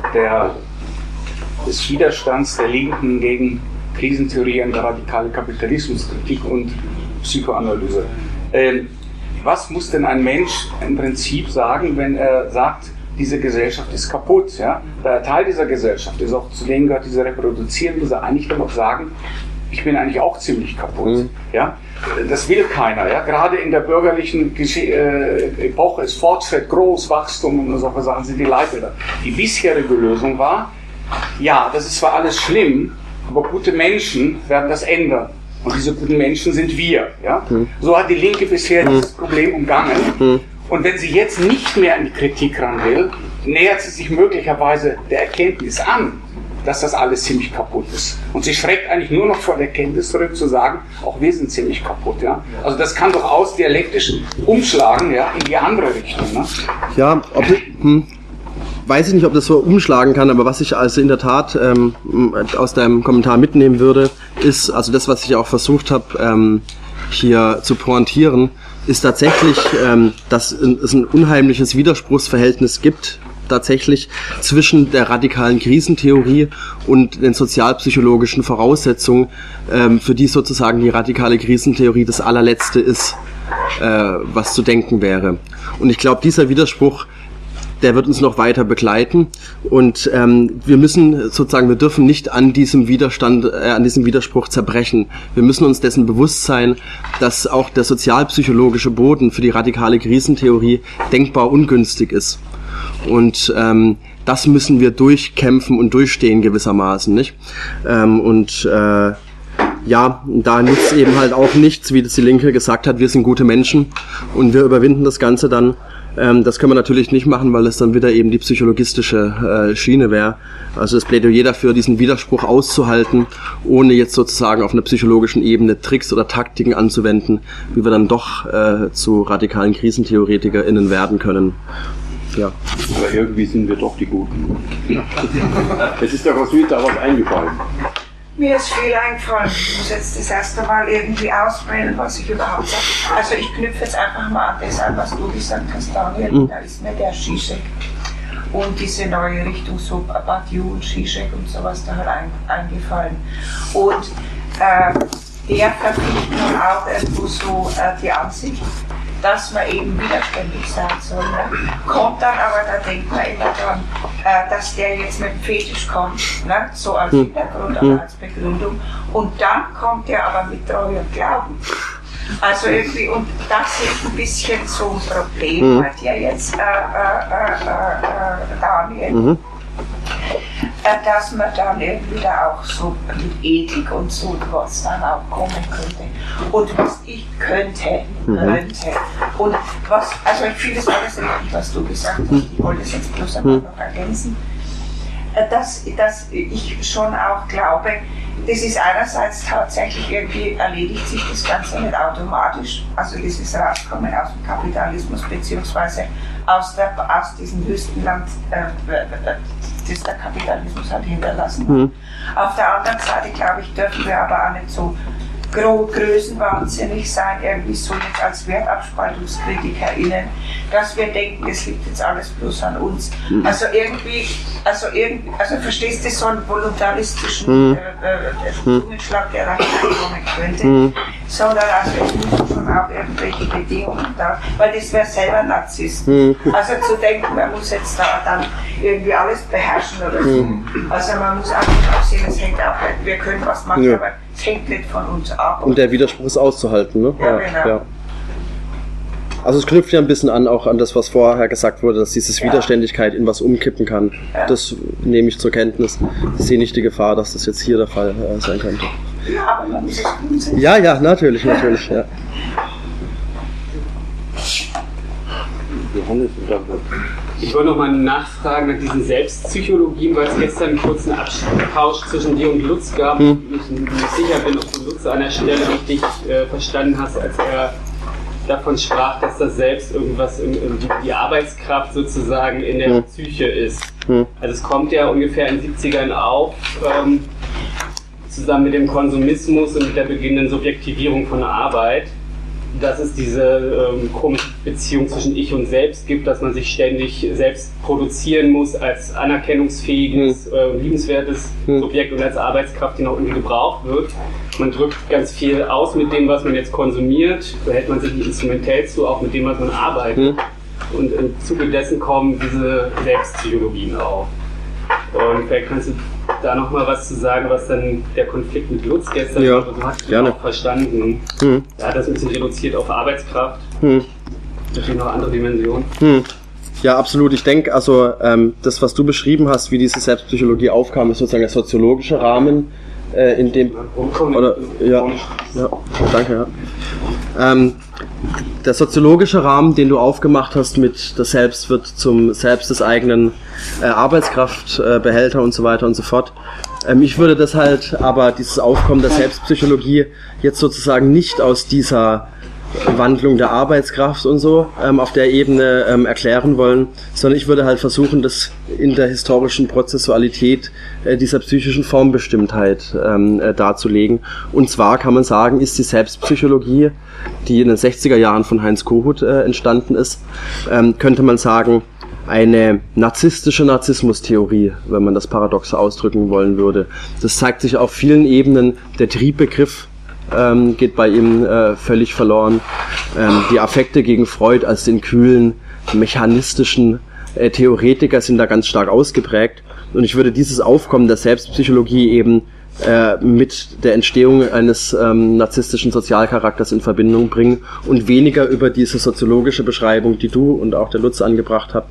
des Widerstands der Linken gegen Krisentheorie und radikale Kapitalismuskritik und Psychoanalyse. Was muss denn ein Mensch im Prinzip sagen, wenn er sagt, diese Gesellschaft ist kaputt? Ja? Der Teil dieser Gesellschaft ist auch, zu denen gehört diese Reproduzieren, muss er eigentlich dann auch sagen, ich bin eigentlich auch ziemlich kaputt. Ja? Das will keiner. Ja? Gerade in der bürgerlichen Epoche ist Fortschritt, Großwachstum und solche Sachen sind die Leitbilder. Die bisherige Lösung war, ja, das ist zwar alles schlimm, aber gute Menschen werden das ändern. Und diese guten Menschen sind wir. Ja? So hat die Linke bisher dieses Problem umgangen. Und wenn sie jetzt nicht mehr an die Kritik ran will, nähert sie sich möglicherweise der Erkenntnis an, dass das alles ziemlich kaputt ist. Und sie schreckt eigentlich nur noch vor der Erkenntnis zurück, zu sagen, auch wir sind ziemlich kaputt. Ja? Also das kann durchaus dialektisch umschlagen, ja, in die andere Richtung. Ne? Ja, weiß ich nicht, ob das so umschlagen kann, aber was ich also in der Tat aus deinem Kommentar mitnehmen würde, ist, also das, was ich auch versucht habe, hier zu pointieren, ist tatsächlich, dass es ein unheimliches Widerspruchsverhältnis gibt, tatsächlich zwischen der radikalen Krisentheorie und den sozialpsychologischen Voraussetzungen, für die sozusagen die radikale Krisentheorie das allerletzte ist, was zu denken wäre. Und ich glaube, dieser Widerspruch, der wird uns noch weiter begleiten und wir dürfen nicht an diesem Widerspruch zerbrechen. Wir müssen uns dessen bewusst sein, dass auch der sozialpsychologische Boden für die radikale Krisentheorie denkbar ungünstig ist. Und das müssen wir durchkämpfen und durchstehen gewissermaßen, nicht? Da nützt eben halt auch nichts, wie das die Linke gesagt hat, wir sind gute Menschen und wir überwinden das Ganze dann. Das können wir natürlich nicht machen, weil es dann wieder eben die psychologistische Schiene wäre. Also das Plädoyer dafür, diesen Widerspruch auszuhalten, ohne jetzt sozusagen auf einer psychologischen Ebene Tricks oder Taktiken anzuwenden, wie wir dann doch zu radikalen KrisentheoretikerInnen werden können. Ja. Aber irgendwie sind wir doch die Guten. Es ist der Roswitha was eingefallen. Mir ist viel eingefallen. Ich muss jetzt das erste Mal irgendwie auswählen, was ich überhaupt sage. Also ich knüpfe jetzt einfach mal an das an, was du gesagt hast, Daniel. Da ist mir der Zizek und diese neue Richtung, so Badiou und Zizek und sowas, da halt eingefallen. Und der vertritt nun auch irgendwo so die Ansicht, dass man eben widerständig sein soll. Ne? Kommt dann aber, da denkt man immer dran, dass der jetzt mit dem Fetisch kommt, ne? So als Hintergrund oder als Begründung. Und dann kommt der aber mit Treue und Glauben. Also irgendwie, und das ist ein bisschen so ein Problem, hat ja jetzt Daniel. Dass man dann irgendwie da auch so mit Ethik und so was dann auch kommen könnte. Und was ich könnte. Und was, also ich finde es alles richtig, was du gesagt hast. Ich wollte es jetzt bloß einmal noch ergänzen. Dass ich schon auch glaube, das ist einerseits tatsächlich irgendwie, erledigt sich das Ganze nicht automatisch. Also dieses Rauskommen aus dem Kapitalismus beziehungsweise aus diesem Wüstenland, das der Kapitalismus hat hinterlassen hat. Auf der anderen Seite, glaube ich, dürfen wir aber auch nicht so größenwahnsinnig sein, irgendwie so jetzt als WertabspaltungskritikerInnen, dass wir denken, es liegt jetzt alles bloß an uns. Also verstehst du, so einen voluntaristischen Zungenschlag, der da hineinkommen könnte, sondern also es müssen schon auch irgendwelche Bedingungen da, weil das wäre selber Narzissten. Also zu denken, man muss jetzt da dann irgendwie alles beherrschen oder so. Also man muss einfach auch sehen, es hängt auch, wir können was machen, aber es hängt nicht von uns ab. Und der Widerspruch ist auszuhalten, ne? Ja, genau. Ja. Also es knüpft ja ein bisschen an, auch an das, was vorher gesagt wurde, dass diese Widerständigkeit in was umkippen kann. Ja. Das nehme ich zur Kenntnis. Ich sehe nicht die Gefahr, dass das jetzt hier der Fall sein könnte. Ja, aber man muss es gut sehen. Ja, natürlich, ja. Johannes, Ich wollte noch mal nachfragen nach diesen Selbstpsychologien, weil es gestern einen kurzen Austausch zwischen dir und Lutz gab. Ich nicht sicher bin, ob du Lutz an der Stelle richtig verstanden hast, als er davon sprach, dass das Selbst irgendwas, die Arbeitskraft sozusagen in der Psyche ist. Also es kommt ja ungefähr in den 70ern auf, zusammen mit dem Konsumismus und mit der beginnenden Subjektivierung von der Arbeit, dass es diese komische Beziehung zwischen Ich und Selbst gibt, dass man sich ständig selbst produzieren muss als anerkennungsfähiges, liebenswertes Subjekt und als Arbeitskraft, die noch irgendwie gebraucht wird. Man drückt ganz viel aus mit dem, was man jetzt konsumiert, behält man sich nicht instrumentell zu, auch mit dem, was man arbeitet. Und im Zuge dessen kommen diese Selbstpsychologien auf. Und vielleicht kannst du da nochmal was zu sagen, was dann der Konflikt mit Lutz gestern war. Du hast ihn auch verstanden. Er hat das ein bisschen reduziert auf Arbeitskraft. Natürlich noch andere Dimensionen. Ja, absolut. Ich denke, also das, was du beschrieben hast, wie diese Selbstpsychologie aufkam, ist sozusagen der soziologische Rahmen, in dem... Oder, danke, der soziologische Rahmen, den du aufgemacht hast mit das Selbst wird zum Selbst des eigenen Arbeitskraftbehälter und so weiter und so fort. Ich würde das halt, aber dieses Aufkommen der Selbstpsychologie jetzt sozusagen nicht aus dieser Wandlung der Arbeitskraft und so auf der Ebene erklären wollen, sondern ich würde halt versuchen, das in der historischen Prozessualität dieser psychischen Formbestimmtheit darzulegen. Und zwar kann man sagen, ist die Selbstpsychologie, die in den 60er Jahren von Heinz Kohut entstanden ist, könnte man sagen, eine narzisstische Narzissmustheorie, wenn man das paradox ausdrücken wollen würde. Das zeigt sich auf vielen Ebenen. Der Triebbegriff geht bei ihm völlig verloren. Die Affekte gegen Freud als den kühlen, mechanistischen Theoretiker sind da ganz stark ausgeprägt. Und ich würde dieses Aufkommen der Selbstpsychologie eben mit der Entstehung eines narzisstischen Sozialcharakters in Verbindung bringen und weniger über diese soziologische Beschreibung, die du und auch der Lutz angebracht habt,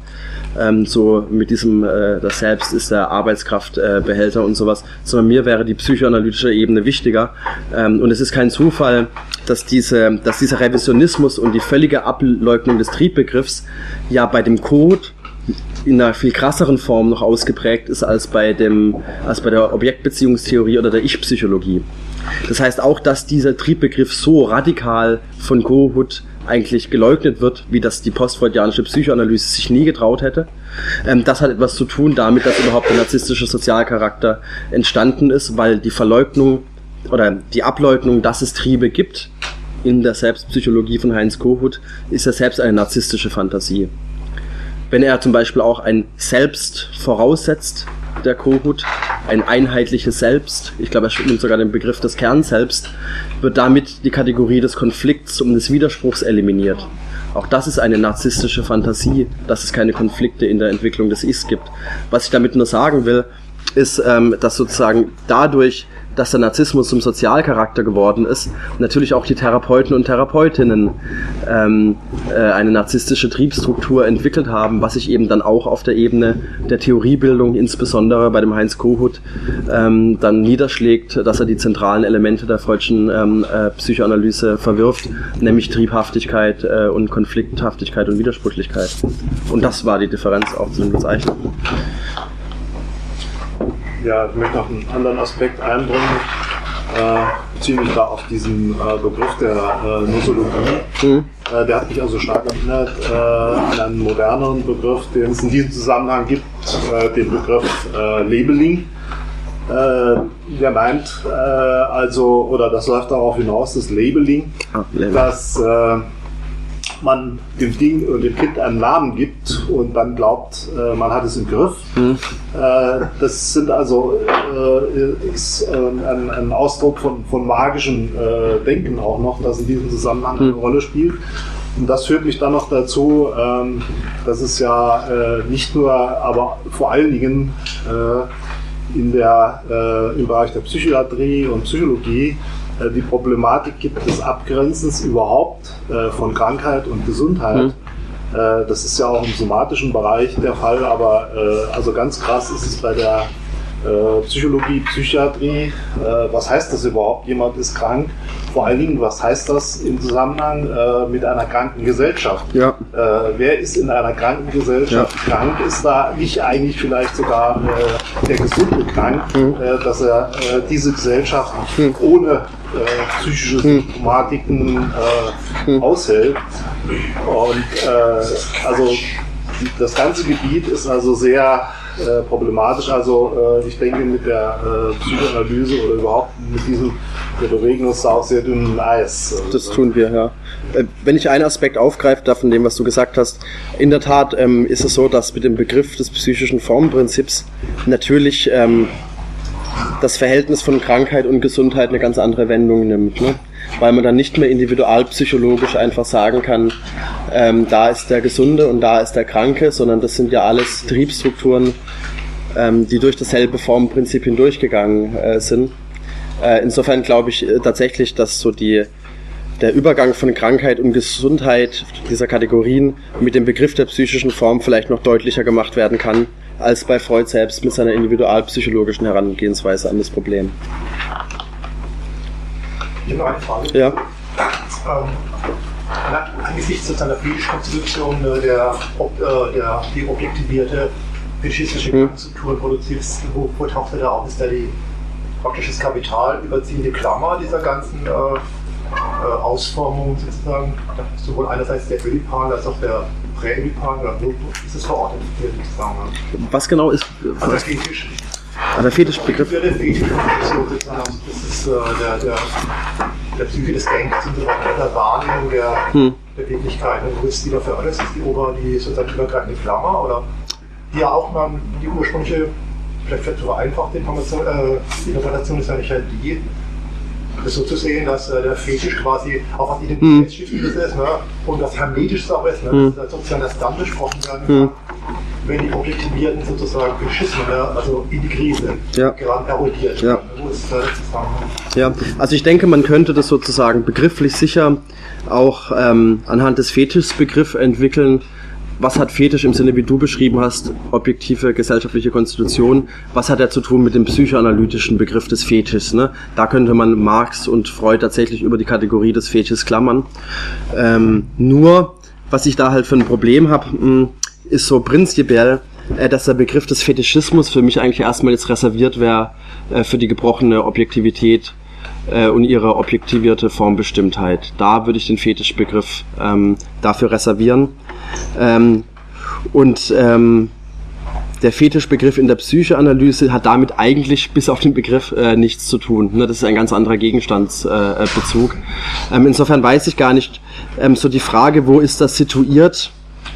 so mit diesem das Selbst ist der Arbeitskraftbehälter und sowas, sondern mir wäre die psychoanalytische Ebene wichtiger. Und es ist kein Zufall, dass dieser Revisionismus und die völlige Ableugnung des Triebbegriffs ja bei dem Code in einer viel krasseren Form noch ausgeprägt ist als bei der Objektbeziehungstheorie oder der Ich-Psychologie. Das heißt auch, dass dieser Triebbegriff so radikal von Kohut eigentlich geleugnet wird, wie das die postfreudianische Psychoanalyse sich nie getraut hätte. Das hat etwas zu tun damit, dass überhaupt der narzisstische Sozialcharakter entstanden ist, weil die Verleugnung oder die Ableugnung, dass es Triebe gibt in der Selbstpsychologie von Heinz Kohut, ist ja selbst eine narzisstische Fantasie. Wenn er zum Beispiel auch ein Selbst voraussetzt, der Kohut, ein einheitliches Selbst, ich glaube, er nimmt sogar den Begriff des Kernselbst, wird damit die Kategorie des Konflikts und des Widerspruchs eliminiert. Auch das ist eine narzisstische Fantasie, dass es keine Konflikte in der Entwicklung des Ichs gibt. Was ich damit nur sagen will, ist, dass sozusagen dadurch, dass der Narzissmus zum Sozialcharakter geworden ist, natürlich auch die Therapeuten und Therapeutinnen eine narzisstische Triebstruktur entwickelt haben, was sich eben dann auch auf der Ebene der Theoriebildung, insbesondere bei dem Heinz Kohut, dann niederschlägt, dass er die zentralen Elemente der freudschen Psychoanalyse verwirft, nämlich Triebhaftigkeit und Konflikthaftigkeit und Widersprüchlichkeit. Und das war die Differenz auch zu den Bezeichnungen. Ja, ich möchte noch einen anderen Aspekt einbringen, beziehe mich da auf diesen Begriff der Nosologie. Der hat mich also stark erinnert an einen moderneren Begriff, den es in diesem Zusammenhang gibt, den Begriff Labeling. Der meint also, oder das läuft darauf hinaus, das Labeling, dass man dem Ding und dem Kind einen Namen gibt und dann glaubt, man hat es im Griff. Das sind also ist ein Ausdruck von magischem Denken auch noch, das in diesem Zusammenhang eine Rolle spielt. Und das führt mich dann noch dazu, dass es ja nicht nur, aber vor allen Dingen im Bereich der Psychiatrie und Psychologie die Problematik gibt des Abgrenzens überhaupt von Krankheit und Gesundheit. Das ist ja auch im somatischen Bereich der Fall, aber also ganz krass ist es bei der Psychologie, Psychiatrie, was heißt das überhaupt, jemand ist krank? Vor allen Dingen, was heißt das im Zusammenhang mit einer kranken Gesellschaft? Ja. Wer ist in einer kranken Gesellschaft krank? Ist da nicht eigentlich vielleicht sogar der Gesunde krank, dass er diese Gesellschaft ohne psychische Symptomatiken aushält? Und also das ganze Gebiet ist also sehr problematisch. Also ich denke, mit der Psychoanalyse oder überhaupt mit diesem, wir bewegen uns da auch sehr dünnem Eis. Das tun wir, ja. Wenn ich einen Aspekt aufgreifen darf von dem, was du gesagt hast, in der Tat ist es so, dass mit dem Begriff des psychischen Formenprinzips natürlich das Verhältnis von Krankheit und Gesundheit eine ganz andere Wendung nimmt, ne? Weil man dann nicht mehr individualpsychologisch einfach sagen kann, da ist der Gesunde und da ist der Kranke, sondern das sind ja alles Triebstrukturen, die durch dasselbe Formenprinzip hindurchgegangen sind. Insofern glaube ich tatsächlich, dass so der Übergang von Krankheit und Gesundheit dieser Kategorien mit dem Begriff der psychischen Form vielleicht noch deutlicher gemacht werden kann, als bei Freud selbst mit seiner individualpsychologischen Herangehensweise an das Problem. Ich habe noch eine Frage. Ja. Angesichts sozusagen der Fetischkonstitution, die objektivierte fetischistische Strukturen produziert, wo taucht er da auf? Ist da die praktisch das Kapital überziehende Klammer dieser ganzen Ausformung sozusagen? Sowohl einerseits der Ödipan als auch der Präödipan, oder wo ist es verortet? Was genau ist? Also der Fetisch. Der Fetischbegriff. Der Fetischkonstitution sozusagen, das ist der Psyche des Denkens und so weiter, der Wahrnehmung der Wirklichkeit. Wo ist die dafür alles? Ist die sozusagen übergreifende Klammer? Oder die ja auch mal die ursprüngliche, vielleicht zu vereinfachte Interpretation ist ja nicht halt die, das so zu sehen, dass der Fetisch quasi auch was Identitätsstiftendes ist, ne? Und das Hermetisch auch ist, ne? Dass sozusagen das dann besprochen werden kann, wenn die objektivierten sozusagen Fetischismen, also in die Krise gerade erodiert. Ja. Wo ist da der Zusammenhang? Ja, also ich denke, man könnte das sozusagen begrifflich sicher auch anhand des Fetischbegriffs entwickeln. Was hat Fetisch im Sinne, wie du beschrieben hast, objektive gesellschaftliche Konstitution, was hat er zu tun mit dem psychoanalytischen Begriff des Fetischs? Ne? Da könnte man Marx und Freud tatsächlich über die Kategorie des Fetischs klammern. Nur, was ich da halt für ein Problem habe, ist so prinzipiell, dass der Begriff des Fetischismus für mich eigentlich erstmal jetzt reserviert wäre für die gebrochene Objektivität und ihre objektivierte Formbestimmtheit. Da würde ich den Fetischbegriff dafür reservieren. Der Fetischbegriff in der Psychoanalyse hat damit eigentlich bis auf den Begriff nichts zu tun. Ne? Das ist ein ganz anderer Gegenstandsbezug. Insofern weiß ich gar nicht, so die Frage, wo ist das situiert,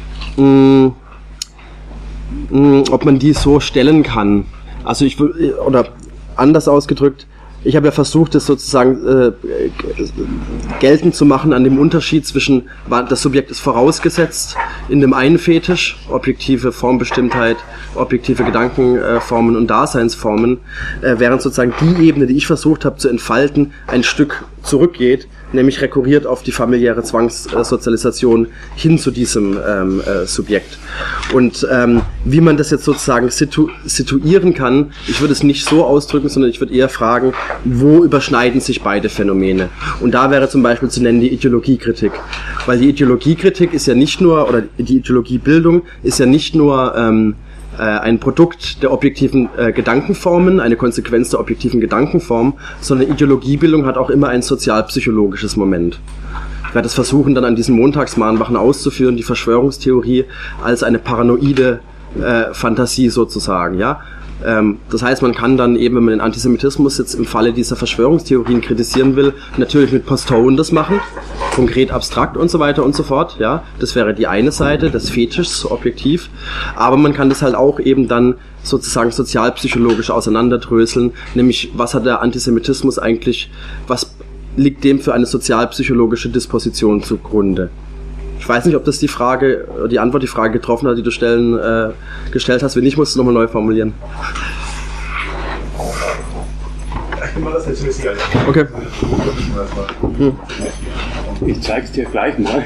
ob man die so stellen kann. Also oder anders ausgedrückt, ich habe ja versucht, das sozusagen geltend zu machen an dem Unterschied zwischen, das Subjekt ist vorausgesetzt in dem einen Fetisch, objektive Formbestimmtheit, objektive Gedankenformen und Daseinsformen, während sozusagen die Ebene, die ich versucht habe zu entfalten, ein Stück zurückgeht, nämlich rekurriert auf die familiäre Zwangssozialisation hin zu diesem Subjekt. Und wie man das jetzt sozusagen situieren kann, ich würde es nicht so ausdrücken, sondern ich würde eher fragen, wo überschneiden sich beide Phänomene? Und da wäre zum Beispiel zu nennen die Ideologiekritik. Weil die Ideologiekritik ist ja nicht nur, oder die Ideologiebildung ist ja nicht nur ein Produkt der objektiven Gedankenformen, eine Konsequenz der objektiven Gedankenform, sondern Ideologiebildung hat auch immer ein sozialpsychologisches Moment. Ich werde es versuchen, dann an diesen Montagsmahnwachen auszuführen, die Verschwörungstheorie als eine paranoide Fantasie sozusagen, ja. Das heißt, man kann dann eben, wenn man den Antisemitismus jetzt im Falle dieser Verschwörungstheorien kritisieren will, natürlich mit Postone das machen, konkret abstrakt und so weiter und so fort, ja. Das wäre die eine Seite des Fetischs, objektiv. Aber man kann das halt auch eben dann sozusagen sozialpsychologisch auseinanderdröseln, nämlich was hat der Antisemitismus eigentlich, was liegt dem für eine sozialpsychologische Disposition zugrunde? Ich weiß nicht, ob das die Antwort die Frage getroffen hat, die du gestellt hast. Wenn nicht, musst du es nochmal neu formulieren. Ich bin mal das jetzt mäßig. Okay. Ich zeig's dir gleich mal.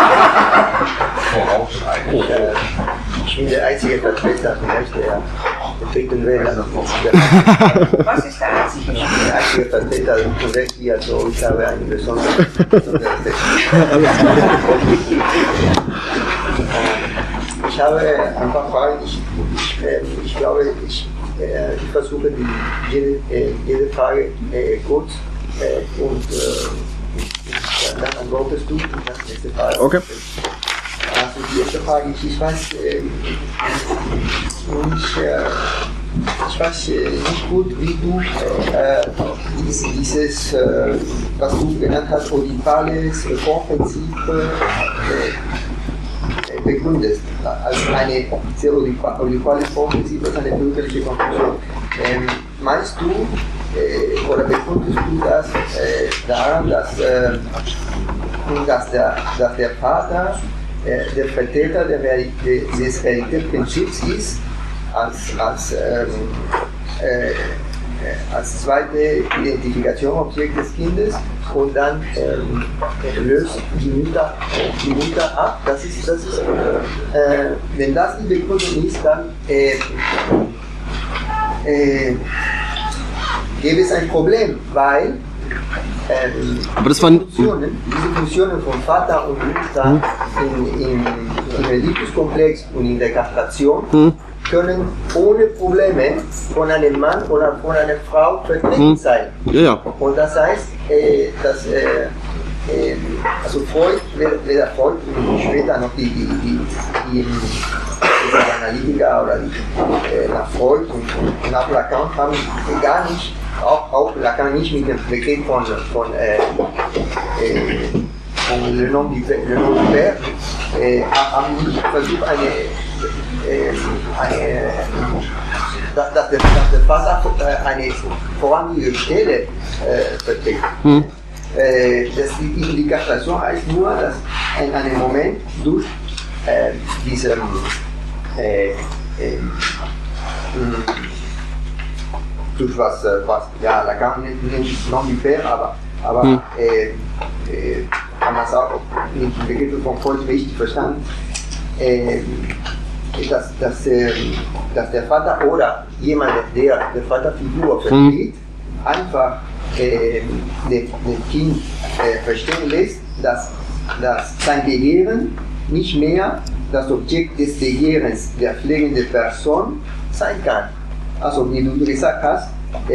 Ich bin der einzige Vertreter, vielleicht der vertreten werde. Was ist der einzige Vertreter der Welt hier, also ich habe eine besondere Ich habe ein paar Fragen. Ich glaube, ich versuche jede Frage kurz und dann antwortest du und dann nächste Frage. Okay. Also die erste Frage, ich weiß nicht gut, wie du dieses, was du genannt hast, Oedipales Reformprinzip begründest. Als eine sehr Oedipales Reformprinzip als eine bürgerliche Konstruktion. Meinst du oder begründest du das daran, dass der Vater der Vertreter des Realitätsprinzips ist, als zweite Identifikationsobjekt des Kindes und dann löst die Mutter ab. Das ist wenn das die Begründung ist, dann gäbe es ein Problem, weil aber das waren diese Funktionen von Vater und Mutter im Oedipus-Komplex und in der Kastration können ohne Probleme von einem Mann oder von einer Frau vertreten sein. Ja. Und das heißt, dass also Freud, weder Freud und später noch die Analytiker oder nach Freud und nach Lacan haben gar nicht, auch Lacan nicht mit dem Begriff von Le Nom du Père, haben nicht versucht, dass der Vater eine vorrangige Stelle vertritt. Die Kastration heißt nur, dass in einem Moment durch diese durch was ja, Lacan nennt Non du Père, aber kann man es auch mit dem Begriff von Freud richtig verstanden, dass der Vater oder jemand, der Vaterfigur vertritt, einfach dem Kind verstehen lässt, dass sein Begehren nicht mehr das Objekt des Begehrens der pflegenden Person sein kann. Also wie du gesagt hast,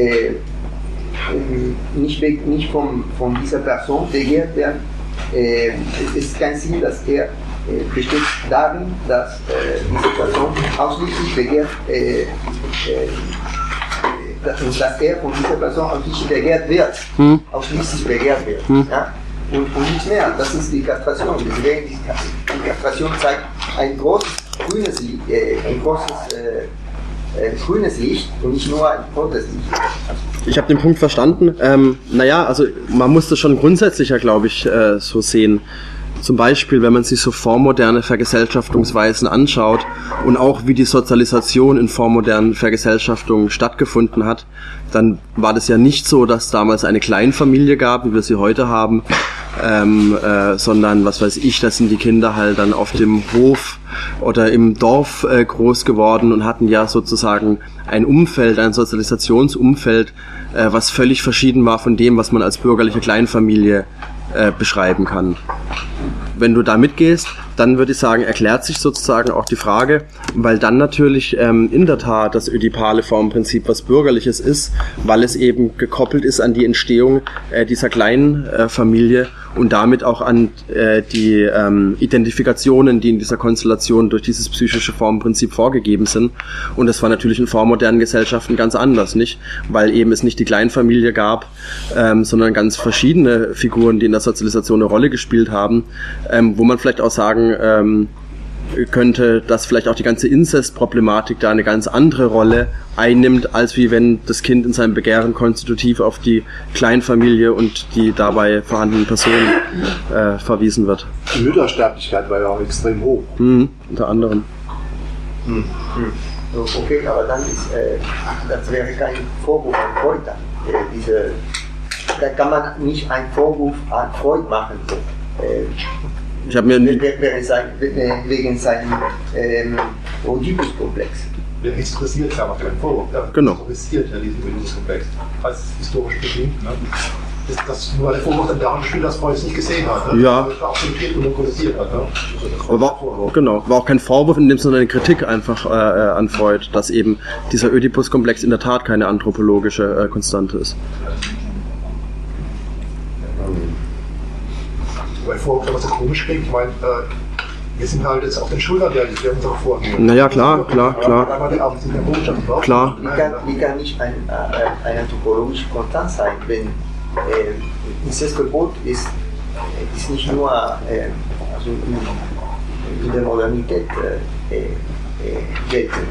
nicht von dieser Person begehrt werden. Es ist kein Sinn, dass er besteht darin, dass diese Person ausschließlich begehrt, dass er von dieser Person ausschließlich begehrt wird. Ausschließlich begehrt wird. Ja? Und nichts mehr. Das ist die Kastration. Deswegen die Kastration zeigt ein großes grünes Licht und nicht nur ein rotes Licht. Ich habe den Punkt verstanden. Naja, also man muss das schon grundsätzlicher, glaube ich, so sehen. Zum Beispiel, wenn man sich so vormoderne Vergesellschaftungsweisen anschaut und auch wie die Sozialisation in vormodernen Vergesellschaftungen stattgefunden hat, dann war das ja nicht so, dass damals eine Kleinfamilie gab, wie wir sie heute haben, sondern, was weiß ich, da sind die Kinder halt dann auf dem Hof oder im Dorf groß geworden und hatten ja sozusagen ein Umfeld, ein Sozialisationsumfeld, was völlig verschieden war von dem, was man als bürgerliche Kleinfamilie beschreiben kann. Wenn du da mitgehst, dann würde ich sagen, erklärt sich sozusagen auch die Frage, weil dann natürlich in der Tat das ödipale Formprinzip was Bürgerliches ist, weil es eben gekoppelt ist an die Entstehung dieser kleinen Familie und damit auch an die Identifikationen, die in dieser Konstellation durch dieses psychische Formprinzip vorgegeben sind. Und das war natürlich in vormodernen Gesellschaften ganz anders, nicht? Weil eben es nicht die Kleinfamilie gab, sondern ganz verschiedene Figuren, die in der Sozialisation eine Rolle gespielt haben, wo man vielleicht auch sagen könnte, dass vielleicht auch die ganze Inzestproblematik da eine ganz andere Rolle einnimmt, als wie wenn das Kind in seinem Begehren konstitutiv auf die Kleinfamilie und die dabei vorhandenen Personen verwiesen wird. Die Müttersterblichkeit war ja auch extrem hoch. Unter anderem. Okay, aber dann ist, das wäre kein Vorwurf an Freud. Da kann man nicht einen Vorwurf an Freud machen. Ich habe mir wegen seinem Oedipus-Komplex. der historisiert ja, macht keinen Vorwurf. Genau. Historisiert ja diesen Oedipus-Komplex als historisch bedingt. Ne? Das nur der Vorwurf daran spielt, dass Freud es nicht gesehen hat. Ne? Ja. Absolutiert und monopolisiert hat. Ne? Aber war auch kein Vorwurf, in dem Sinne eine Kritik einfach an Freud, dass eben dieser Oedipus-Komplex in der Tat keine anthropologische Konstante ist. Weil Vorwurf, was das komisch klingt, ich meine, wir sind halt jetzt auf den Schultern der unserer Vorgänger. Naja, klar. Klar. Wie kann nicht eine anthropologische Konstant sein, wenn Inzestverbot ist nicht nur also in der Modernität geltend.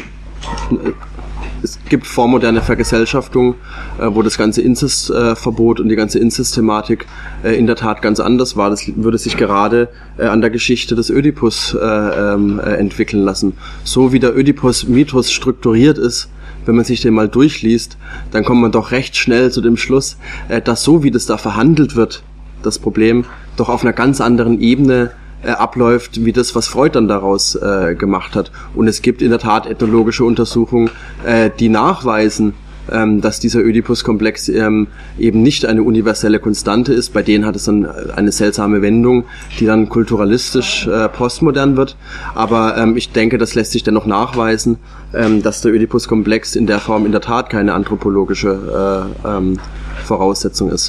Es gibt vormoderne Vergesellschaftung, wo das ganze Inzestverbot und die ganze Inzestthematik in der Tat ganz anders war. Das würde sich gerade an der Geschichte des Ödipus entwickeln lassen. So wie der Ödipus-Mythos strukturiert ist, wenn man sich den mal durchliest, dann kommt man doch recht schnell zu dem Schluss, dass so wie das da verhandelt wird, das Problem doch auf einer ganz anderen Ebene abläuft, wie das, was Freud dann daraus gemacht hat. Und es gibt in der Tat ethnologische Untersuchungen, die nachweisen, dass dieser Ödipus-Komplex eben nicht eine universelle Konstante ist. Bei denen hat es dann eine seltsame Wendung, die dann kulturalistisch postmodern wird. Aber ich denke, das lässt sich dennoch nachweisen, dass der Ödipus-Komplex in der Form in der Tat keine anthropologische Voraussetzung ist.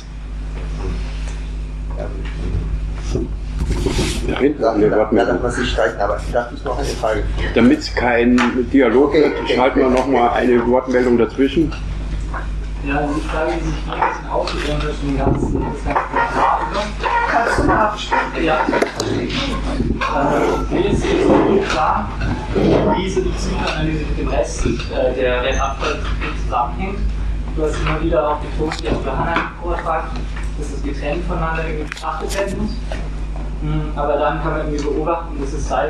Was ich streiten, aber darf ich noch eine Frage? Damit es kein Dialog wird, schalten wir nochmal eine Wortmeldung dazwischen. Ja, die Frage, die sich ein bisschen ausgegangen ist, schon das ganze Kannst du nachschauen? Ja. Mir ist jetzt unklar, wie diese Psychoanalyse mit dem Rest der Abfall zusammenhängt. Du hast immer wieder auch betont, wie auch Johanna im Vortrag, dass das getrennt voneinander irgendwie betrachtet werden muss. Aber dann kann man irgendwie beobachten, dass es seit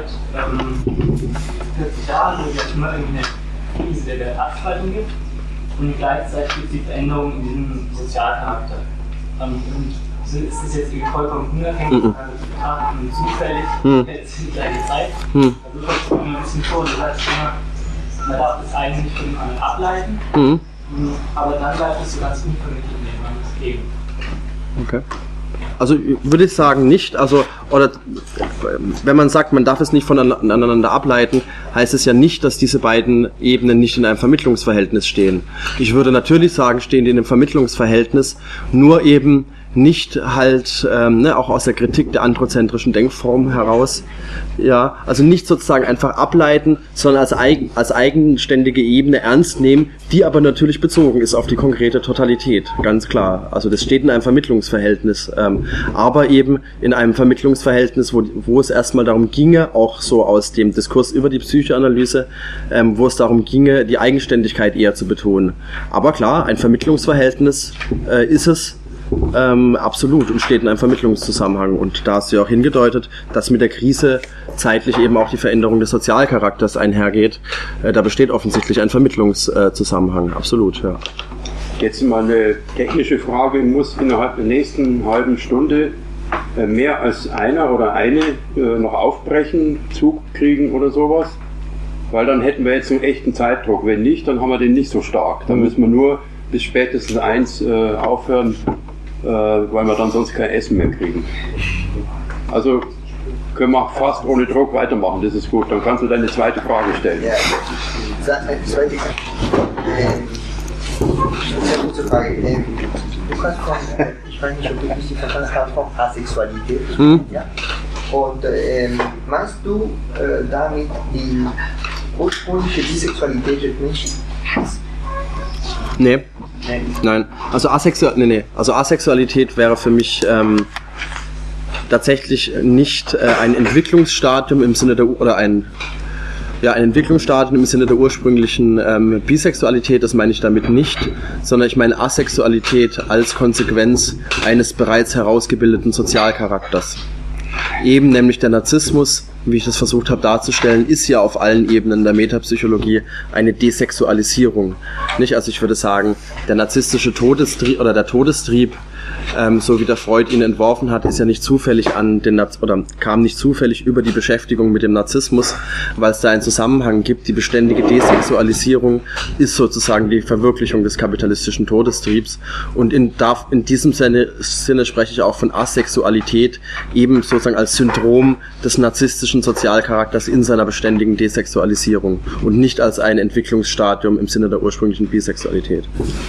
40 Jahren immer irgendwie eine Krise der Wertabspaltung gibt und gleichzeitig gibt es die Veränderung in diesem Sozialcharakter. Und ist das jetzt irgendwie vollkommen unabhängig von der betrachten und zufällig jetzt in die gleiche Zeit? Also das kommt mir ein bisschen vor, das heißt immer, man darf das eine nicht von dem anderen ableiten, aber dann bleibt es so ganz unvermittelt nebeneinander stehen. Okay. Also würde ich sagen nicht, also oder wenn man sagt, man darf es nicht voneinander ableiten, heißt es ja nicht, dass diese beiden Ebenen nicht in einem Vermittlungsverhältnis stehen. Ich würde natürlich sagen, stehen die in einem Vermittlungsverhältnis, nur eben nicht halt auch aus der Kritik der androzentrischen Denkform heraus, ja, also nicht sozusagen einfach ableiten, sondern als eigenständige Ebene ernst nehmen, die aber natürlich bezogen ist auf die konkrete Totalität, ganz klar. Also das steht in einem Vermittlungsverhältnis, aber eben in einem Vermittlungsverhältnis, wo es erstmal darum ginge, auch so aus dem Diskurs über die Psychoanalyse, wo es darum ginge, die Eigenständigkeit eher zu betonen. Aber klar, ein Vermittlungsverhältnis ist es, absolut, und steht in einem Vermittlungszusammenhang. Und da hast du ja auch hingedeutet, dass mit der Krise zeitlich eben auch die Veränderung des Sozialcharakters einhergeht. Da besteht offensichtlich ein Vermittlungszusammenhang, absolut, ja. Jetzt mal eine technische Frage, muss innerhalb der nächsten halben Stunde mehr als einer oder eine noch aufbrechen, Zug kriegen oder sowas? Weil dann hätten wir jetzt einen echten Zeitdruck. Wenn nicht, dann haben wir den nicht so stark. Dann müssen wir nur bis spätestens 1 aufhören, weil wir dann sonst kein Essen mehr kriegen. Also können wir fast ohne Druck weitermachen, das ist gut. Dann kannst du deine zweite Frage stellen. Ja, zweite sehr gute Frage. Lukas, ich weiß nicht, ob du richtig verstanden hast, von Asexualität. Ja? Und meinst du damit die ursprüngliche Bisexualität des Menschen? Nee. Nein. Also Asexualität wäre für mich tatsächlich nicht ein Entwicklungsstadium im Sinne ein Entwicklungsstadium im Sinne der ursprünglichen Bisexualität, das meine ich damit nicht, sondern ich meine Asexualität als Konsequenz eines bereits herausgebildeten Sozialcharakters. Eben nämlich der Narzissmus, wie ich das versucht habe darzustellen, ist ja auf allen Ebenen der Metapsychologie eine Desexualisierung. Nicht? Also ich würde sagen, der narzisstische Todestrieb oder der Todestrieb so wie der Freud ihn entworfen hat, ist ja nicht zufällig kam nicht zufällig über die Beschäftigung mit dem Narzissmus, weil es da einen Zusammenhang gibt. Die beständige Desexualisierung ist sozusagen die Verwirklichung des kapitalistischen Todestriebs, und in diesem Sinne spreche ich auch von Asexualität, eben sozusagen als Syndrom des narzisstischen Sozialcharakters in seiner beständigen Desexualisierung und nicht als ein Entwicklungsstadium im Sinne der ursprünglichen Bisexualität.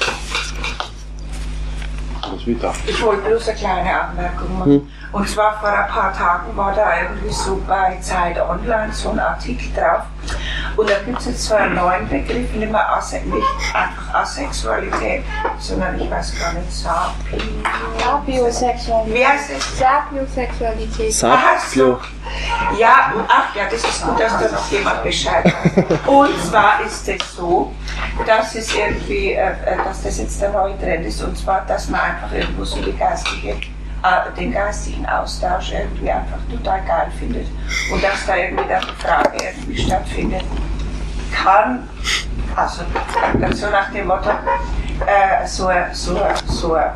Ich wollte bloß eine kleine Anmerkung machen. Und zwar vor ein paar Tagen war da irgendwie so bei Zeit Online so ein Artikel drauf. Und da gibt es jetzt so einen neuen Begriff, nicht einfach Asexualität, sondern ich weiß gar nicht, Sapiosexualität. Wie heißt es? Sapiosexualität. Sapio. Ja, das ist gut, dass da noch jemand Bescheid weiß. Und zwar ist es so, dass es irgendwie, dass das jetzt der neue Trend ist, und zwar, dass man einfach irgendwo so den geistigen Austausch irgendwie einfach total geil findet, und dass da irgendwie dann die Frage irgendwie stattfindet, also so nach dem Motto, so ein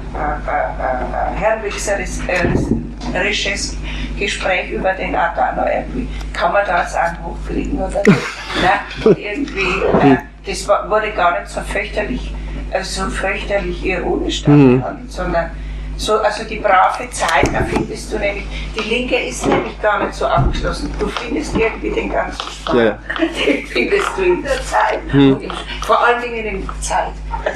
herrenwichserisches Gespräch über den Adano irgendwie, kann man da jetzt einen hochkriegen oder nicht? Und irgendwie, das wurde gar nicht so fürchterlich ironisch behandelt, sondern so, also die brave Zeit, da findest du nämlich, die Linke ist nämlich gar nicht so abgeschlossen. Du findest irgendwie den ganzen Spaß, den findest du in der Zeit, und vor allen Dingen in der Zeit.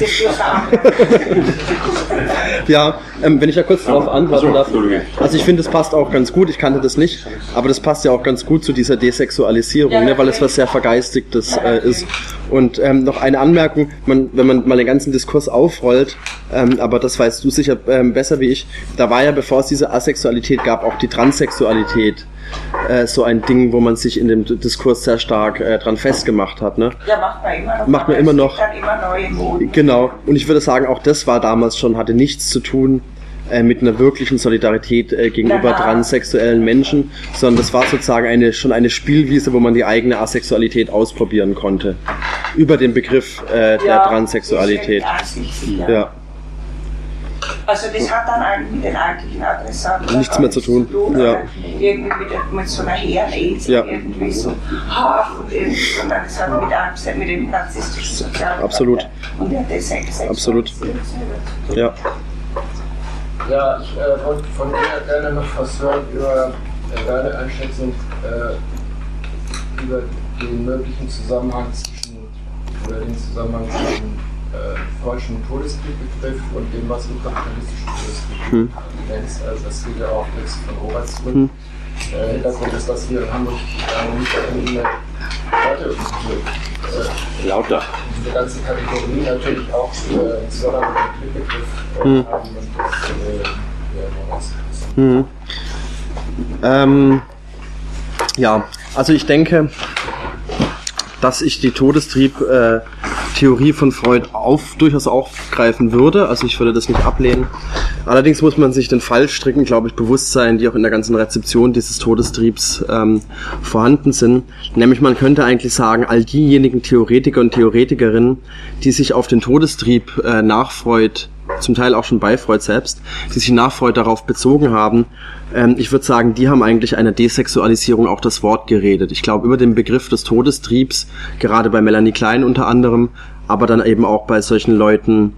Ja, wenn ich ja kurz darauf antworten darf. Also ich finde, das passt auch ganz gut, ich kannte das nicht, aber das passt ja auch ganz gut zu dieser Desexualisierung, weil es was sehr Vergeistigtes ist. Und noch eine Anmerkung, wenn man mal den ganzen Diskurs aufrollt, aber das weißt du sicher besser wie ich, da war ja, bevor es diese Asexualität gab, auch die Transsexualität so ein Ding, wo man sich in dem Diskurs sehr stark dran festgemacht hat. Ne? Ja, macht man immer noch. Macht man immer noch. Dann immer neue Moden. Genau. Und ich würde sagen, auch das war damals schon, hatte nichts zu tun mit einer wirklichen Solidarität gegenüber transsexuellen Menschen, sondern das war sozusagen schon eine Spielwiese, wo man die eigene Asexualität ausprobieren konnte. Über den Begriff der Transsexualität. Ja. Also das hat dann eigentlich mit den eigentlichen Adressaten nichts mehr zu tun. Ja. Irgendwie mit so einer Herrenelse irgendwie so und irgendwie, sondern das hat mit dem narzisstischen Sozialcharakter. Absolut. Und der Desexualität. Absolut. Ja. Ja, ich wollte von dir gerne noch was hören über deine Einschätzung über den möglichen Zusammenhang zwischen Freudschen Todeskriegbegriff und dem, was du kapitalistischen Todeskrieg nennst. Also das geht ja auch jetzt von Robert zurück. Hintergrund ist, dass wir in Hamburg nicht heute lauter diese ganze Kategorie natürlich auch im Zusammenhang mit dem Begriff haben und das ja, also ich denke, dass ich die Todestrieb-Theorie von Freud durchaus aufgreifen würde. Also ich würde das nicht ablehnen. Allerdings muss man sich den Fallstricken, glaube ich, bewusst sein, die auch in der ganzen Rezeption dieses Todestriebs vorhanden sind. Nämlich man könnte eigentlich sagen, all diejenigen Theoretiker und Theoretikerinnen, die sich auf den Todestrieb nach Freud, zum Teil auch schon bei Freud selbst, die sich nach Freud darauf bezogen haben, ich würde sagen, die haben eigentlich einer Desexualisierung auch das Wort geredet. Ich glaube, über den Begriff des Todestriebs, gerade bei Melanie Klein unter anderem, aber dann eben auch bei solchen Leuten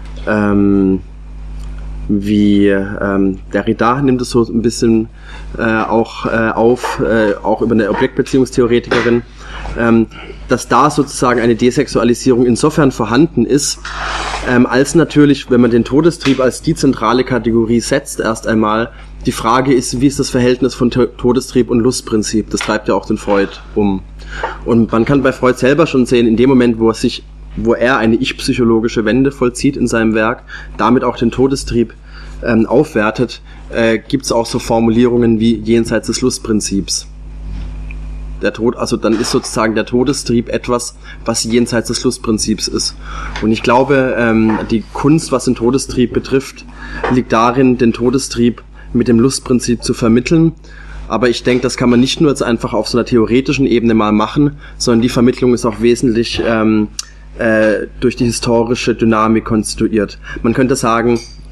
wie Derrida nimmt es so ein bisschen auch über eine Objektbeziehungstheoretikerin, dass da sozusagen eine Desexualisierung insofern vorhanden ist, als natürlich, wenn man den Todestrieb als die zentrale Kategorie setzt, erst einmal, die Frage ist, wie ist das Verhältnis von Todestrieb und Lustprinzip? Das treibt ja auch den Freud um. Und man kann bei Freud selber schon sehen, in dem Moment, wo er eine ich-psychologische Wende vollzieht in seinem Werk, damit auch den Todestrieb aufwertet, gibt es auch so Formulierungen wie jenseits des Lustprinzips. Also dann ist sozusagen der Todestrieb etwas, was jenseits des Lustprinzips ist. Und ich glaube, die Kunst, was den Todestrieb betrifft, liegt darin, den Todestrieb mit dem Lustprinzip zu vermitteln. Aber ich denke, das kann man nicht nur jetzt einfach auf so einer theoretischen Ebene mal machen, sondern die Vermittlung ist auch wesentlich durch die historische Dynamik konstituiert. Man könnte sagen,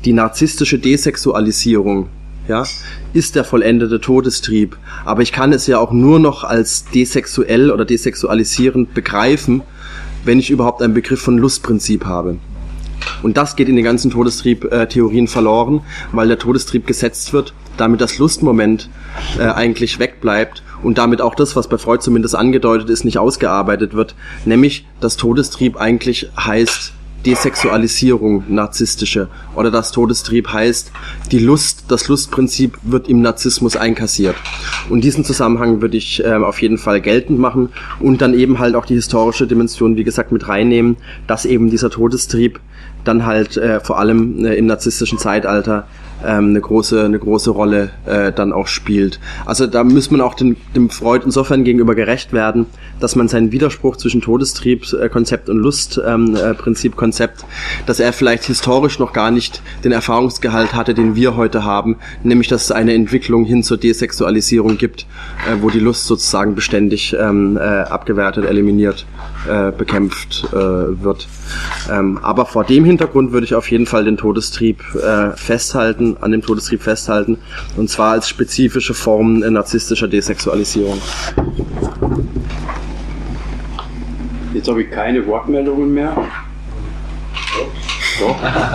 die narzisstische Desexualisierung, ja, ist der vollendete Todestrieb. Aber ich kann es ja auch nur noch als desexuell oder desexualisierend begreifen, wenn ich überhaupt einen Begriff von Lustprinzip habe. Und das geht in den ganzen Todestrieb-Theorien verloren, weil der Todestrieb gesetzt wird, damit das Lustmoment eigentlich wegbleibt und damit auch das, was bei Freud zumindest angedeutet ist, nicht ausgearbeitet wird, nämlich dass Todestrieb eigentlich heißt Desexualisierung, narzisstische, oder das Todestrieb heißt, die Lust, das Lustprinzip wird im Narzissmus einkassiert. Und diesen Zusammenhang würde ich auf jeden Fall geltend machen und dann eben halt auch die historische Dimension, wie gesagt, mit reinnehmen, dass eben dieser Todestrieb dann halt vor allem im narzisstischen Zeitalter eine große Rolle dann auch spielt. Also da muss man auch dem Freud insofern gegenüber gerecht werden, dass man seinen Widerspruch zwischen Todestriebskonzept und Lustprinzipkonzept, dass er vielleicht historisch noch gar nicht den Erfahrungsgehalt hatte, den wir heute haben, nämlich dass es eine Entwicklung hin zur Desexualisierung gibt, wo die Lust sozusagen beständig abgewertet, eliminiert, bekämpft wird. Aber vor dem Hintergrund würde ich auf jeden Fall den Todestrieb festhalten, an dem Todestrieb festhalten, und zwar als spezifische Form narzisstischer Desexualisierung. Jetzt habe ich keine Wortmeldungen mehr. Doch.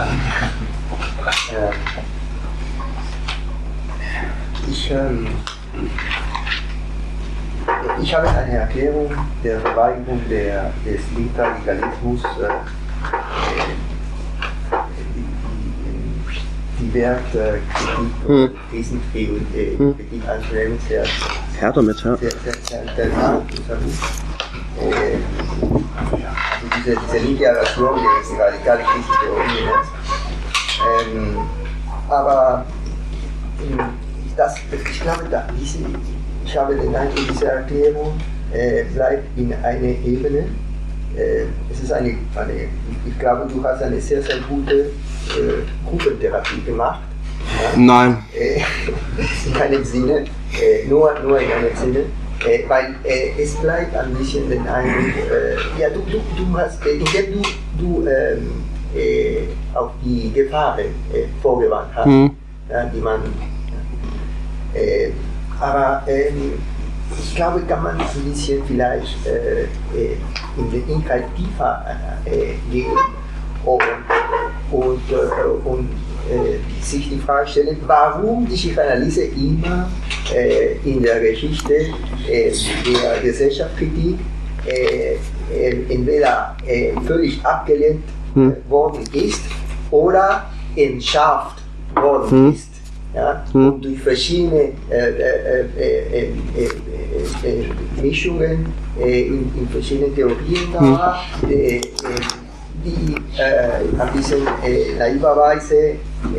Ich habe eine Erklärung der Verweigerung des Linksradikalismus, die Wertkritik und Krisenkritik anzunehmen, sehr damit, ja. Sehr nah. Also diese linke Aggression, die radikale Krisentheorie. Aber ich glaube, ich habe den Eindruck, diese Erklärung bleibt in einer Ebene. Es ist ich glaube, du hast eine sehr, sehr gute Gruppentherapie gemacht. Ja? Nein. In keinem Sinne, nur in einem Sinne. Weil es bleibt ein bisschen den Eindruck, ja, du hast, indem du auf die Gefahren vorgewarnt hast, ja, die man. Aber ich glaube, kann man ein bisschen vielleicht in den Inhalt tiefer gehen und sich die Frage stellen, warum die Psychoanalyse immer in der Geschichte der Gesellschaftskritik entweder völlig abgelehnt worden ist oder entschärft worden ist. Ja, und durch verschiedene Mischungen in verschiedenen Theorien da, die ein bisschen naiverweise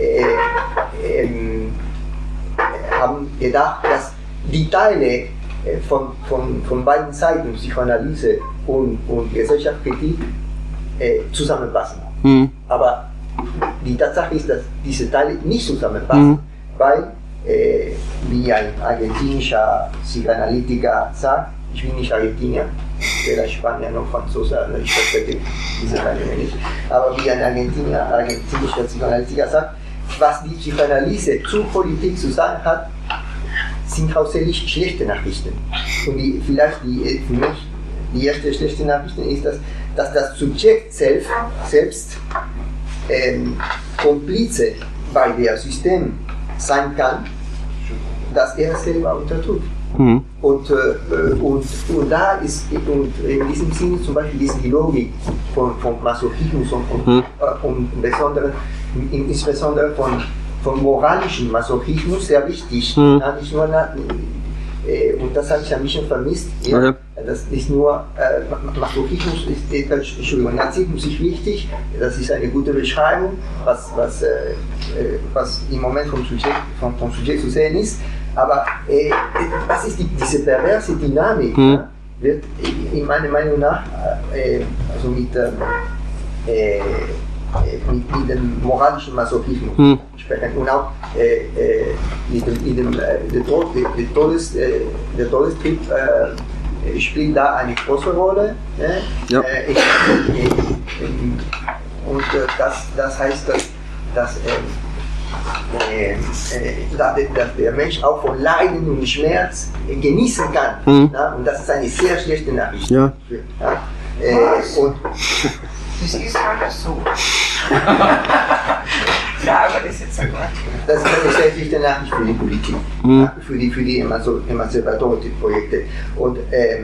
haben gedacht, dass die Teile von beiden Seiten, Psychoanalyse und Gesellschaftskritik, zusammenpassen. Aber die Tatsache ist, dass diese Teile nicht zusammenpassen, weil, wie ein argentinischer Psychoanalytiker sagt, ich bin nicht Argentinier, weder Spanier noch Franzose, ich verstehe diese Teile nicht, aber wie ein argentinischer Psychoanalytiker sagt, was die Psychoanalyse zur Politik zu sagen hat, sind hauptsächlich schlechte Nachrichten. Und vielleicht für mich die erste schlechte Nachricht ist, dass das Subjekt selbst Komplize bei dem System sein kann, das er selber unterdrückt. Und da ist, und in diesem Sinne zum Beispiel ist die Logik von Masochismus und insbesondere von moralischem Masochismus sehr wichtig. Ja, nicht nur, und das habe ich ein bisschen vermisst. Ja. Das ist nur, Masochismus ist, Narzissmus ist wichtig, das ist eine gute Beschreibung, was im Moment vom Subjekt zu sehen ist. Aber was ist diese perverse Dynamik? Ja, wird in meiner Meinung nach also mit dem moralischen Masochismus sprechen und auch der Todestrieb spielt da eine große Rolle. Ja. Und das heißt, dass der Mensch auch von Leiden und Schmerz genießen kann. Ja? Und das ist eine sehr schlechte Nachricht. Ja. Ja? Und das ist halt so. Ja, aber das ist jetzt ein Quatsch. Das ist eine sehr schlechte Nachricht für die Politik, ja? für die Emanzipatorenprojekte. Und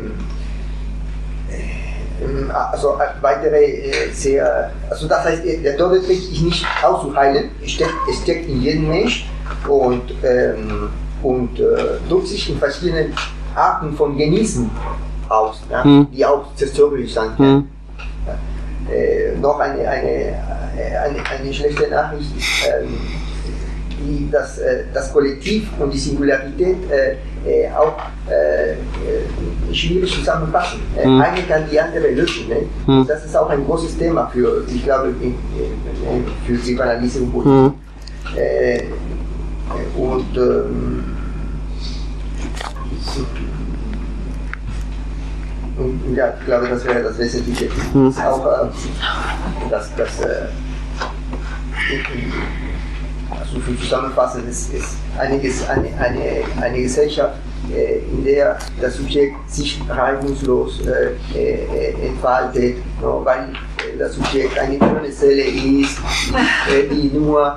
also weitere also das heißt, der Todesweg ist nicht auszuheilen, es steckt in jedem Mensch und drückt sich in verschiedenen Arten von Genießen aus, ja, die auch zerstörerisch sein können. Noch eine schlechte Nachricht ist, das Kollektiv und die Singularität auch schwierig zusammenpassen. Eine kann die andere lösen. Ne? Das ist auch ein großes Thema für, ich glaube, für Psychoanalyse und Politik. Und ja, ich glaube, das wäre das Wesentliche. Auch also für Zusammenfassen ist eine Gesellschaft, in der das Subjekt sich reibungslos entfaltet, weil das Subjekt eine grüne Zelle ist, die nur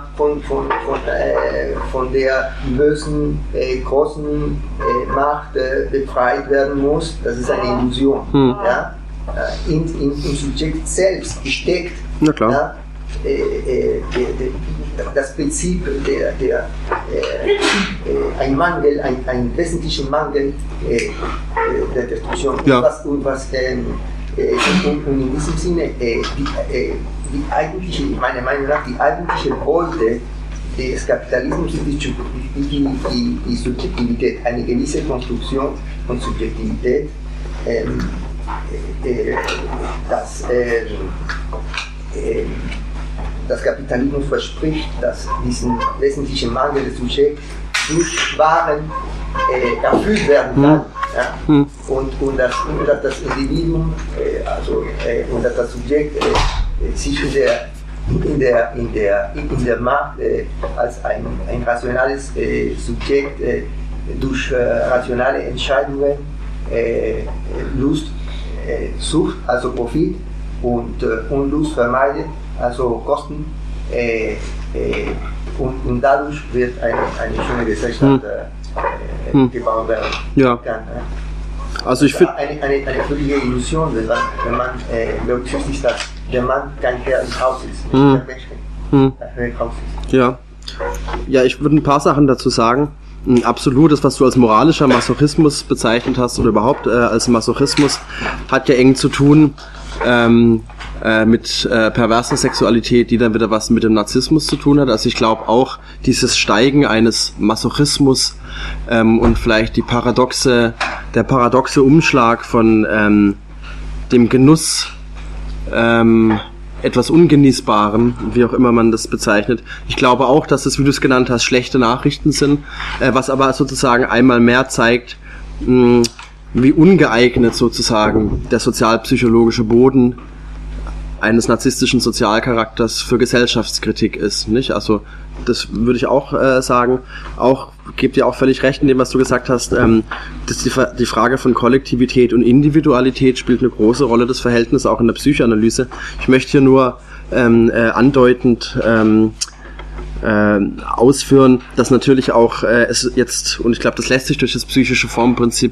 von der bösen, großen Macht befreit werden muss. Das ist eine Illusion. Ja? Im Subjekt selbst steckt. Na klar. Ja, das Prinzip ein Mangel, ein wesentlicher Mangel der Destruktion. Ja. Und in diesem Sinne die eigentliche, meiner Meinung nach, die eigentliche Beute des Kapitalismus ist die Subjektivität, eine gewisse Konstruktion von Subjektivität, das Kapitalismus verspricht, dass diesen wesentlichen Mangel des Subjekts durch Waren erfüllt werden kann. Ja? Und dass das Individuum, und dass das Subjekt sich in der Macht als ein rationales Subjekt durch rationale Entscheidungen Lust sucht, also Profit, und Unlust vermeidet, also Kosten, und dadurch wird eine schöne Gesellschaft gebaut werden. Ja. Kann, also ich finde eine völlige Illusion, wenn man berücksichtigt, dass der Mann kein Herr im Haus ist, der Mensch ein Herr im Haus ist. Ja, ich würde ein paar Sachen dazu sagen. Absolut, das, was du als moralischer Masochismus bezeichnet hast oder überhaupt als Masochismus, hat ja eng zu tun mit perverser Sexualität, die dann wieder was mit dem Narzissmus zu tun hat. Also ich glaube auch, dieses Steigen eines Masochismus und vielleicht der paradoxe Umschlag von dem Genuss etwas Ungenießbarem, wie auch immer man das bezeichnet. Ich glaube auch, dass es, wie du es genannt hast, schlechte Nachrichten sind, was aber sozusagen einmal mehr zeigt, wie ungeeignet sozusagen der sozialpsychologische Boden eines narzisstischen Sozialcharakters für Gesellschaftskritik ist, nicht? Also das würde ich auch sagen. Auch gebt dir auch völlig recht in dem, was du gesagt hast. Dass die Frage von Kollektivität und Individualität spielt eine große Rolle, das Verhältnis auch in der Psychoanalyse. Ich möchte hier nur andeutend ausführen, dass natürlich auch es jetzt, und ich glaube, das lässt sich durch das psychische Formprinzip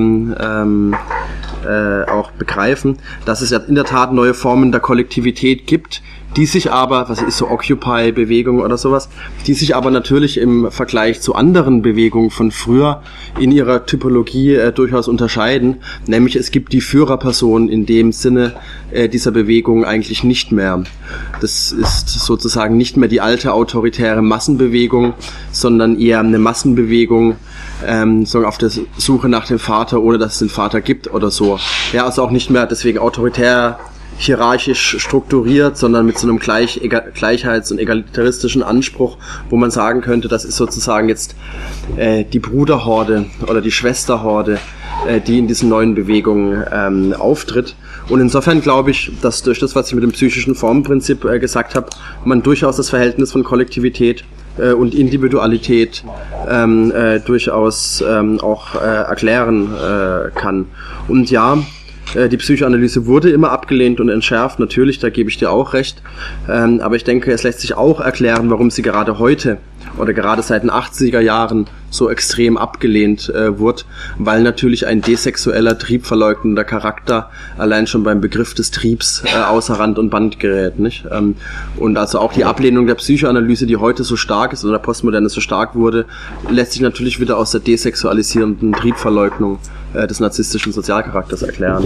auch begreifen, dass es ja in der Tat neue Formen der Kollektivität gibt, die sich aber, was ist so Occupy-Bewegung oder sowas, die sich aber natürlich im Vergleich zu anderen Bewegungen von früher in ihrer Typologie durchaus unterscheiden. Nämlich es gibt die Führerperson in dem Sinne dieser Bewegung eigentlich nicht mehr. Das ist sozusagen nicht mehr die alte autoritäre Massenbewegung, sondern eher eine Massenbewegung, so auf der Suche nach dem Vater, ohne dass es den Vater gibt oder so. Ja, also auch nicht mehr deswegen autoritär hierarchisch strukturiert, sondern mit so einem gleichheits- und egalitaristischen Anspruch, wo man sagen könnte, das ist sozusagen jetzt die Bruderhorde oder die Schwesterhorde die in diesen neuen Bewegungen auftritt. Und insofern glaube ich, dass durch das, was ich mit dem psychischen Formenprinzip gesagt habe, man durchaus das Verhältnis von Kollektivität und Individualität durchaus auch erklären kann. Und ja, die Psychoanalyse wurde immer abgelehnt und entschärft, natürlich, da gebe ich dir auch recht. Aber ich denke, es lässt sich auch erklären, warum sie gerade heute oder gerade seit den 80er Jahren so extrem abgelehnt wird, weil natürlich ein desexueller, triebverleugnender Charakter allein schon beim Begriff des Triebs außer Rand und Band gerät, nicht? Und also auch die Ablehnung der Psychoanalyse, die heute so stark ist oder der Postmoderne so stark wurde, lässt sich natürlich wieder aus der desexualisierenden Triebverleugnung des narzisstischen Sozialcharakters erklären.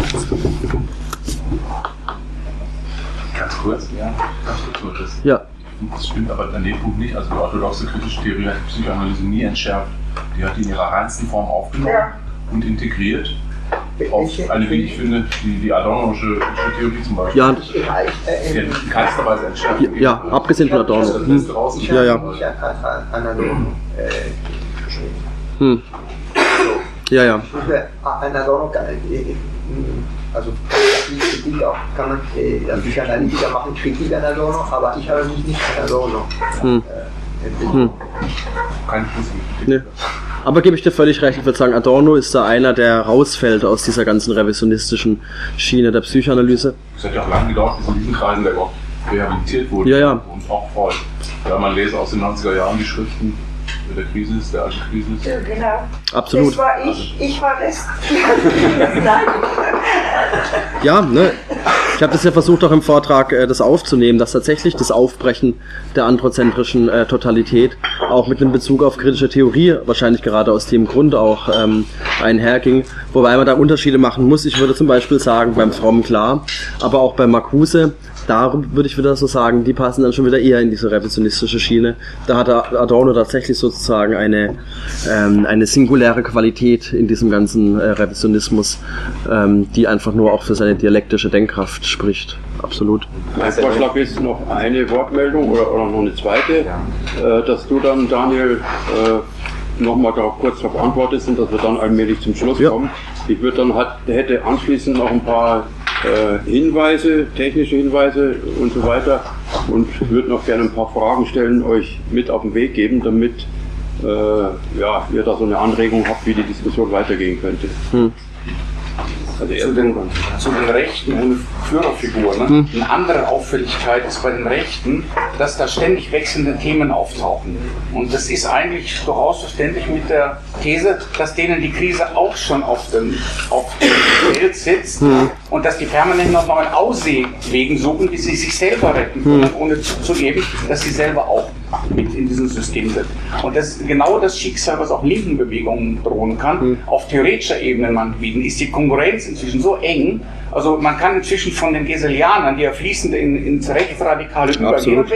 Ganz kurz, das. Ja. Das stimmt aber an dem Punkt nicht. Also die orthodoxe kritische Theorie hat die Psychoanalyse nie entschärft. Die hat die in ihrer reinsten Form aufgenommen und integriert. Auf eine, wie ich finde, die Adornoische Theorie zum Beispiel. Ja. Die in keinster Weise entschärft. Ja, abgesehen von Adorno. Ja. Ja. Ein Adorno also Kritik auch, kann man, Psychoanalytiker machen Kritik an Adorno, aber ich habe mich nicht an Adorno. Nee. Aber gebe ich dir völlig recht, ich würde sagen, Adorno ist da einer, der rausfällt aus dieser ganzen revisionistischen Schiene der Psychoanalyse. Es hat ja auch lange gedauert, bis in diesen Kreisen der überhaupt rehabilitiert wurde. Ja. Und auch Freud. Ja, man lese aus den 90er Jahren die Schriften der Krisis, der Antikrisis. Ja, genau. Absolut. Das war ich war das. Ja, ne? Ich habe das ja versucht auch im Vortrag das aufzunehmen, dass tatsächlich das Aufbrechen der androzentrischen Totalität auch mit einem Bezug auf kritische Theorie wahrscheinlich gerade aus dem Grund auch einherging, wobei man da Unterschiede machen muss. Ich würde zum Beispiel sagen, beim Fromm klar, aber auch bei Marcuse, da würde ich wieder so sagen, die passen dann schon wieder eher in diese revisionistische Schiene. Da hat Adorno tatsächlich sozusagen eine singuläre Qualität in diesem ganzen Revisionismus, die einfach nur auch für seine dialektische Denkkraft spricht. Absolut. Mein Vorschlag ist noch eine Wortmeldung oder noch eine zweite, dass du dann, Daniel, nochmal da kurz darauf antwortest und dass wir dann allmählich zum Schluss kommen. Ich würde dann hätte anschließend noch ein paar Hinweise, technische Hinweise und so weiter und würde noch gerne ein paar Fragen stellen, euch mit auf den Weg geben, damit ihr da so eine Anregung habt, wie die Diskussion weitergehen könnte. Also zu den Rechten ohne Führerfigur. Ne? Eine andere Auffälligkeit ist bei den Rechten, dass da ständig wechselnde Themen auftauchen. Und das ist eigentlich durchaus verständlich mit der These, dass denen die Krise auch schon auf dem Feld sitzt und dass die permanent noch neuen Auswegen suchen, wie sie sich selber retten können, ohne zuzugeben, dass sie selber auch mit in diesem System sind. Und das ist genau das Schicksal, was auch linken Bewegungen drohen kann. Auf theoretischer Ebene ist die Konkurrenz inzwischen so eng, also man kann inzwischen von den Gesselianern, die ja fließend ins Rechtsradikale übergehen,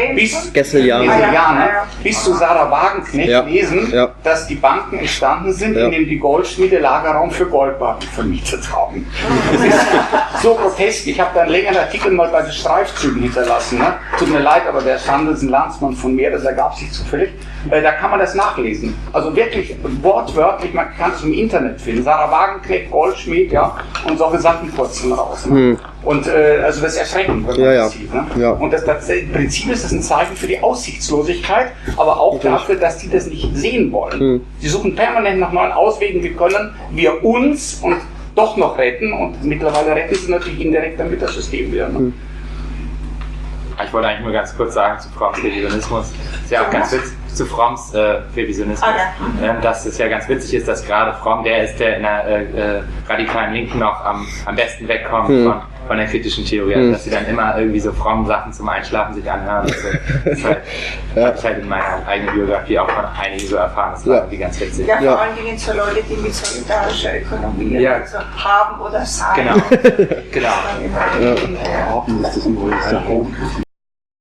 bis zu Sarah Wagenknecht lesen, dass die Banken entstanden sind, in denen die Goldschmiede Lagerraum für Goldbarren vermietet haben. Das ist so grotesk. Ich habe da einen längeren Artikel mal bei den Streifzügen hinterlassen. Ne? Tut mir leid, aber der Schandl ist ein Landsmann von mir, das ergab sich zufällig. Da kann man das nachlesen. Also wirklich wortwörtlich, man kann es im Internet finden. Sarah Wagenknecht, Goldschmied, und solche Sachen kurzen raus. Ne? Und also das ist erschreckend, wenn man das sieht. Ne? Und im Prinzip ist das ein Zeichen für die Aussichtslosigkeit, aber auch dafür, dass die das nicht sehen wollen. Sie suchen permanent nach neuen Auswegen, wie können wir uns und doch noch retten, und mittlerweile retten sie natürlich indirekt damit das System wieder. Ne? Ich wollte eigentlich nur ganz kurz sagen zu Fromms Revisionismus. Ist ja auch ganz witzig, zu Fromms Revisionismus, dass es ja ganz witzig ist, dass gerade Fromm der ist, der in der radikalen Linken auch am besten wegkommt von der kritischen Theorie, also, dass sie dann immer irgendwie so frommen Sachen zum Einschlafen sich anhören. Das habe ich halt in meiner eigenen Biografie auch von einigen so erfahren. Das war irgendwie ganz witzig. Ja, vor allen Dingen so Leute, die mit solidarischer Ökonomie also haben oder sein. Genau. Genau. Haben ist das übrigens der Haupt.